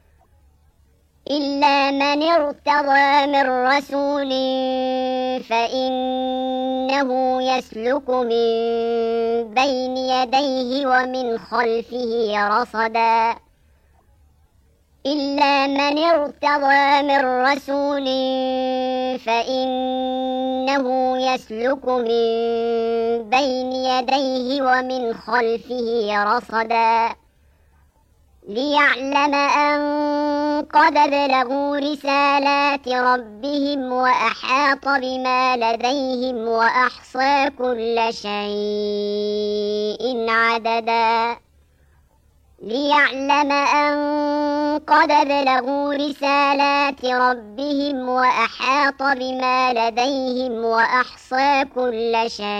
A: إلا من ارتضى من رسول فإنه يسلك من بين يديه ومن خلفه رصدا إلا من ارتضى من رسول فإنه يسلك من بين يديه ومن خلفه رصدا ليعلم أن قد بلغوا رسالات ربهم وأحاط بما لديهم وأحصى كل شيء عددا ليعلم أن قد بلغوا رسالات ربهم وأحاط بما لديهم وأحصى كل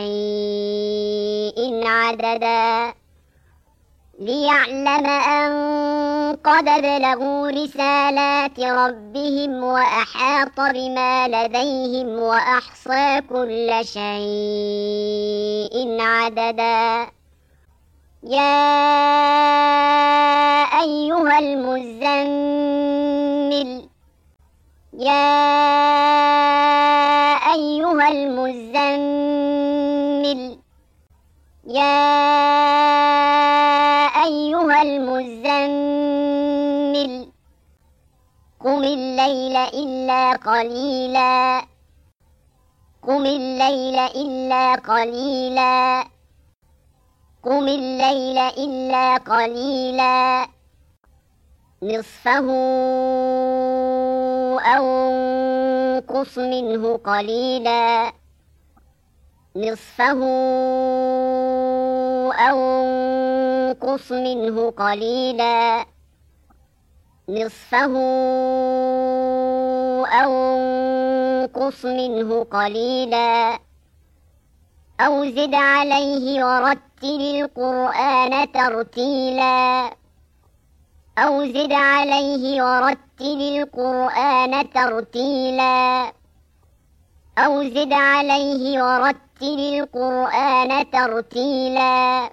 A: شيء عددا ليعلم أن قد بلغوا رسالات ربهم وأحاط بما لديهم وأحصى كل شيء عددا يا أيها المزمل يا أيها المزمل يا أيها المزمل قم الليل إلا قليلا قم الليل إلا قليلا قم الليل إلا قليلا نصفه أو انقص منه قليلا نصفه أو انقص منه قليلا نصفه أو انقص منه قليلا أو زد عليه ورتل القرآن ترتيلا أو زد عليه ورتل القرآن ترتيلا أو زد عليه ورتل القرآن ترتيلا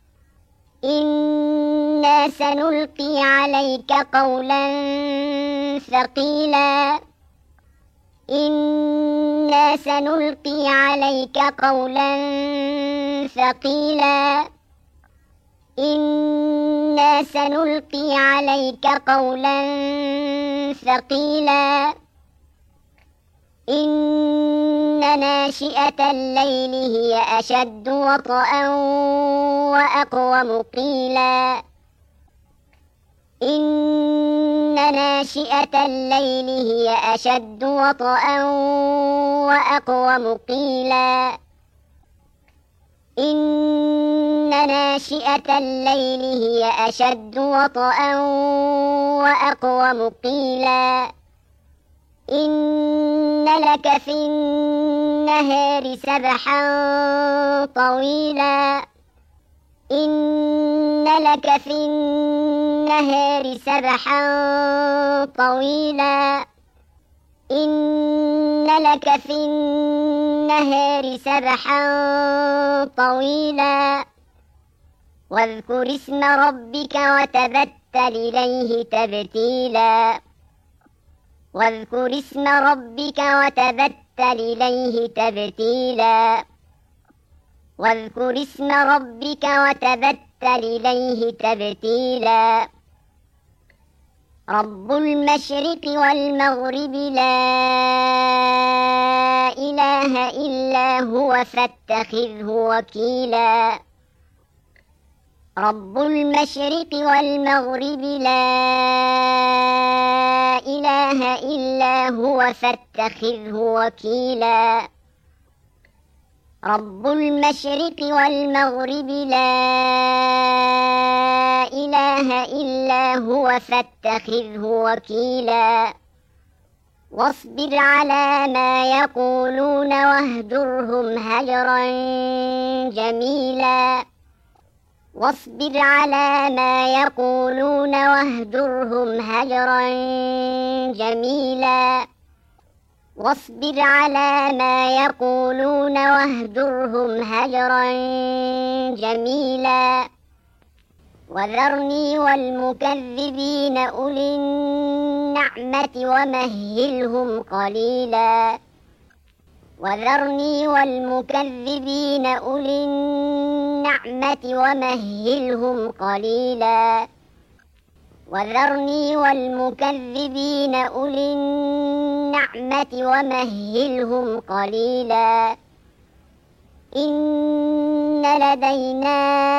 A: إنا سنلقي عليك قولا ثقيلا إنا سنلقي عليك قولا ثقيلا إنا سنلقي عليك قولا ثقيلا إن ناشئة الليل هي أشد وطئا وأقوم قيلا إن ناشئة الليل هي أشد وطئا وأقوم قيلا إن ناشئة الليل هي أشد وطئا وأقوم قيلا إن لك في النهار سبحا طويلا إن لك في النهار سبحا طويلا إن لك في النهار سبحا طويلا واذكر اسم ربك وتبتل إليه تبتيلا واذكر اسم ربك وتبتل إليه تبتيلا واذكر اسم ربك وتبتل إليه تبتيلا رب المشرق والمغرب لا إله إلا هو فاتخذه وكيلا رب المشرق والمغرب لا إله إلا هو فاتخذه وكيلا رب المشرق والمغرب لا إله إلا هو فاتخذه وكيلا واصبر على ما يقولون واهجرهم هجرا جميلا واصبر على ما يقولون واهجرهم هجرا جميلا واصبر على ما يقولون واهجرهم هجرا جميلا وذرني والمكذبين أولي النعمة ومهلهم قليلا وذرني والمكذبين أولي النعمة ومهلهم قليلا وذرني والمكذبين أولي النعمة ومهلهم قليلا إن لدينا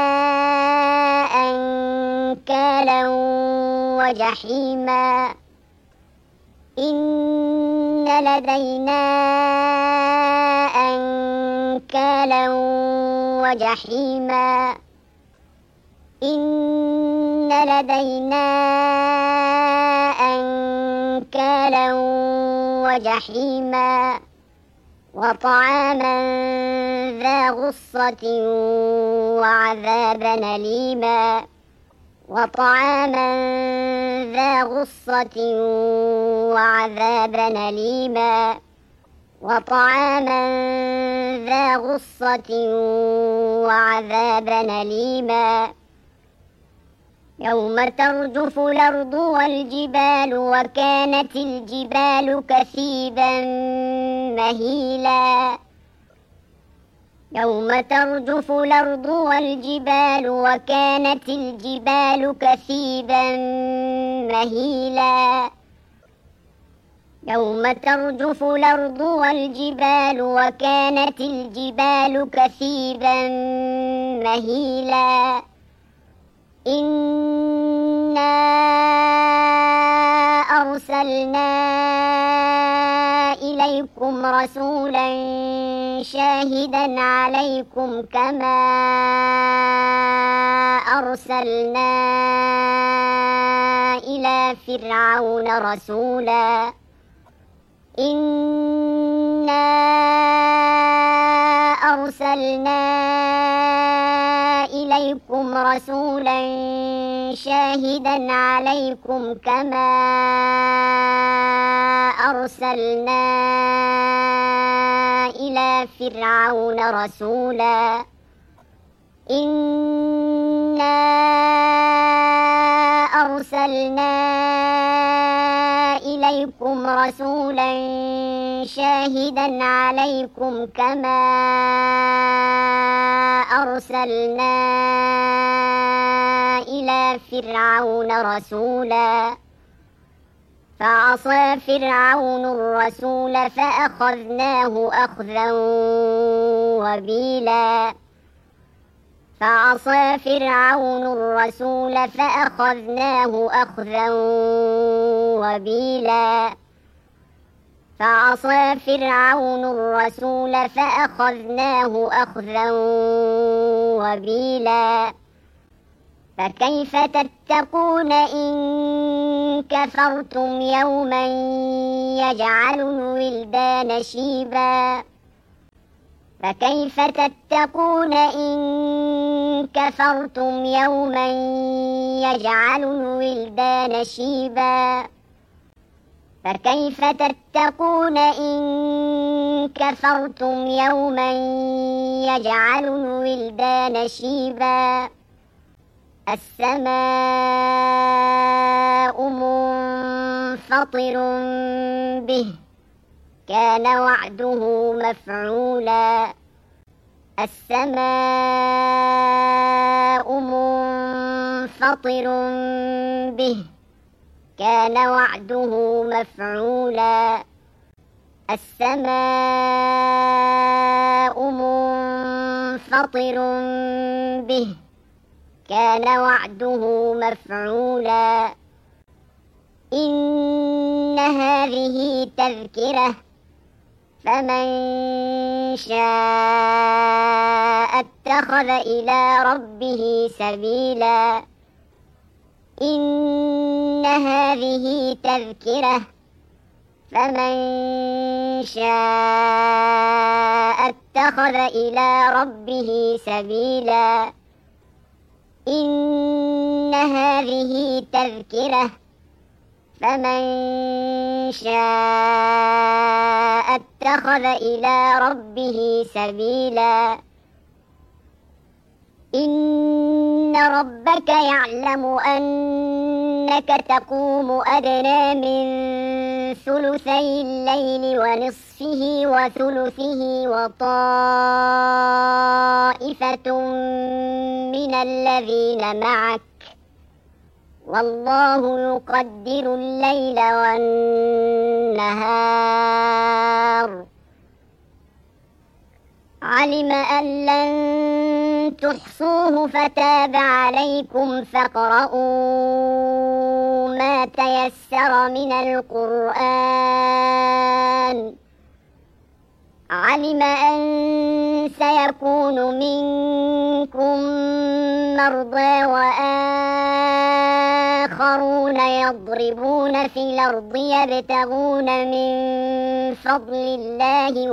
A: أنكالا وجحيما إن لدينا أنكالا وجحيما إن لدينا أنكالا وجحيما وطعاما ذا غصة وعذابا أليما وطعاما ذا غصة وعذابا أليما وطعاما ذا غصة وعذابا أليما يوم ترجف الأرض والجبال وكانت الجبال كثيبا مهيلا يوم ترجف الأرض والجبال وكانت الجبال كثيبا مهيلا يوم ترجف الأرض والجبال وكانت الجبال كثيبا مهيلا إنا أرسلنا إليكم رسولا شاهدا عليكم كما أرسلنا إلى فرعون رسولا إنا أرسلنا إليكم رسولا شاهدا عليكم كما أرسلنا إلى فرعون رسولا إنا أرسلنا إليكم رسولا شاهدا عليكم كما أرسلنا إلى فرعون رسولا فعصى فرعون الرسول فأخذناه أخذا وبيلا فعصى فرعون الرسول فأخذناه أخذا وبيلا فعصى فرعون الرسول فأخذناه أخذا وبيلا فكيف تتقون إن كفرتم يوما يجعل الولدان شيبا فكيف تتقون إن كفرتم يوما يجعل الولدان شيبا فكيف تتقون إن كفرتم يوما يجعل الولدان شيبا السماء منفطر به كان وعده مفعولا السماء منفطر به كان وعده مفعولا السماء منفطر به كان وعده مفعولا إن هذه تذكرة فمن شاء اتخذ إلى ربه سبيلا إن هذه تذكرة فمن شاء اتخذ إلى ربه سبيلا إن هذه تذكرة فمن شاء اتخذ إلى ربه سبيلا إن ربك يعلم أنك تقوم أدنى من ثلثي الليل ونصفه وثلثه وطائفة من الذين معك والله يقدر الليل والنهار علم أن لن تحصوه فتاب عليكم فاقرؤوا ما تيسر من القرآن علم أن سيكون منكم مرضى وآخرون يضربون في الأرض يبتغون من فضل الله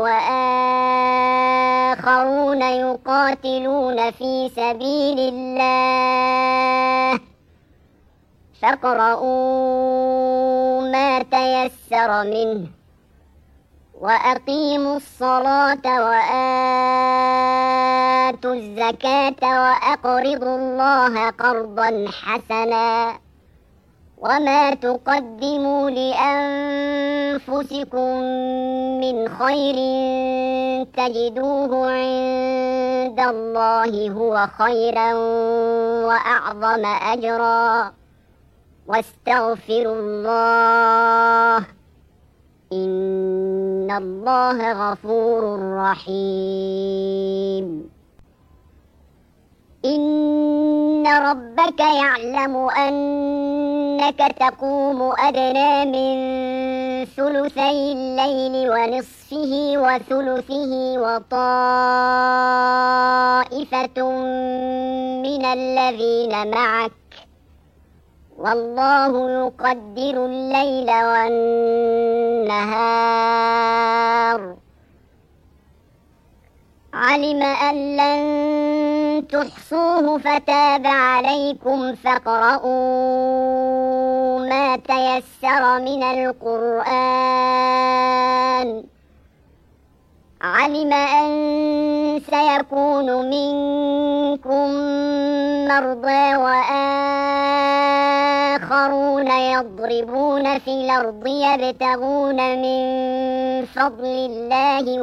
A: وآخرون يقاتلون في سبيل الله فاقرؤوا ما تيسر منه وأقيموا الصلاة وآتوا الزكاة وأقرضوا الله قرضا حسنا وما تقدموا لأنفسكم من خير تجدوه عند الله هو خيرا وأعظم أجرا واستغفروا الله إن الله غفور رحيم إن ربك يعلم أنك تقوم أدنى من ثلثي الليل ونصفه وثلثه وطائفة من الذين معك والله يقدر الليل والنهار علم أن لن تحصوه فتاب عليكم فاقرؤوا ما تيسر من القرآن علم أن سيكون منكم مرضى وآخرون يضربون في الأرض يبتغون من فضل الله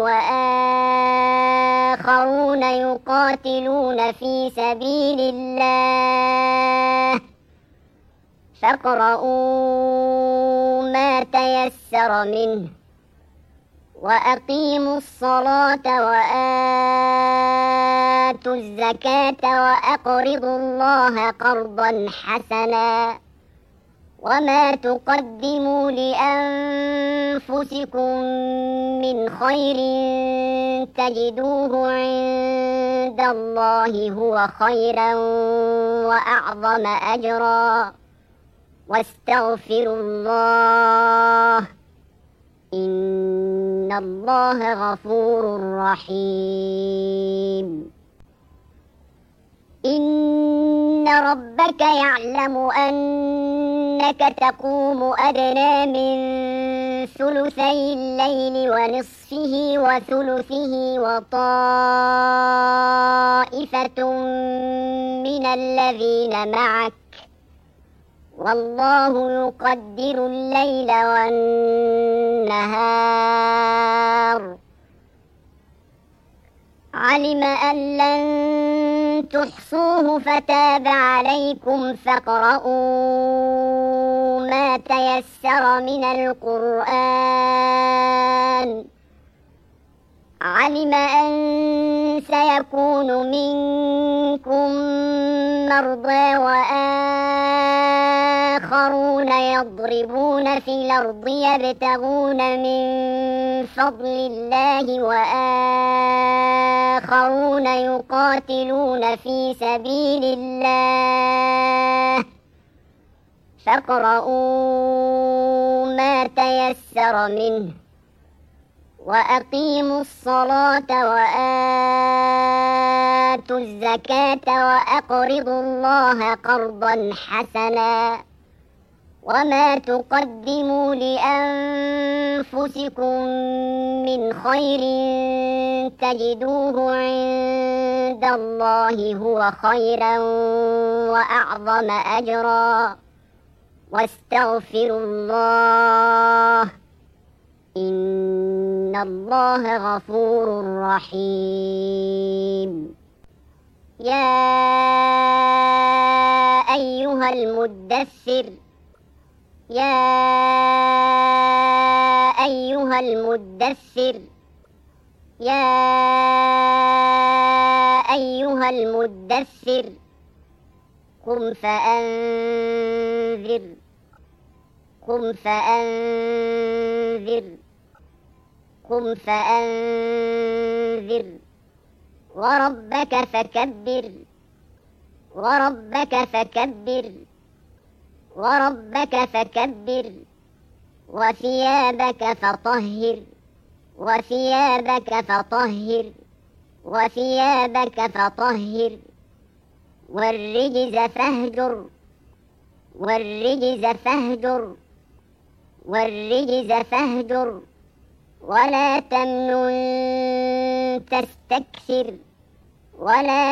A: وآخرون يقاتلون في سبيل الله فاقرؤوا ما تيسر منه وأقيموا الصلاة وآتوا الزكاة وأقرضوا الله قرضا حسنا وما تقدموا لأنفسكم من خير تجدوه عند الله هو خيرا وأعظم أجرا واستغفروا الله إن الله غفور رحيم إن ربك يعلم أنك تقوم أدنى من ثلثي الليل ونصفه وثلثه وطائفة من الذين معك والله يقدر الليل والنهار علم أن لن تحصوه فتاب عليكم فاقرؤوا ما تيسر من القرآن علم أن سيكون منكم مرضى وآخرون يضربون في الأرض يبتغون من فضل الله وآخرون يقاتلون في سبيل الله فاقرؤوا ما تيسر منه وأقيموا الصلاة وآتوا الزكاة وأقرضوا الله قرضا حسنا وما تقدموا لأنفسكم من خير تجدوه عند الله هو خيرا وأعظم أجرا واستغفروا الله إن الله غفور رحيم يا أيها المدثر يا أيها المدثر يا أيها المدثر قم فأنذر قم فأنذر قم فأنذر وربك فكبر وربك فكبر وربك فكبر وثيابك فطهر وثيابك فطهر وثيابك فطهر والرجز فاهجر والرجز فاهجر والرجز فاهجر ولا تمنن تستكثر ولا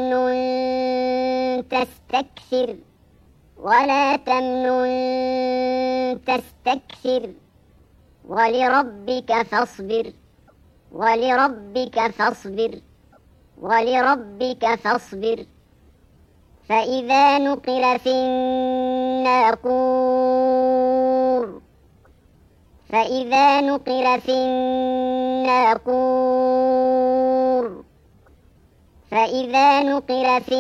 A: تمنن تستكثر ولا تمنن تستكثر ولربك فاصبر ولربك فاصبر ولربك فاصبر فإذا نقر في الناقور فإذا نقر في الناقور فإذا نقر في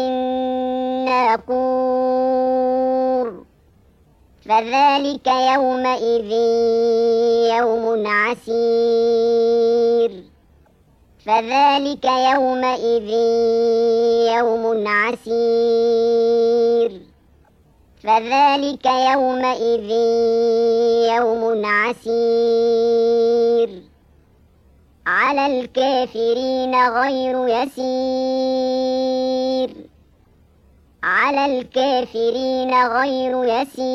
A: الناقور فذلك يومئذ يوم عسير فذلك يومئذ يوم عسير فذلك يومئذ يوم عسير على الكافرين غير يسير على الكافرين غير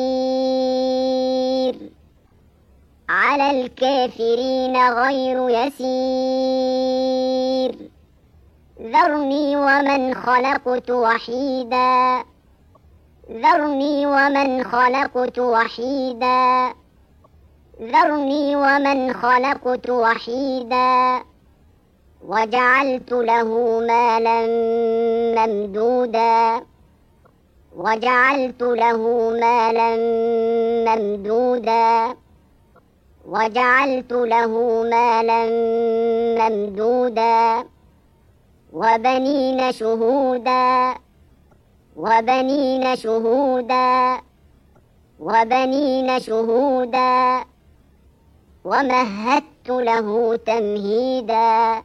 A: يسير على الكافرين غير يسير ذرني ومن خلقت وحيدا ذرني ومن خلقت وحيدا ذرني ومن خلقت وحيدا وجعلت له مالا ممدودا وجعلت له مالا ممدودا وجعلت له مالا ممدودا وبنين شهودا وبنين شهودا وبنين شهودا ومهدت له تمهيدا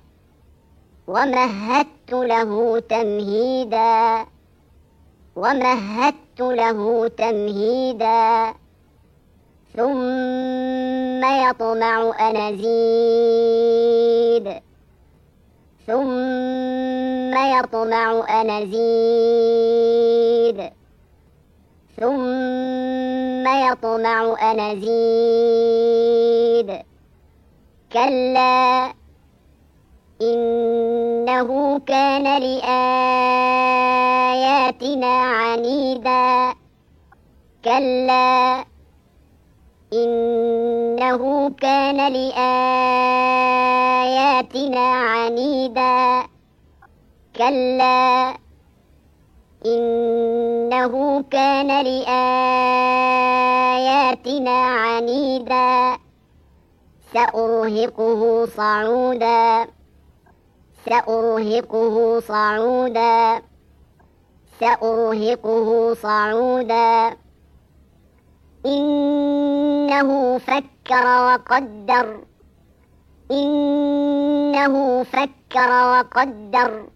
A: ومهدت له تمهيدا ومهدت له تمهيدا ثم يطمع أن أزيد ثم يطمع أن أزيد ثم يطمع أن أزيد كلا إنه كان لآياتنا عنيدا كلا إنه كان لآياتنا عنيدا كلا إنه كان لآياتنا عنيدا سأرهقه صعودا سأرهقه صعودا سأرهقه صعودا إنه فكر وقدر إنه فكر وقدر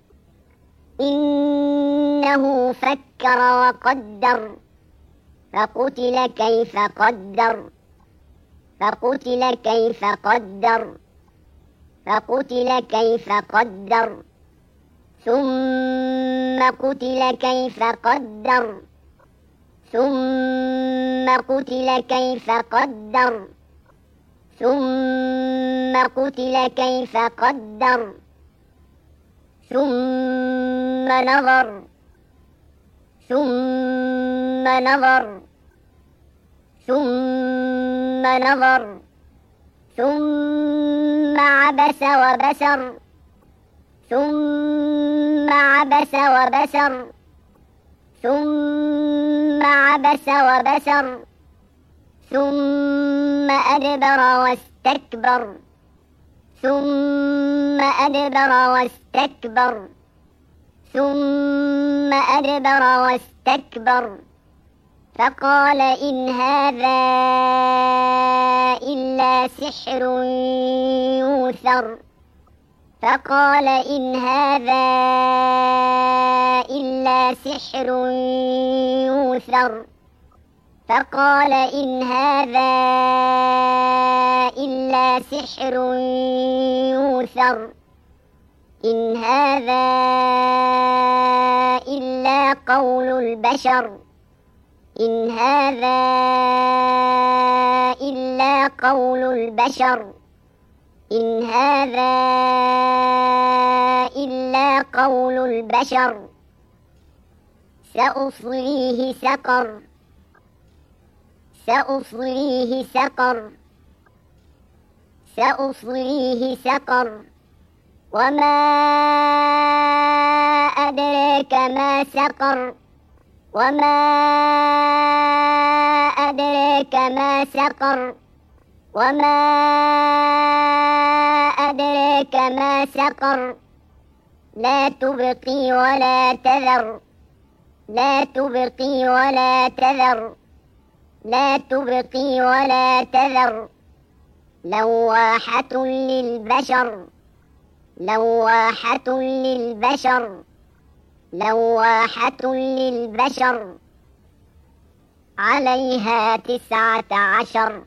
A: إنه فكر وقدر فقتل كيف قدر فقتل كيف قدر فقتل كيف قدر ثم قتل كيف قدر ثم قتل كيف قدر ثم قتل كيف قدر ثم نظر ثم نظر ثم نظر ثم عبس وبسر ثم عبس وبسر ثم عبس وبسر ثم أدبر واستكبر ثم أدبر واستكبر ثم أدبر واستكبر فقال إن هذا إلا سحر يؤثر فقال إن هذا إلا سحر يؤثر فقال إن هذا إلا سحر يؤثر إن هذا إلا قول البشر إن هذا إلا قول البشر إن هذا إلا قول البشر سأصليه سقر سأصليه سقر سأصليه سقر وما أدراك ما سقر وما أدراك ما سقر وما أدراك ما سقر لا تبقي ولا تذر لا تبقي ولا تذر لا تبقي ولا تذر لواحة للبشر لواحة للبشر لواحة للبشر عليها 19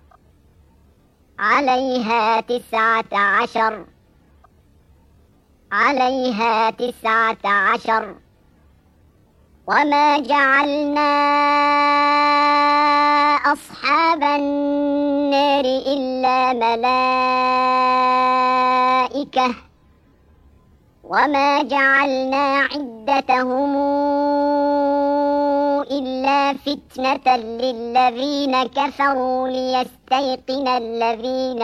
A: عليها 19 عليها 19 وما جعلنا أصحاب النار إلا ملائكة وما جعلنا عدتهم إلا فتنة للذين كفروا ليستيقن الذين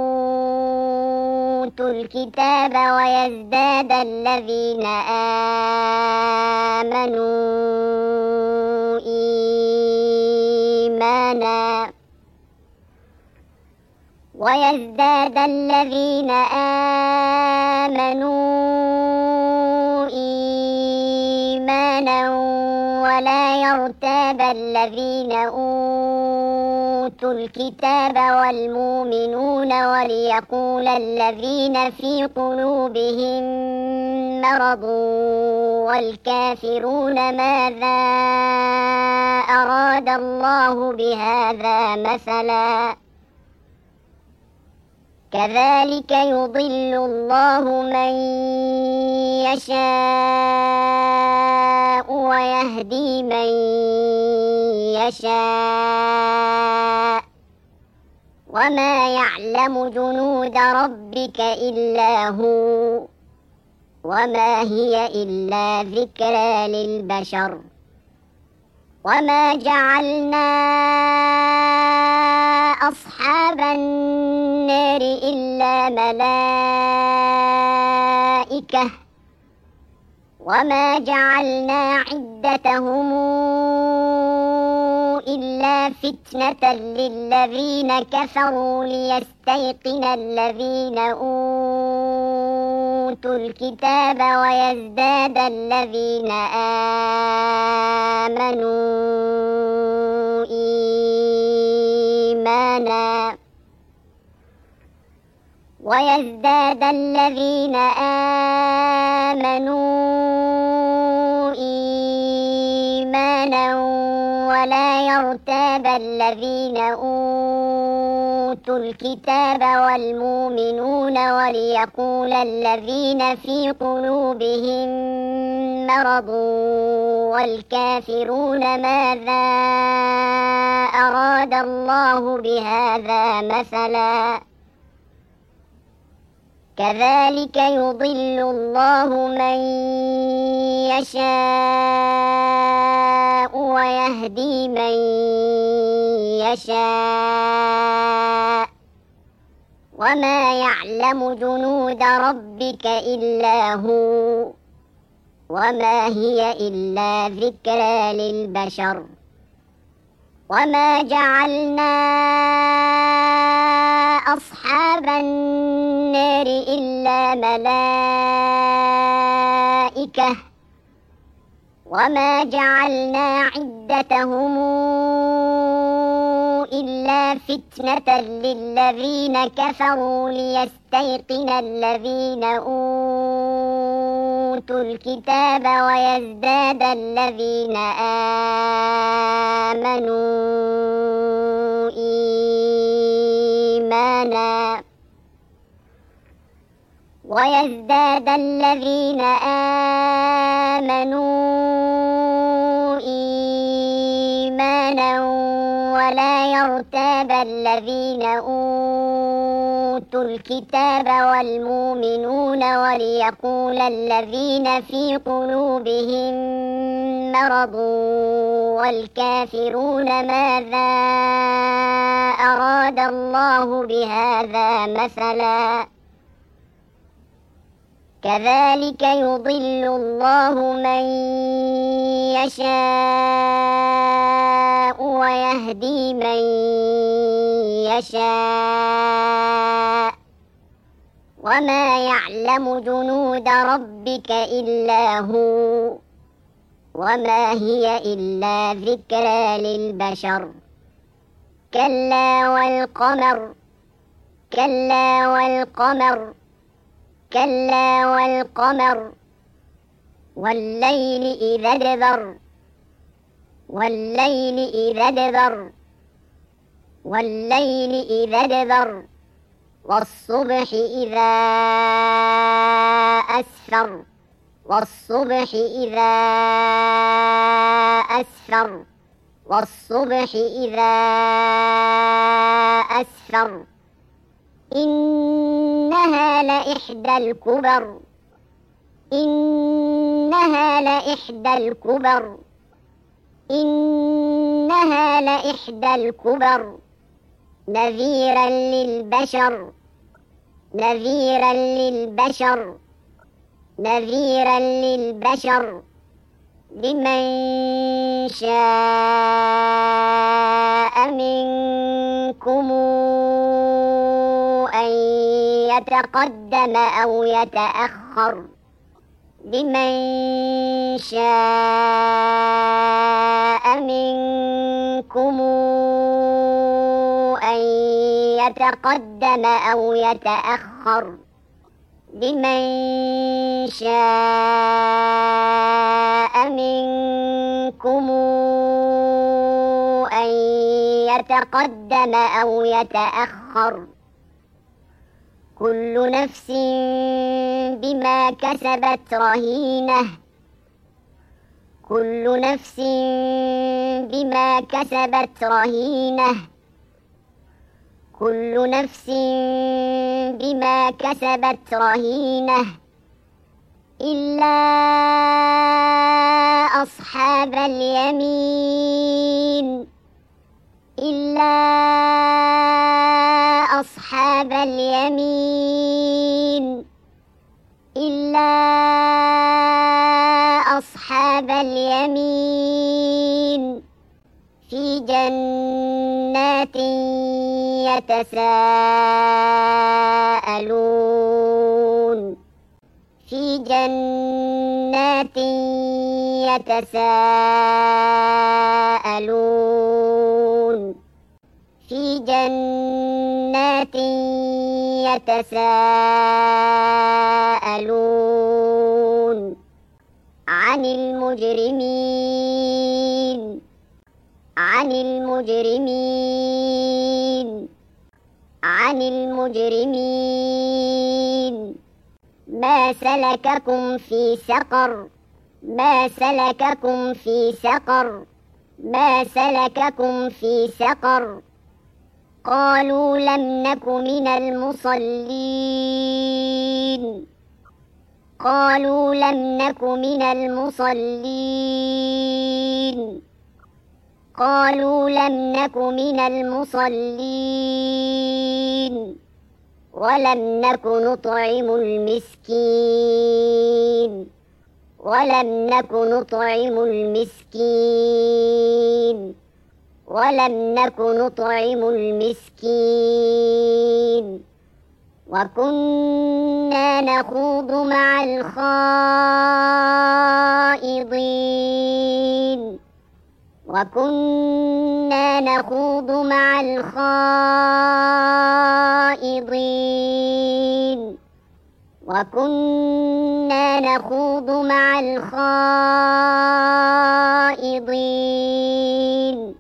A: أوتوا الكتاب ويزداد الذين آمنوا إيمانا ويزداد الذين آمنوا إيمانا ولا يرتاب الذين أوتوا الكتاب والمؤمنون وليقول الذين في قلوبهم مرض والكافرون ماذا أراد الله بهذا مثلا كذلك يضل الله من يشاء ويهدي من يشاء وما يعلم جنود ربك إلا هو وما هي إلا ذكرى للبشر وما جعلنا أصحاب النار إلا ملائكة وما جعلنا عدتهم إلا فتنة للذين كفروا ليستيقن الذين أوتوا الكتاب ويزداد الذين آمنوا إيمانا ويزداد الذين آمنوا إيمانا ولا يرتاب الذين أوتوا الكتاب والمؤمنون وليقول الذين في قلوبهم مرض والكافرون ماذا أراد الله بهذا مثلا كذلك يضل الله من يشاء ويهدي من يشاء وما يعلم جنود ربك إلا هو وما هي إلا ذكرى للبشر وما جعلنا أصحاب النار إلا ملائكة وما جعلنا عدتهم إلا فتنة للذين كفروا ليستيقن الذين أوتوا الكتاب ويزداد الذين آمنوا إيمانا ويزداد الذين آمنوا إيمانا ولا يرتاب الذين أوتوا الكتاب والمؤمنون وليقول الذين في قلوبهم مرض والكافرون ماذا أراد الله بهذا مثلا كذلك يضل الله من يشاء ويهدي من يشاء وما يعلم جنود ربك إلا هو وما هي إلا ذكرى للبشر كلا والقمر كلا والقمر كلا والقمر والليل إذا ادبر والليل إذا ادبر والليل إذا ادبر والصبح إذا أسفر والصبح إذا أسفر والصبح إذا أسفر إنها لإحدى الكبر إنها لإحدى الكبر إنها لإحدى الكبر نذيرا للبشر نذيرا للبشر نذيرا للبشر لمن شاء منكم أن يتقدم أو يتأخر لمن شاء منكم أن يتقدم أو يتأخر لمن شاء منكم أن يتقدم أو يتأخر كل نفس بما كسبت رهينة كل نفس بما كسبت رهينة كل نفس بما كسبت رهينة إلا أصحاب اليمين إلا أصحاب اليمين إلا أصحاب اليمين في جنات يتساءلون في جنات يتساءلون في جنات يتساءلون عن المجرمين عن المجرمين عن المجرمين ما سلككم في سقر ما سلككم في سقر ما سلككم في سقر قالوا لم نك من المصلين قالوا لم نك من المصلين قالوا لم نك من المصلين ولم نك نطعم المسكين ولم نك نطعم المسكين ولم نك نطعم المسكين وكنا نخوض مع الخائضين وكنا نخوض مع الخائضين وكنا نخوض مع الخائضين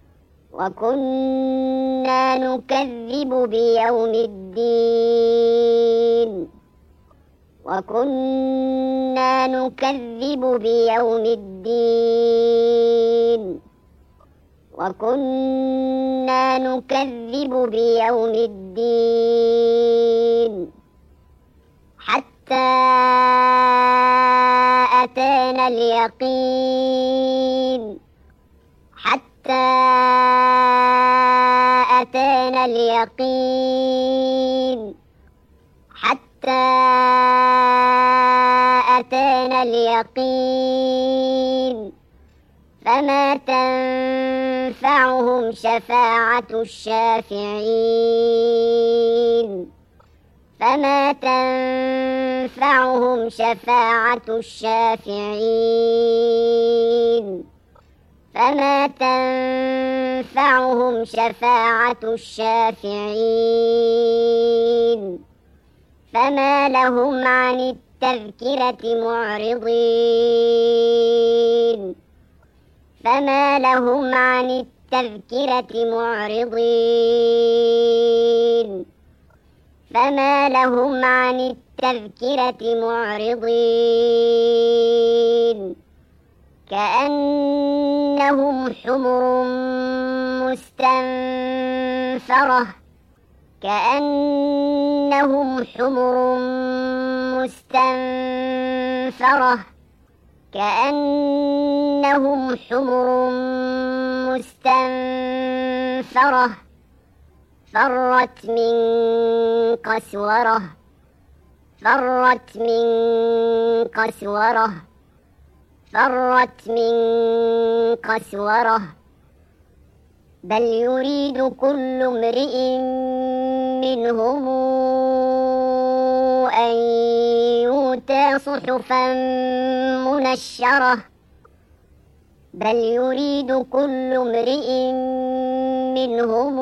A: وكنا نكذب بيوم الدين وكنا نكذب بيوم الدين وكنا نكذب بيوم الدين حتى أتانا اليقين حتى أتانا اليقين حتى أتانا اليقين فما تنفعهم شفاعة الشافعين فما تنفعهم شفاعة الشافعين فما تنفعهم شفاعة الشافعين فما لهم عن التذكرة معرضين فما لهم عن التذكرة معرضين فما لهم عن التذكرة معرضين كأنهم حمر مستنفرة كأنهم حمر مستنفرة كأنهم حمر مستنفرة فرت من قسورة فرت من قسورة فرت من قسورة بل يريد كل امرئ منهم أن يؤتى صحفا منشرة بل يريد كل امرئ منهم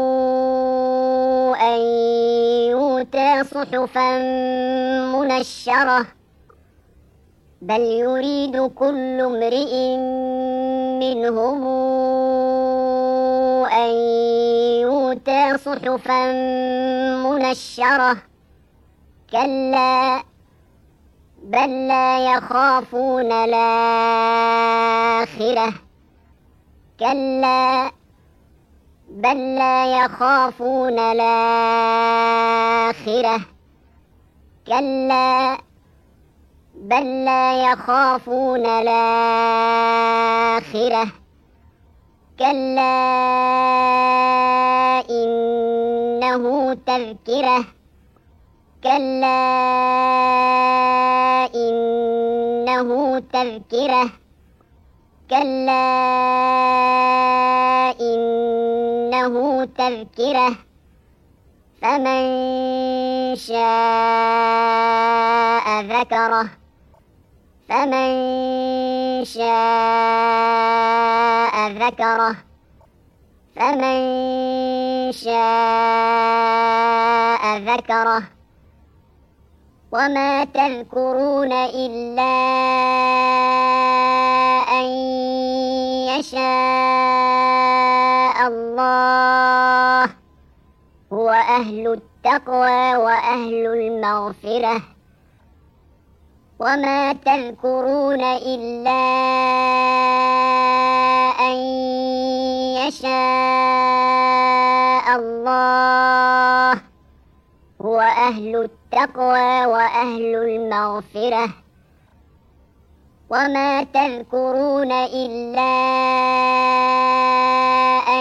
A: أن يؤتى صحفا منشرة بل يريد كل امرئ منهم أن يؤتى صحفا منشرة كلا بل لا يخافون الآخرة كلا بل لا يخافون الآخرة كلا بل لا يخافون الآخرة كلا إنه تذكرة كلا إنه تذكرة كلا إنه تذكرة فمن شاء ذكره فمن شاء ذكره فمن شاء ذكره وما تذكرون إلا أن يشاء الله هو أهل التقوى وأهل المغفرة وما تذكرون إلا أن يشاء الله هو أهل التقوى وأهل المغفرة وما تذكرون إلا أن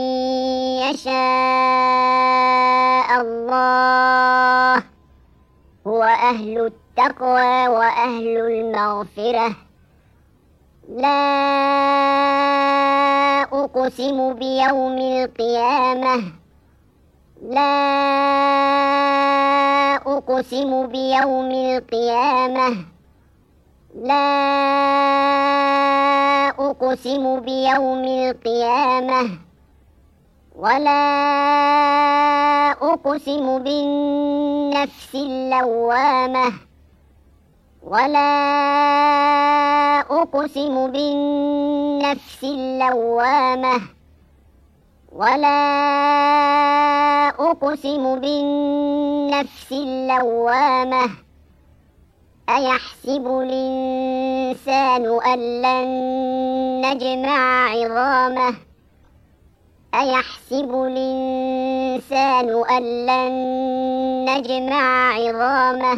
A: يشاء الله هو أهل التقوى وأهل المغفرة لا أقسم بيوم القيامة لا أقسم بيوم القيامة لا أقسم بيوم القيامة ولا أقسم بالنفس اللوامة ولا أقسم بالنفس اللوامة ولا أقسم بالنفس اللوامة أيحسب الإنسان أن لن نجمع عظامه أيحسب الإنسان أن لن نجمع عظامه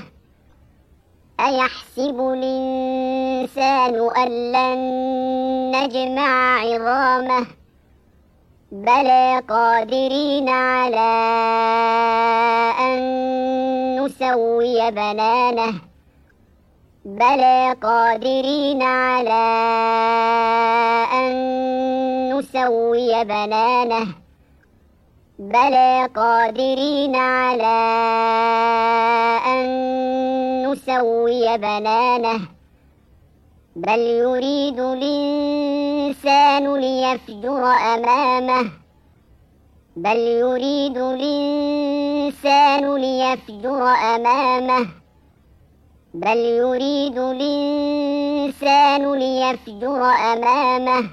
A: أيحسب الإنسان أن لن نجمع عظامه بلى قادرين على أن نسوي بنانه بلى قادرين على أن نسوي بنانه بلى قادرين على أن نسوي بنانه بل يريد الإنسان ليفجر أمامه بل يريد الإنسان ليفجر أمامه بل يريد الإنسان ليفجر أمامه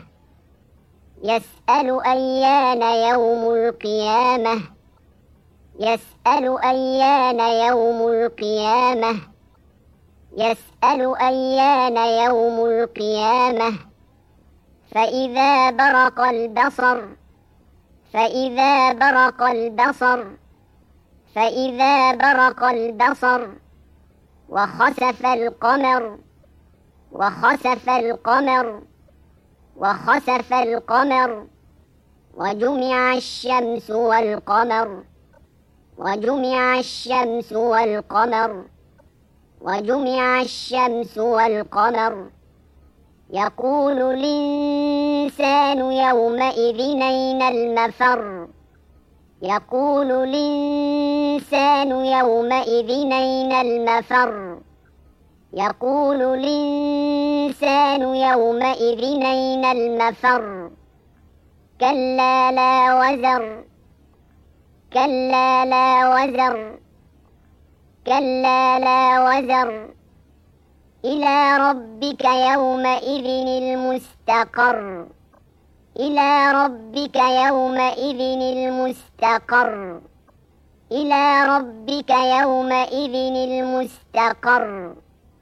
A: يسأل أيان يوم القيامة يسأل أيان يوم القيامة يسأل أيان يوم القيامة فإذا برق البصر فإذا برق البصر فإذا برق البصر وخسف القمر وخسف القمر وخسف القمر وجمع الشمس والقمر وجمع الشمس والقمر وجمع الشمس والقمر يقول الإنسان يومئذ أين المفر يقول الإنسان يومئذ أين المفر يقول الإنسان يومئذ أين المفر كلا لا وزر كلا لا وزر كلا لا وزر إلى ربك يومئذ المستقر إلى ربك يومئذ المستقر إلى ربك يومئذ المستقر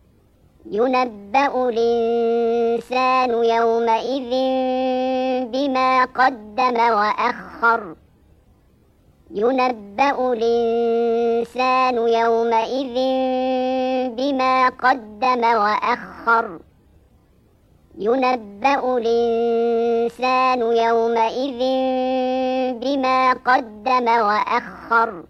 A: ينبأ الإنسان يومئذ بما قدم وأخر ينبأ الإنسان يومئذ بما قدم وأخر ينبأ الإنسان يومئذ بما قدم وأخر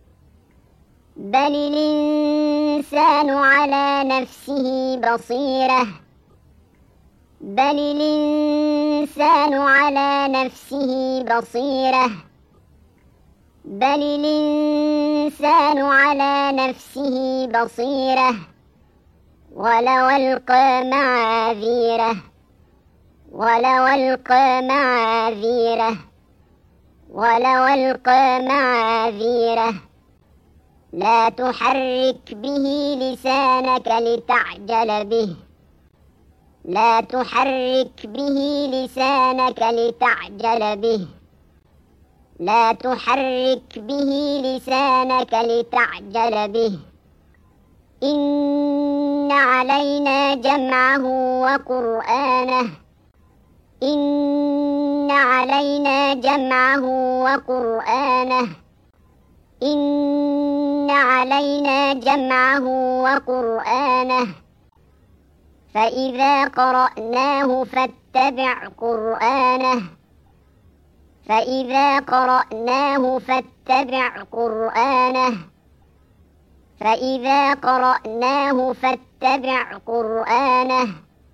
A: بل الإنسان على نفسه بصيرة بل الإنسان على نفسه بصيرة بل الإنسان على نفسه بصيرة ولو ألقى معاذيره ولو ألقى معاذيره ولو ألقى معاذيره لا تحرك به لسانك لتعجل به لا تحرك به لسانك لتعجل به لا تحرك به لسانك لتعجل به إن علينا جمعه وقرآنه إن علينا جمعه وقرآنه إن علينا جمعه وقرآنه فإذا قرأناه فاتبع قرآنه فإذا قرأناه فاتبع قرآنه فإذا قرأناه فاتبع قرآنه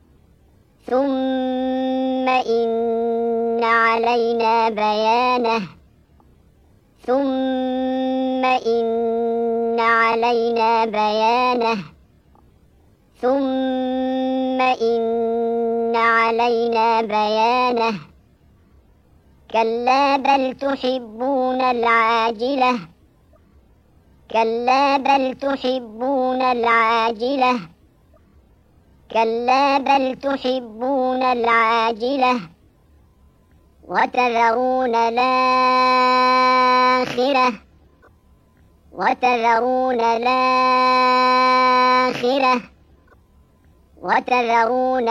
A: ثم إن علينا بيانه ثم إن علينا بيانه ثم إن علينا بيانه كلا بل تحبون العاجلة كلا بل تحبون العاجلة كلا بل تحبون العاجلة وتذرون الآخرة وتذرون الآخرة وتذرون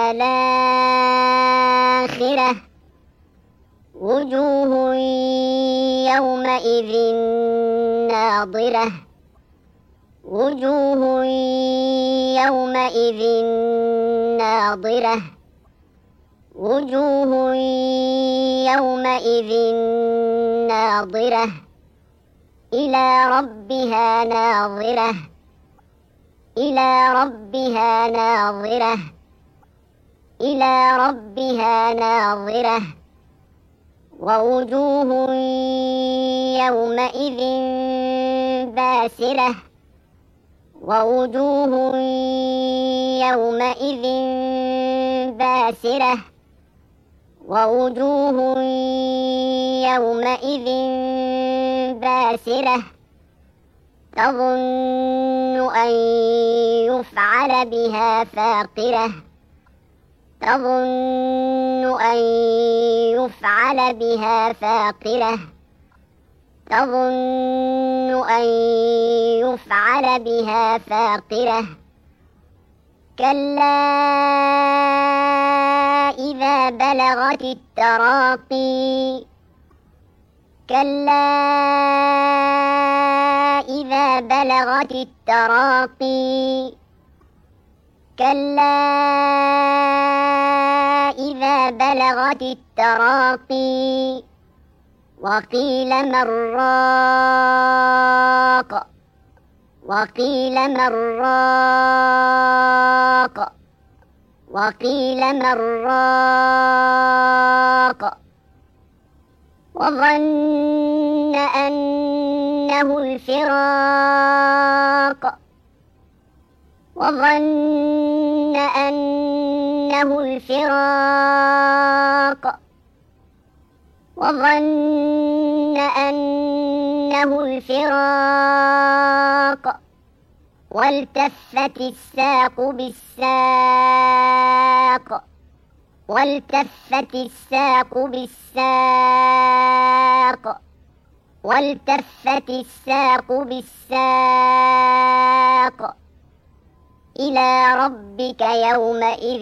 A: الآخرة وجوه يومئذ ناضرة وجوه يومئذ ناضرة وجوه يومئذ ناظرة إلى ربها ناظرة إلى ربها ناظرة إلى ربها ناظرة ووجوه يومئذ باسرة ووجوه يومئذ باسرة ووجوه يومئذ باسرة تظن أن يفعل بها فاقرة تظن أن يفعل بها فاقرة تظن أن يفعل بها فاقرة كلا إذا بلغت التراقي كلا إذا بلغت التراقي كلا إذا بلغت التراقي وقيل من راق وقيل من راق وقيل من راق وظن أنه الفراق وظن أنه الفراق وظن أنه الفراق والتفت الساق بالساق والتفت الساق بالساق والتفت الساق بالساق إلى ربك يومئذ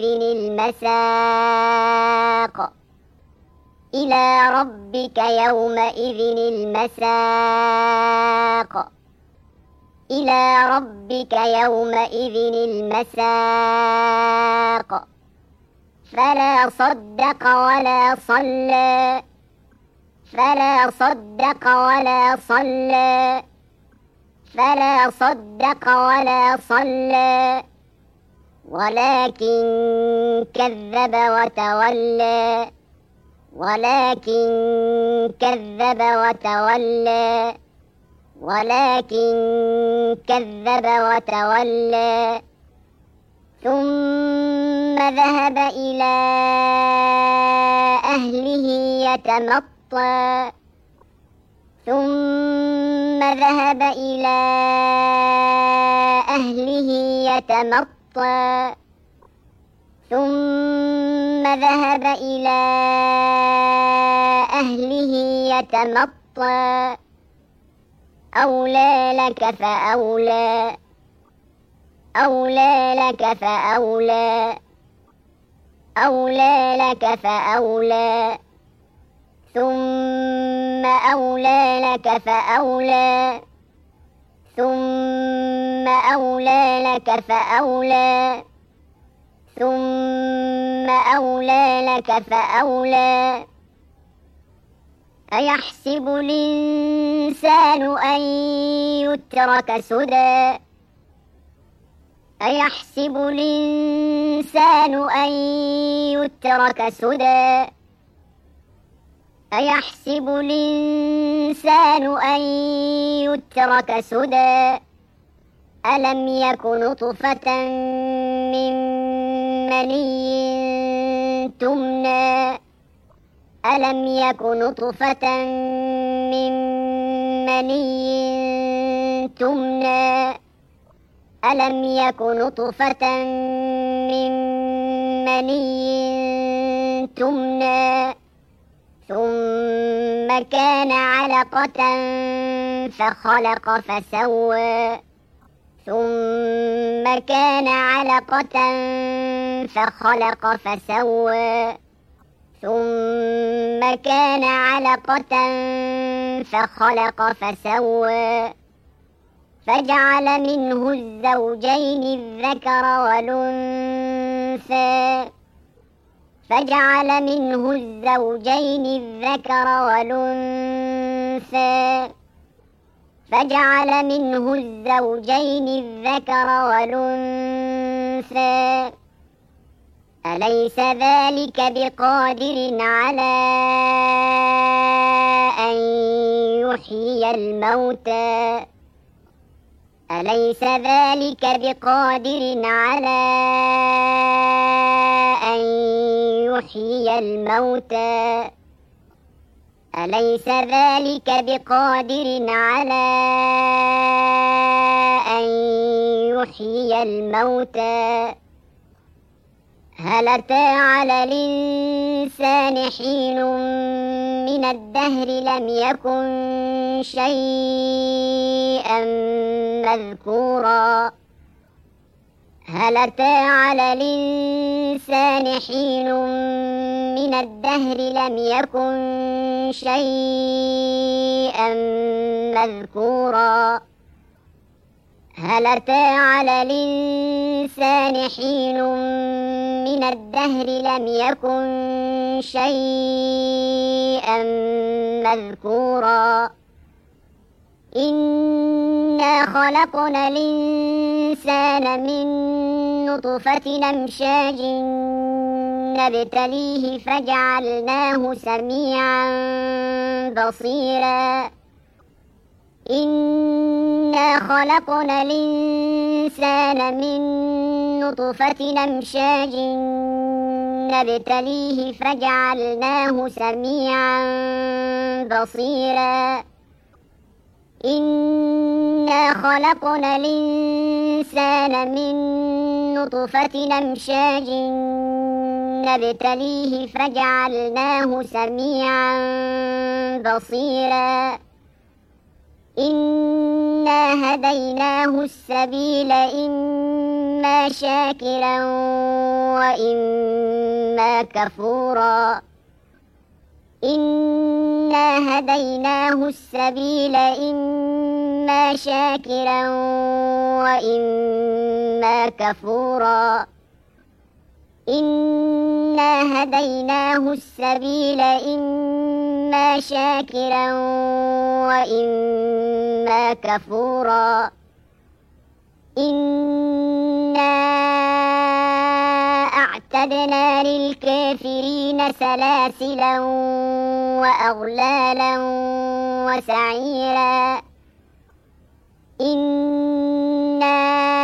A: المساق إلى ربك يومئذ المساق إلى ربك يومئذ المساق فلا صدق ولا صلى فلا صدق ولا صلى فلا صدق ولا صلى ولكن كذب وتولى ولكن كذب وتولى ولكن كذب وتولى ثم ذهب إلى أهله يتمطى ثم ذهب إلى أهله يتمطى ثم ذهب إلى أهله يتمطى أولى لك فأولى أولى لك فأولى أولى لك فأولى ثم أولى لك فأولى ثم أولى لك فأولى ثم أولى لك فأولى أيحسب الإنسان أن يترك سدى أيحسب الإنسان أن يترك سدى أيحسب الإنسان أن يترك سدى ألم يك نطفة من مني تمنى ألم يك نطفة من مني تمنى ألم يك نطفة من مني تمنى ثم كان علقة فخلق فسوى ثم كان علقة فخلق فسوى ثم كان علقة فخلق فسوى فجعل منه الزوجين الذكر والأنثى فجعل منه الزوجين الذكر والأنثى فجعل منه الزوجين الذكر والأنثى أليس ذلك بقادر على أن يحيي الموتى أليس ذلك بقادر على أن يحيي الموتى أليس ذلك بقادر على أن يحيي الموتى هل أتى على الإنسان حين من الدهر لم يكن شيئا مذكورا هل أتى على الإنسان حين من الدهر لم يكن شيئا مذكورا هل أتى على الإنسان حين من الدهر لم يكن شيئا مذكورا إنا خلقنا الإنسان من نطفة أمشاج نبتليه فجعلناه سميعا بصيرا إنا خلقنا الإنسان من نطفة أمشاج نبتليه فجعلناه سميعا بصيرا إنا خلقنا الإنسان من نطفة أمشاج نبتليه فجعلناه سميعا بصيرا إنا هديناه السبيل إما شاكرا وإما كفورا إنا هديناه السبيل إما شاكرا وإما كفورا إنا هديناه السبيل إما شاكرا وإما كفورا إنا أعتدنا للكافرين سلاسلا وأغلالا وسعيرا إنا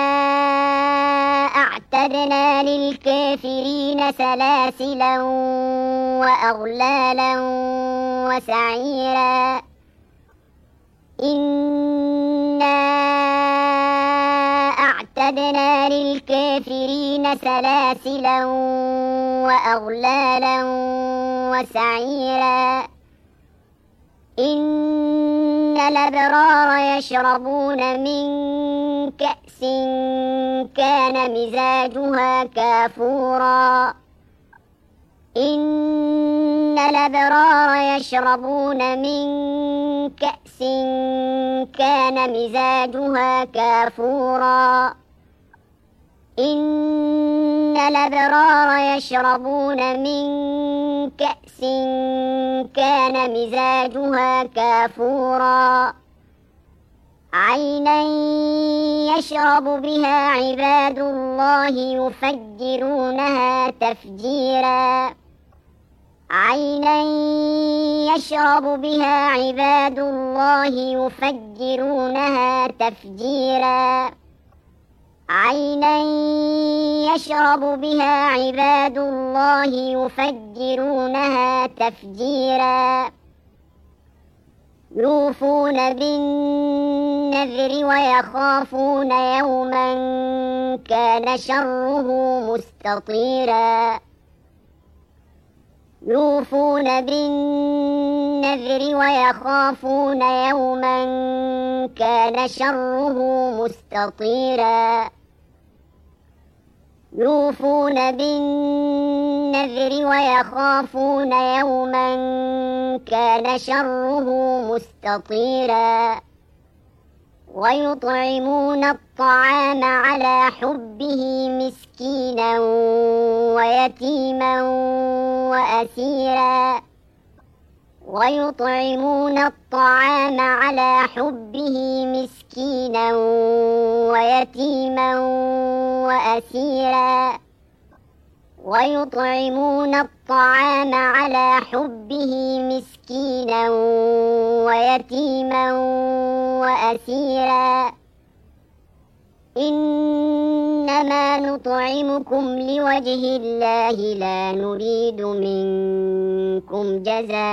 A: أعتدنا للكافرين سلاسلا وأغلالا وسعيرا إنا أعتدنا للكافرين سلاسلا وأغلالا وسعيرا إن الأبرار يشربون من كأس كان مزاجها كافورا إن الأبرار يشربون من كأس كان مزاجها كافورا إن الأبرار يشربون من كأس كان مزاجها كافورا عينا يشرب بها عباد الله يفجرونها تفجيرا عينا يشرب بها عباد الله يفجرونها تفجيرا عينا يشرب بها عباد الله يفجرونها تفجيرا يوفون بالنذر ويخافون يوما كان شره مستطيرا يوفون بالنذر ويخافون يوما كان شره مستطيرا يوفون بالنذر ويخافون يوما كان شره مستطيرا ويطعمون الطعام على حبه مسكينا ويتيما وأسيرا ويطعمون الطعام على حبه مسكينا ويتيما وأسيرا ويطعمون الطعام على حبه مسكينا ويتيما وأسيرا إنما نطعمكم لوجه الله لا نريد منكم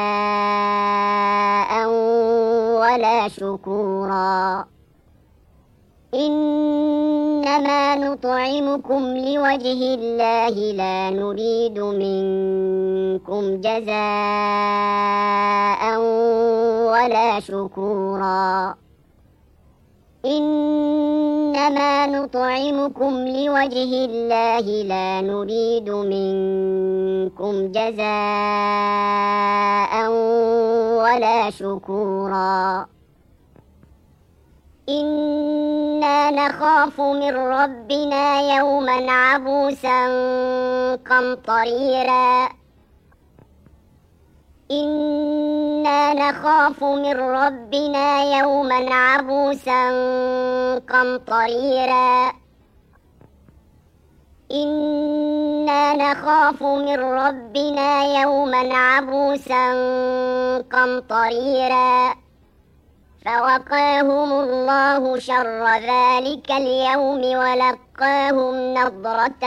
A: جزاء ولا شكورا إنما نطعمكم لوجه الله لا نريد منكم جزاء ولا شكورا إنما نطعمكم لوجه الله لا نريد منكم جزاء ولا شكورا إنا نخاف من ربنا يوما عبوسا قمطريرا إنا نخاف من ربنا يوما عبوسا قمطريرا إنا نخاف من ربنا يوما عبوسا قمطريرا فوقاهم الله شر ذلك اليوم ولقاهم نضرة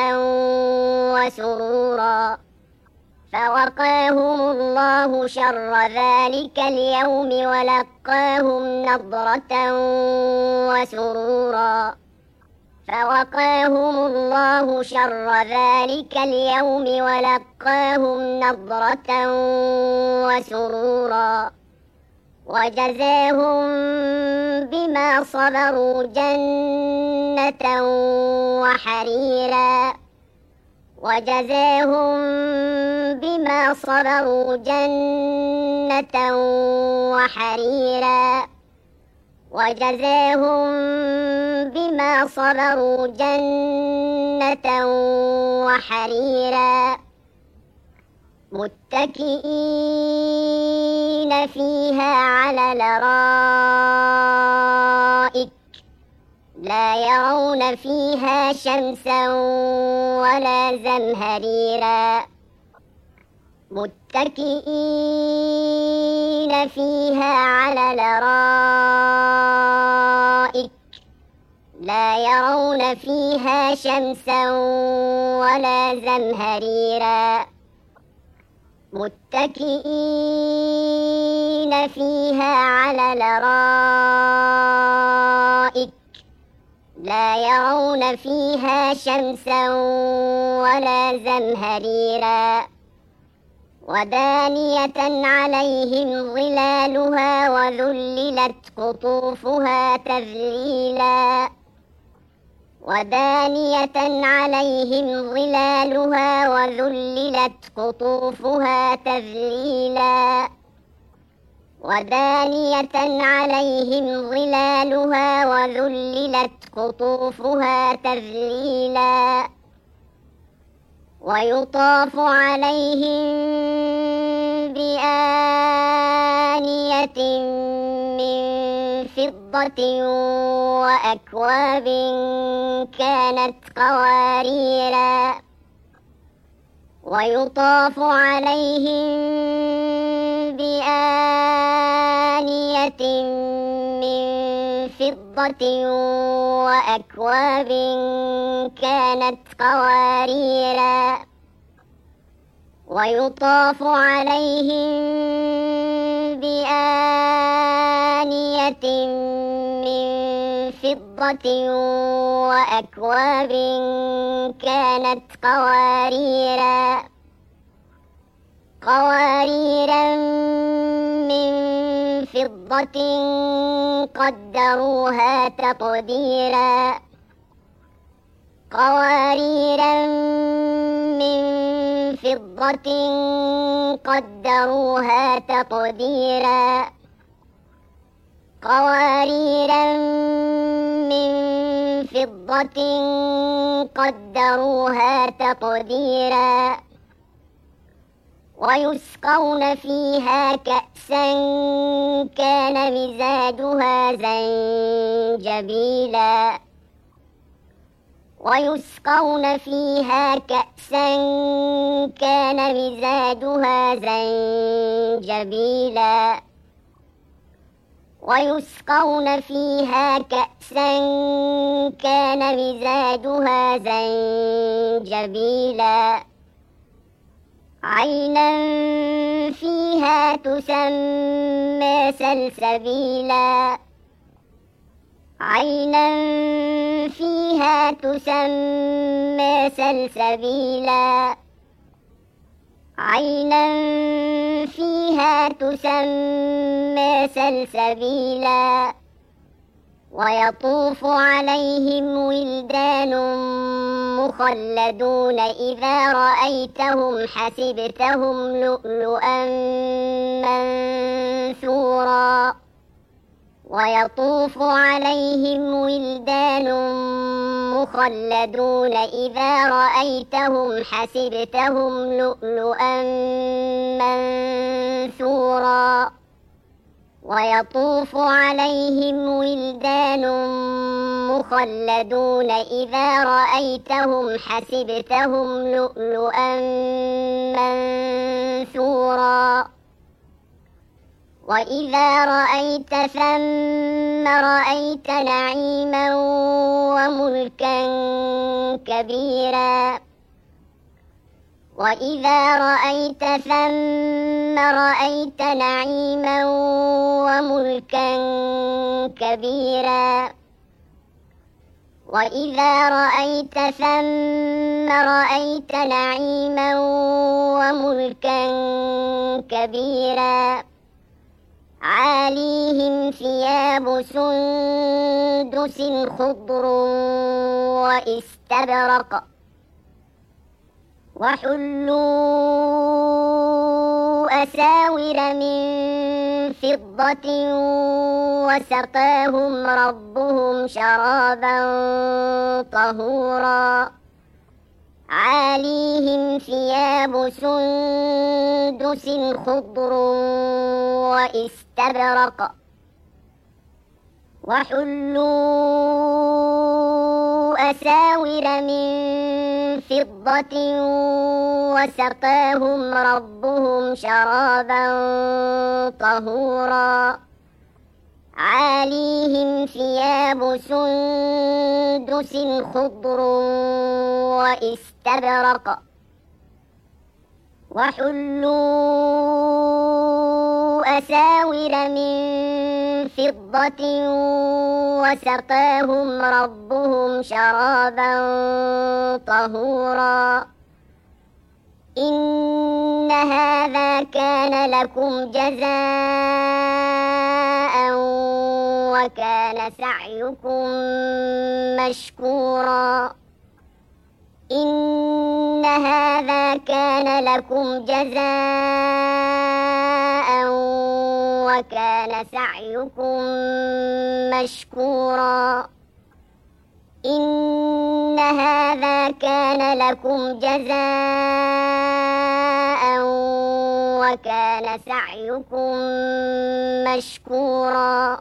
A: وسرورا فوقاهم الله شر ذلك اليوم ولقاهم نضرة وسرورا فوقاهم الله شر ذلك اليوم ولقاهم نضرة وسرورا وجزاهم بما صبروا جنة وحريرا وجزاهم بما صبروا جنة وحريرا وجزاهم بما صبروا جنة وحريرا متكئين فيها على الأرائك لا يرون فيها شمسا ولا زمهريرا متكئين فيها على الأرائك لا يرون فيها شمسا ولا زمهريرا متكئين فيها على الأرائك لا يرون فيها شمسا ولا زمهريرا ودانية عليهم ظلالها وذللت قطوفها تذليلا ودانية عليهم ظلالها وذللت قطوفها تذليلا ودانية عليهم ظلالها وذللت قطوفها تذليلا ويطاف عليهم بآنية من فضة وأكواب كانت قواريرا ويطاف عليهم بآنية من فضة وأكواب كانت قواريرا ويطاف عليهم بآنية من فضة وأكواب كانت قواريرا من فضة قدروها تقديرا قواريرا من فضة قدروها تقديرا قواريرا من فضة قدروها تقديرا ويسقون فيها كأسا كان مزاجها زنجبيلا ويسقون فيها كأسا كان مزاجها زنجبيلا ويسقون فيها كأسا كان مزاجها زنجبيلا عينا فيها تسمى سلسبيلا عينا فيها تسمى سلسبيلا عينا فيها تسمى سلسبيلا ويطوف عليهم ولدان مخلدون إذا رأيتهم حسبتهم لؤلؤا منثورا ويطوف عليهم ولدان مخلدون إذا رأيتهم حسبتهم لؤلؤا منثورا ويطوف عليهم ولدان مخلدون إذا رأيتهم حسبتهم لؤلؤا منثورا وإذا رأيت ثم رأيت نعيما وملكا كبيرا وإذا رأيت ثم رأيت نعيما وملكا كبيرا وإذا رأيت ثم رأيت نعيما وملكا كبيرا عاليهم ثياب سندس خضر واستبرق وحلوا أساور من فضة وسقاهم ربهم شرابا طهورا عاليهم ثياب سندس خضر واستبرق وحلوا أساور من فضة وسقاهم ربهم شرابا طهورا عاليهم ثياب سندس خضر واستبرق وحلوا أساور من فضة وسقاهم ربهم شرابا طهورا إن هذا كان لكم جزاء وكان سعيكم مشكورا إن هذا كان لكم جزاء وكان سعيكم مشكورا إن هذا كان لكم جزاء وكان سعيكم مشكورا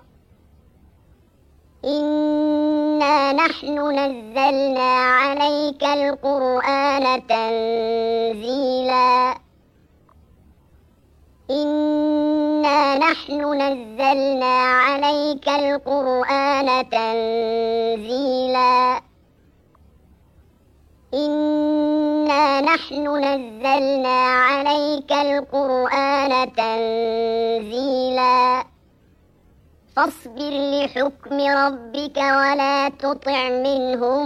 A: إنا نحن نزلنا عليك القرآن تنزيلا إنا نحن نزلنا عليك القرآن تنزيلا إنا نحن نزلنا عليك القرآن تنزيلا فاصبر لحكم ربك ولا تطع منهم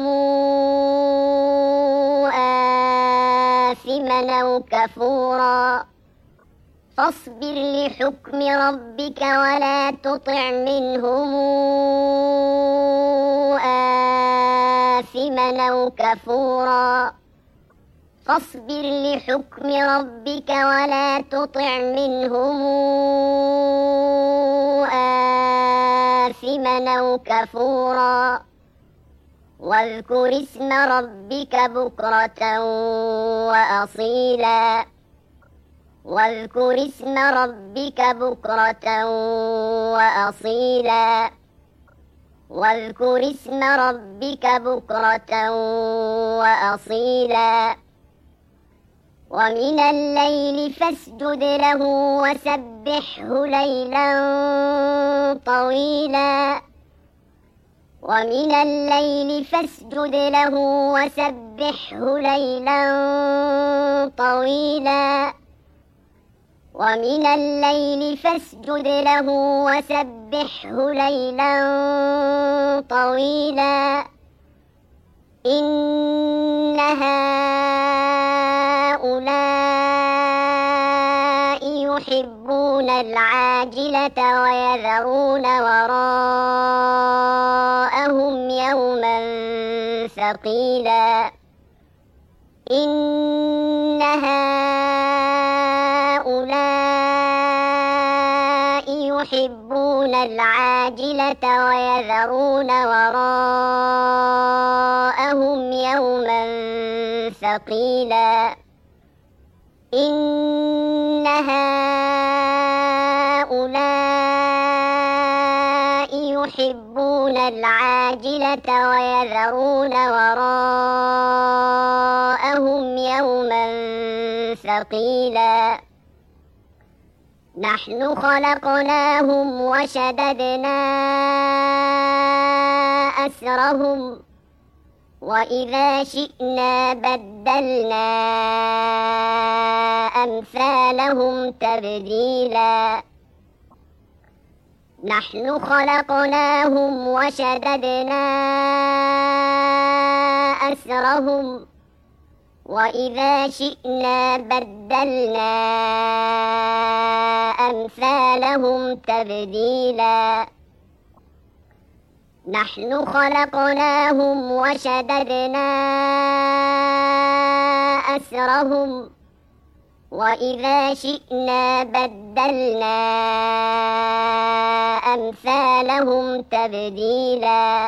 A: آثما أو كفورا فاصبر لحكم ربك ولا تطع منهم آثما أو كفورا فاصبر لحكم ربك ولا تطع منهم آثما أو كفورا واذكر اسم ربك بكرة وأصيلا واذكر اسم ربك بكرة وأصيلا واذكر اسم ربك بكرة وأصيلا ومن الليل فاسجد له وسبحه ليلا طويلا ومن الليل فاسجد له وسبحه ليلا طويلا ومن الليل فاسجد له وسبحه ليلا طويلا إن هؤلاء يحبون العاجلة ويذرون وراءهم يوما ثقيلا إن هؤلاء يحبون العاجلة ويذرون وراءهم يوما ثقيلا إن هؤلاء يحبون العاجلة ويذرون وراءهم يوما ثقيلا نحن خلقناهم وشددنا أسرهم وإذا شئنا بدلنا أمثالهم تبديلا نحن خلقناهم وشددنا أسرهم وإذا شئنا بدلنا أمثالهم تبديلا نحن خلقناهم وشددنا أسرهم وإذا شئنا بدلنا أمثالهم تبديلا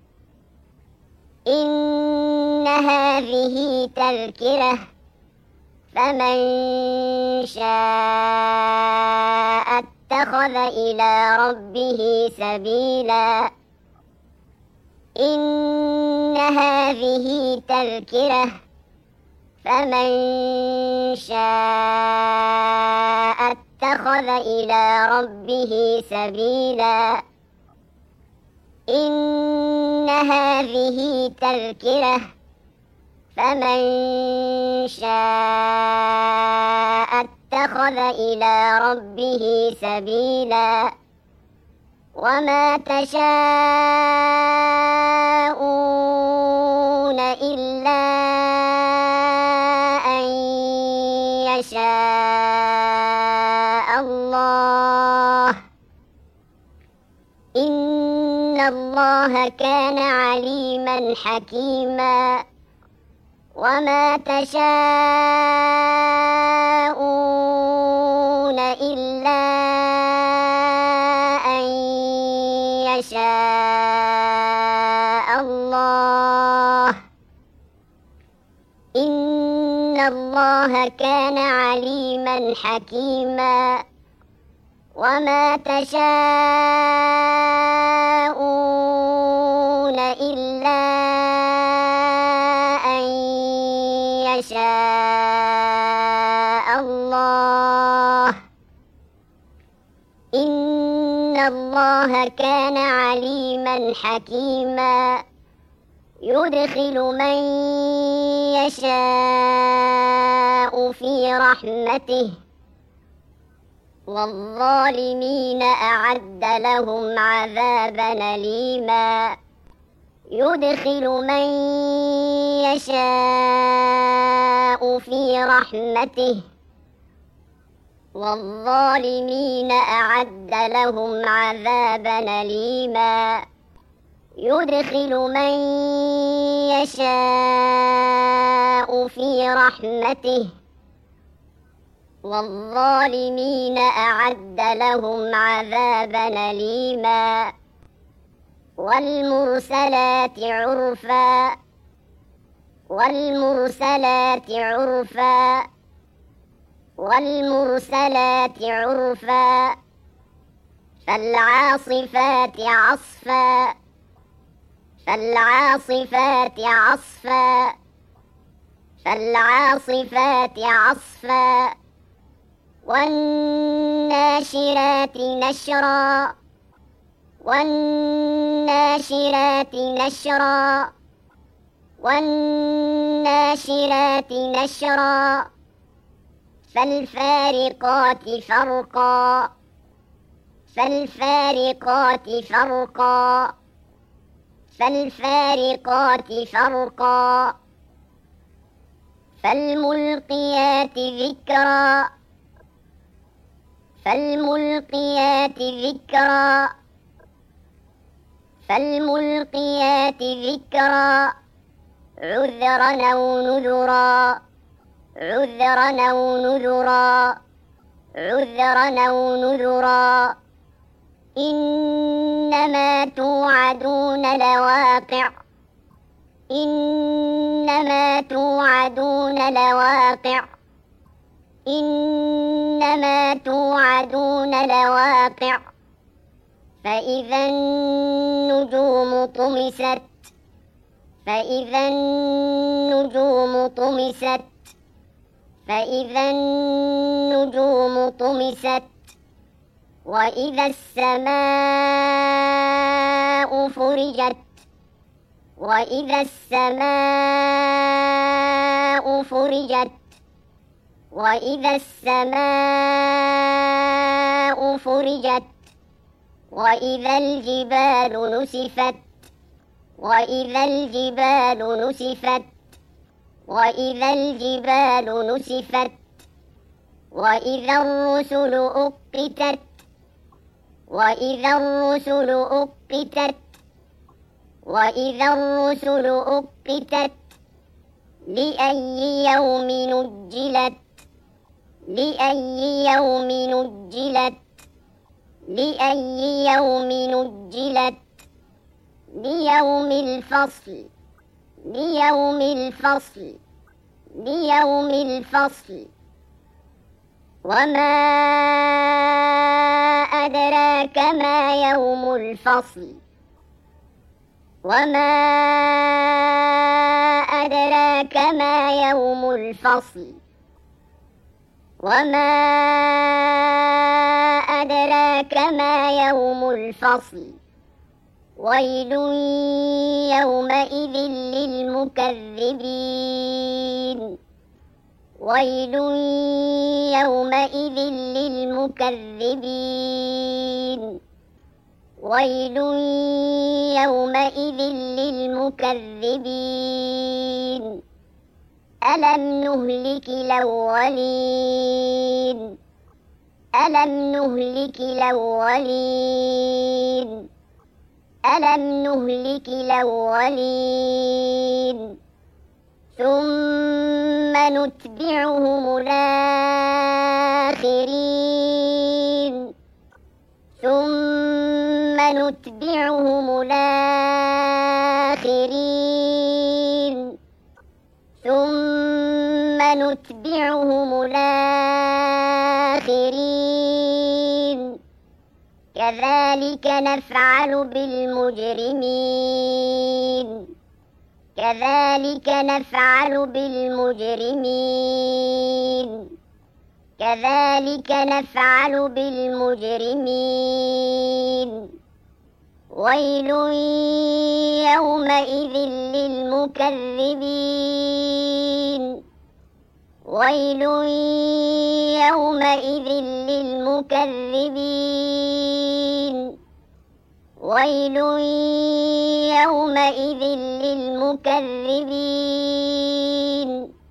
A: إن هذه تذكرة فمن شاء اتخذ إلى ربه سبيلا إن هذه تذكرة فمن شاء اتخذ إلى ربه سبيلا إن هذه تذكرة فمن شاء اتخذ إلى ربه سبيلا وما تشاءون إلا أن يشاء الله إن الله كان عليما حكيما وما تشاءون إلا أن يشاء الله إن الله كان عليما حكيما وما تشاءون إلا أن يشاء الله إن الله كان عليما حكيما يدخل من يشاء في رحمته والظالمين أعد لهم عذابا أليما يدخل من يشاء في رحمته والظالمين أعد لهم عذابا أليما يدخل من يشاء في رحمته والظالمين أعد لهم عذابا أليما والمرسلات عرفا والمرسلات عرفا والمرسلات عرفا فالعاصفات عصفا فالعاصفات عصفا فالعاصفات عصفا والناشرات نشرا والناشرات نشرا والناشرات نشرا فالفارقات فرقا فالفارقات فرقا فالفارقات فرقا فالملقيات ذكرا فالملقيات ذكرا فالملقيات ذكرا عذرا أو نذرا عذرا أو نذرا عذرا أو نذرا إنما توعدون لواقع إنما توعدون لواقع إنما توعدون لواقع فإذا النجوم طمست فإذا النجوم طمست فإذا النجوم طمست وإذا السماء فرجت وإذا السماء فرجت وإذا السماء فرجت وإذا الجبال نسفت وإذا الجبال نسفت وإذا الجبال نسفت وإذا الرسل أقتت وإذا الرسل أقتت وإذا الرسل أقتت لأي يوم نجلت لأي يوم نجلت لأي يوم نجلت ليوم الفصل ليوم الفصل ليوم الفصل وما أدراك ما يوم الفصل وما أدراك ما يوم الفصل وما أدراك ما يوم الفصل ويل يومئذ للمكذبين ويل يومئذ للمكذبين ويل يومئذ للمكذبين ألم نهلك الأولين ألم نهلك الأولين ألم نهلك الأولين ثم نتبعهم الآخرين ثم نتبعهم الآخرين ثم نتبعهم الآخرين كذلك نفعل بالمجرمين كذلك نفعل بالمجرمين كذلك نفعل بالمجرمين ويل يومئذ للمكذبين ويل يومئذ للمكذبين ويل يومئذ للمكذبين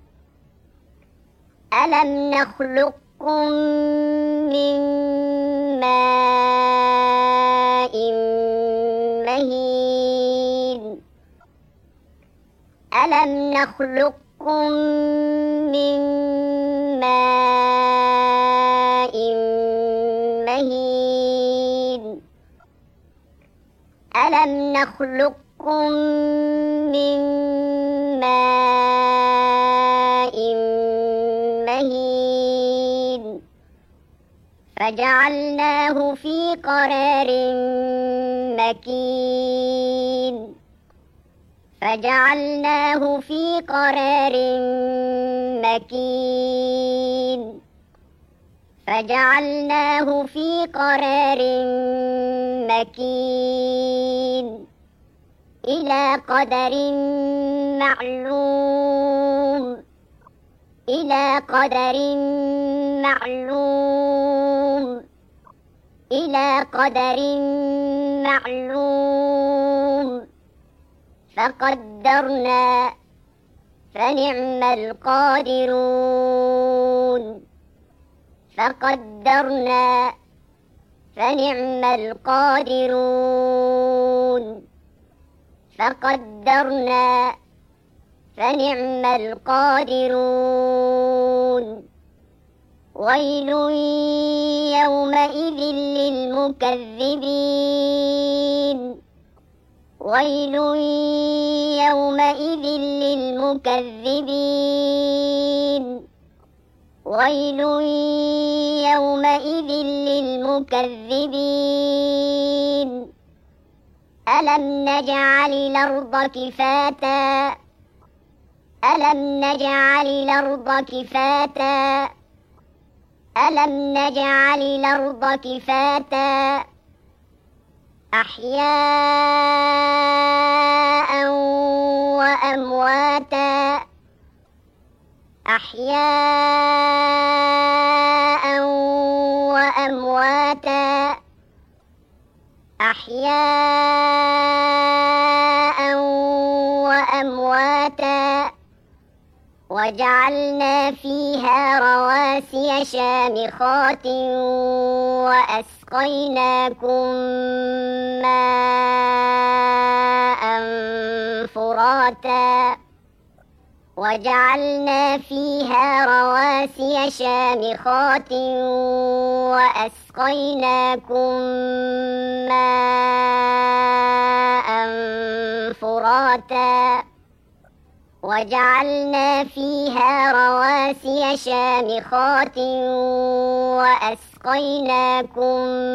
A: ألم نخلقكم من ماء مهين ألم نخلقكم من ماء مهين ألم نخلقكم من ماء مهين فجعلناه في قرار مكين فجعلناه في قرار مكين فجعلناه في قرار مكين إلى قدر معلوم إلى قدر معلوم إلى قدر معلوم فقدرنا فنعم القادرون فقدرنا فنعم القادرون فقدرنا فنعم القادرون ويل يومئذ للمكذبين ويل يومئذ للمكذبين ويل يومئذ للمكذبين ألم نجعل الأرض كفاتا ألم نجعل الأرض كفاتا ألم نجعل الأرض كفاتا أحياء وأمواتا أحياء وأمواتا أحياء وأمواتا وجعلنا فيها رواسي شامخات وأسقيناكم ماء فراتا وجعلنا فيها رواسي شامخات وأسقيناكم ماء فراتا وجعلنا فيها رواسي شامخات وأسقيناكم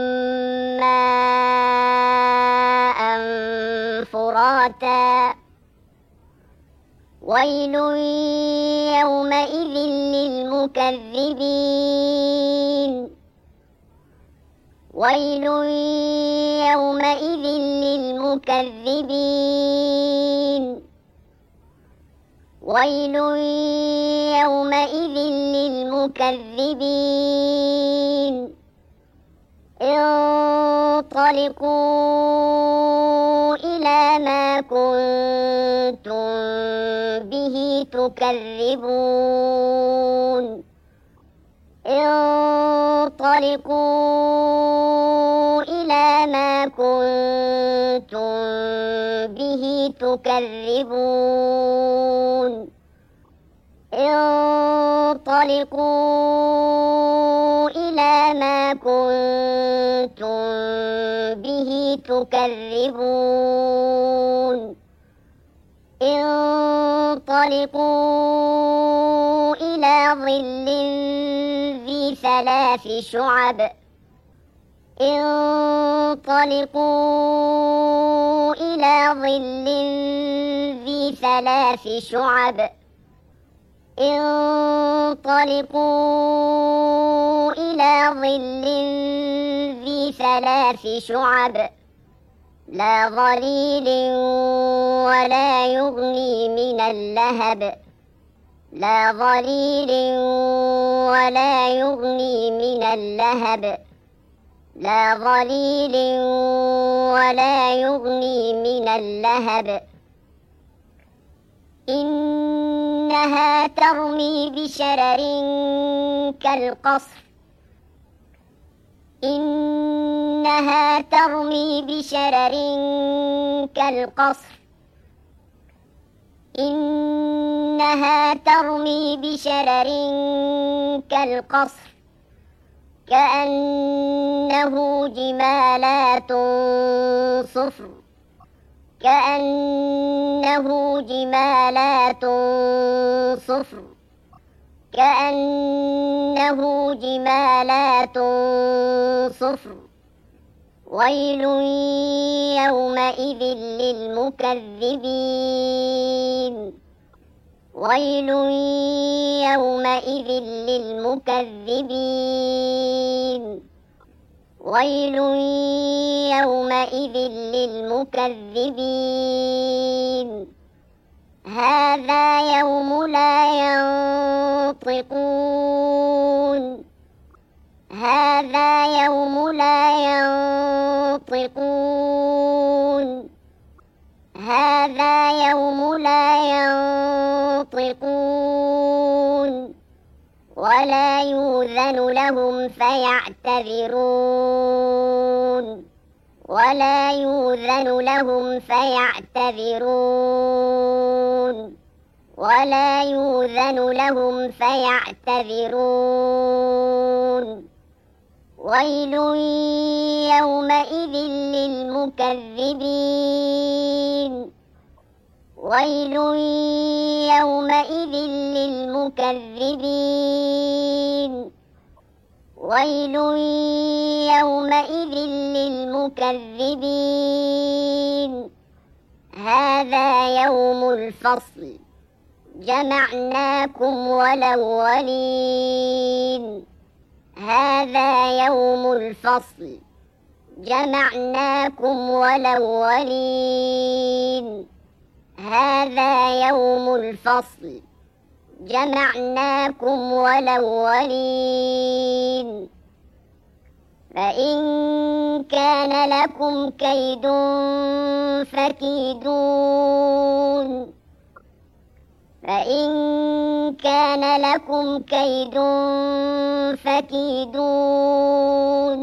A: ماء فراتا ويل يومئذ للمكذبين ويل يومئذ للمكذبين ويل يومئذ للمكذبين انطلقوا إلى ما كنتم به تكذبون انطلقوا إلى ما كنتم به تكذبون انطلقوا إلى ما كنتم به تكذبون انطلقوا إلى ظل ذي ثلاث شعب انطلقوا إلى ظل ذي ثلاث شعب انطلقوا إلى ظل ذي ثلاث شعب لا ظليل ولا يغني من اللهب لا ظليل ولا يغني من اللهب لا ظليل ولا يغني من اللهب إنها ترمي بشرر كالقصر إنها ترمي بشرر كالقصر إنها ترمي بشرر كالقصر كأنه جمالات صفر كأنه جمالات صفر كأنه جمالات صفر ويل يومئذ للمكذبين ويل يومئذ للمكذبين ويل يومئذ للمكذبين هذا يوم لا ينطقون هذا يوم لا ينطقون هذا يوم لا ينطقون ولا يؤذن لهم فيعتذرون ولا يؤذن لهم فيعتذرون ولا يؤذن لهم فيعتذرون ويل يومئذ للمكذبين ويل يومئذ للمكذبين ويل يومئذ للمكذبين هذا يوم الفصل جمعناكم والأولين هذا يوم الفصل جمعناكم والأولين هذا يوم الفصل جمعناكم والأولين فإن كان لكم كيد فكيدون فإن كان لكم كيد فكيدون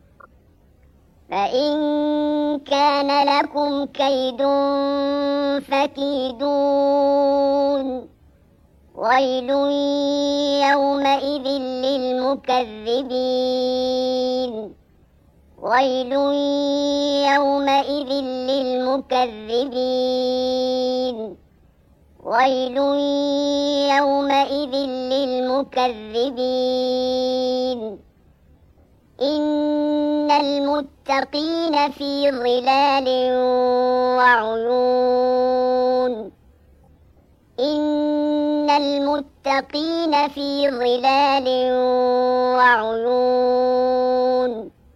A: فإن كان لكم كيد فكيدون ويل يومئذ للمكذبين ويل يومئذ للمكذبين ويل يومئذ للمكذبين إن المتقين في ظلال وعيون إن المتقين في ظلال وعيون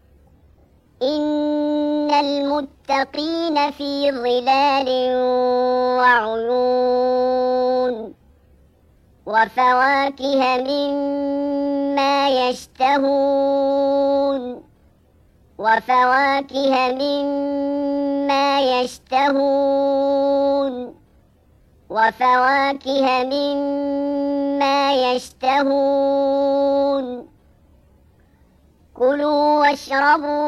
A: إن المتقين في ظلال وعيون وفواكه مما يشتهون وفواكه مما يشتهون وفواكه مما يشتهون كلوا واشربوا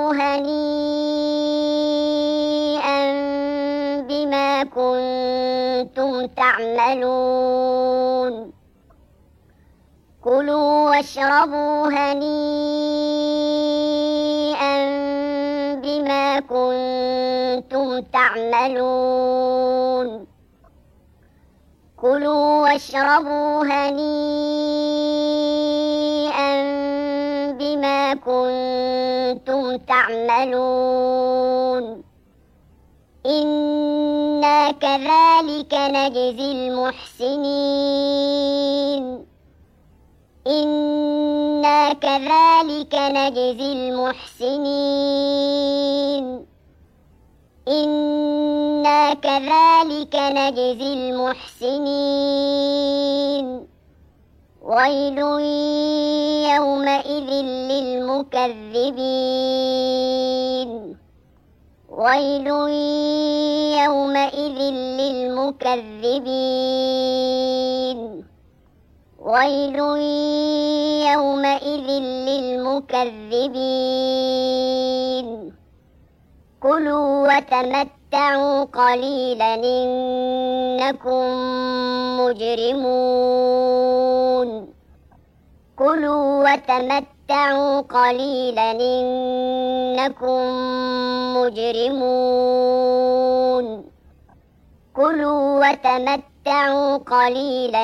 A: هنيئا بما كنتم تعملون كلوا واشربوا هنيئا بما كنتم تعملون كلوا واشربوا هنيئا بما كنتم تعملون إنا كذلك نجزي المحسنين إنا كذلك نجزي المحسنين إنا كذلك نجزي المحسنين ويل يومئذ للمكذبين ويل يومئذ للمكذبين ويل يومئذ للمكذبين كلوا وتمتعوا قليلا إنكم مجرمون كلوا وتمتعوا قليلا إنكم مجرمون كلوا وتمتعوا قليلا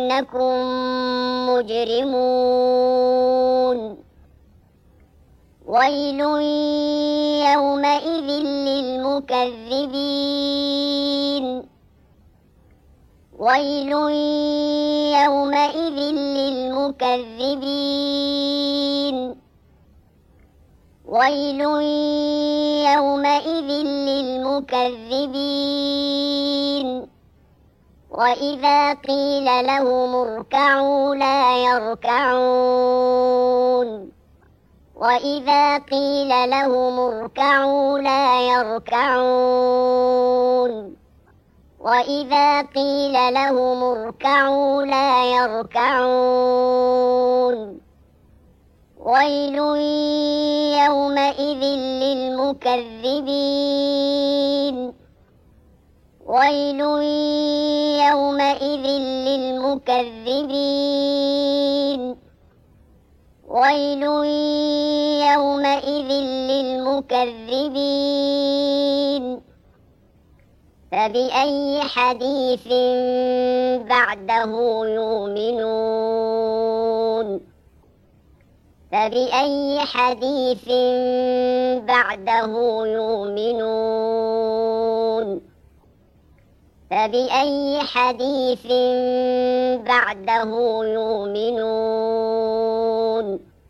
A: إنكم مجرمون ويل يومئذ للمكذبين ويل يومئذ للمكذبين ويل يومئذ للمكذبين وإذا قيل لهم اركعوا لا يركعون وإذا قيل لهم اركعوا لا يركعون وإذا قيل لهم اركعوا لا يركعون ويل يومئذ للمكذبين ويل يومئذ للمكذبين ويل يومئذ للمكذبين فبأي حديث بعده يؤمنون فبأي حديث بعده يؤمنون فبأي حديث بعده يؤمنون